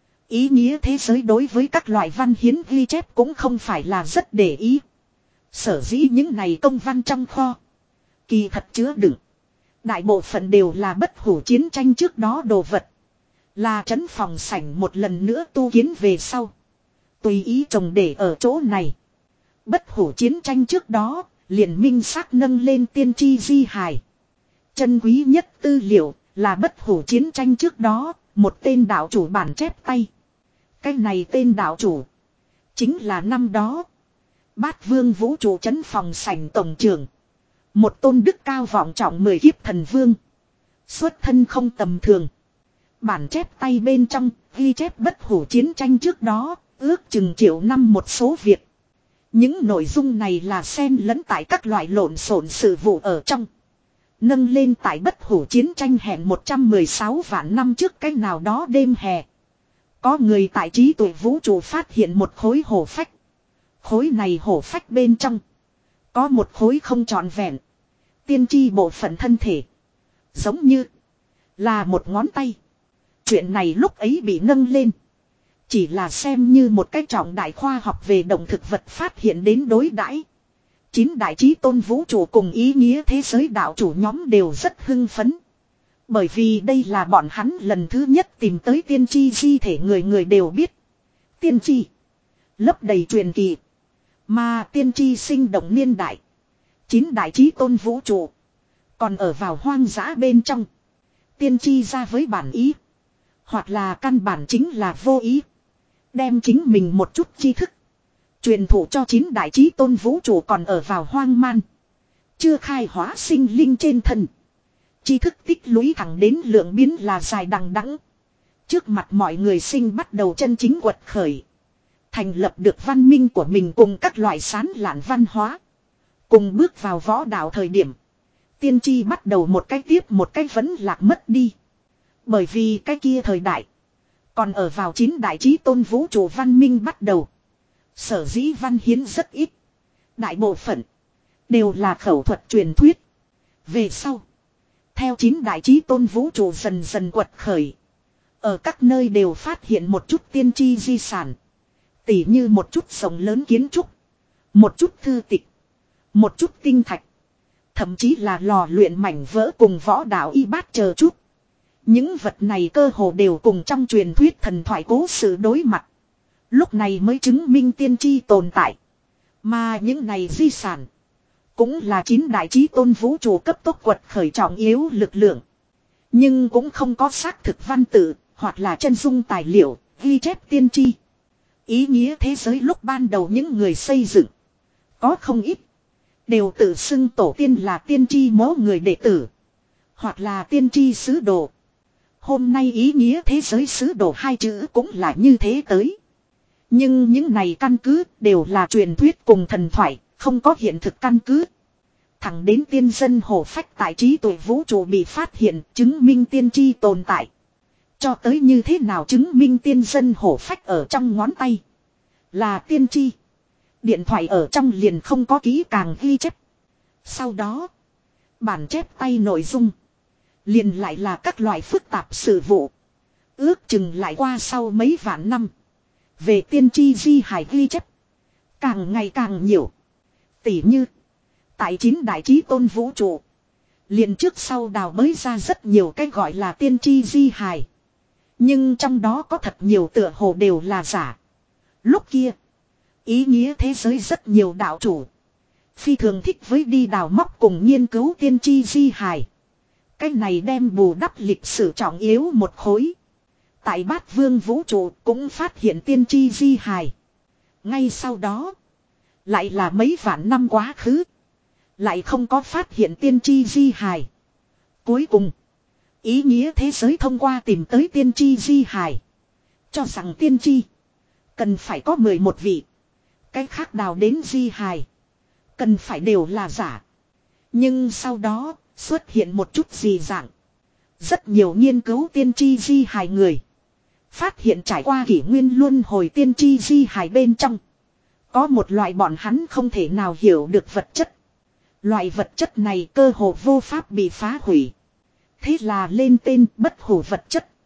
A: Ý nghĩa thế giới đối với các loại văn hiến ghi chép cũng không phải là rất để ý. Sở dĩ những này công văn trong kho. Kỳ thật chứa đựng. Đại bộ phận đều là bất hủ chiến tranh trước đó đồ vật. Là trấn phòng sảnh một lần nữa tu kiến về sau. Tùy ý trồng để ở chỗ này. Bất hủ chiến tranh trước đó. Liền minh xác nâng lên tiên tri di hài. Chân quý nhất tư liệu là bất hủ chiến tranh trước đó. Một tên đạo chủ bản chép tay. Cái này tên đạo chủ. Chính là năm đó. Bát vương vũ trụ trấn phòng sảnh tổng trưởng. Một tôn đức cao vọng trọng mười kiếp thần vương. Xuất thân không tầm thường. Bản chép tay bên trong ghi chép bất hủ chiến tranh trước đó. Ước chừng triệu năm một số việc. Những nội dung này là xen lẫn tại các loại lộn xộn sự vụ ở trong. Nâng lên tại bất hủ chiến tranh hẹn một trăm mười sáu vạn năm trước cái nào đó đêm hè. Có người tại trí tuệ vũ trụ phát hiện một khối hổ phách. Khối này hổ phách bên trong. Có một khối không trọn vẹn. Tiên tri bộ phận thân thể. Giống như là một ngón tay. Chuyện này lúc ấy bị nâng lên. Chỉ là xem như một cái trọng đại khoa học về động thực vật phát hiện đến đối đãi. Chín đại chí tôn vũ trụ cùng ý nghĩa thế giới đạo chủ nhóm đều rất hưng phấn. Bởi vì đây là bọn hắn lần thứ nhất tìm tới tiên tri di thể, người người đều biết. Tiên tri. Lấp đầy truyền kỳ. Mà tiên tri sinh động niên đại. Chín đại chí tôn vũ trụ. Còn ở vào hoang dã bên trong. Tiên tri ra với bản ý. Hoặc là căn bản chính là vô ý. Đem chính mình một chút tri thức. Truyền thụ cho chín đại chí tôn vũ trụ còn ở vào hoang man. Chưa khai hóa sinh linh trên thân. Tri thức tích lũy thẳng đến lượng biến là dài đằng đẵng. Trước mặt mọi người sinh bắt đầu chân chính quật khởi. Thành lập được văn minh của mình cùng các loại sán lạn văn hóa. Cùng bước vào võ đạo thời điểm. Tiên tri bắt đầu một cái tiếp một cái vẫn lạc mất đi. Bởi vì cái kia thời đại. Còn ở vào chín đại chí tôn vũ trụ văn minh bắt đầu. Sở dĩ văn hiến rất ít. Đại bộ phận. Đều là khẩu thuật truyền thuyết. Về sau. Theo chín đại chí tôn vũ trụ dần dần quật khởi. Ở các nơi đều phát hiện một chút tiên tri di sản. Tỉ như một chút rộng lớn kiến trúc. Một chút thư tịch. Một chút tinh thạch. Thậm chí là lò luyện mảnh vỡ cùng võ đạo y bát chờ chút. Những vật này cơ hồ đều cùng trong truyền thuyết thần thoại cố sự đối mặt. Lúc này mới chứng minh tiên tri tồn tại. Mà những này di sản. Cũng là chín đại chí tôn vũ trụ cấp tốc quật khởi trọng yếu lực lượng. Nhưng cũng không có xác thực văn tự. Hoặc là chân dung tài liệu. Ghi chép tiên tri. Ý nghĩa thế giới lúc ban đầu những người xây dựng. Có không ít. Đều tự xưng tổ tiên là tiên tri mố người đệ tử. Hoặc là tiên tri sứ đồ. Hôm nay ý nghĩa thế giới sứ đồ hai chữ cũng là như thế tới. Nhưng những này căn cứ đều là truyền thuyết cùng thần thoại, không có hiện thực căn cứ. Thẳng đến tiên dân hổ phách tại trí tuệ vũ trụ bị phát hiện, chứng minh tiên tri tồn tại. Cho tới như thế nào chứng minh tiên dân hổ phách ở trong ngón tay. Là tiên tri. Điện thoại ở trong liền không có kỹ càng ghi chép. Sau đó. Bản chép tay nội dung. Liền lại là các loại phức tạp sự vụ. Ước chừng lại qua sau mấy vạn năm. Về tiên tri di hài ghi chép. Càng ngày càng nhiều. Tỉ như. Tại chín đại trí tôn vũ trụ. Liền trước sau đào bới ra rất nhiều cái gọi là tiên tri di hài. Nhưng trong đó có thật nhiều tựa hồ đều là giả. Lúc kia. Ý nghĩa thế giới rất nhiều đạo chủ. Phi thường thích với đi đào móc cùng nghiên cứu tiên tri di hài. Cái này đem bù đắp lịch sử trọng yếu một khối. Tại bát vương vũ trụ cũng phát hiện tiên tri di hài. Ngay sau đó. Lại là mấy vạn năm quá khứ. Lại không có phát hiện tiên tri di hài. Cuối cùng. Ý nghĩa thế giới thông qua tìm tới tiên tri di hài. Cho rằng tiên tri. Cần phải có mười một vị. Cái khác đào đến di hài. Cần phải đều là giả. Nhưng sau đó xuất hiện một chút gì dạng. Rất nhiều nghiên cứu tiên tri di hài người. Phát hiện trải qua kỷ nguyên luân hồi tiên tri di hài bên trong. Có một loại bọn hắn không thể nào hiểu được vật chất. Loại vật chất này cơ hồ vô pháp bị phá hủy. Thế là lên tên bất hủ vật chất.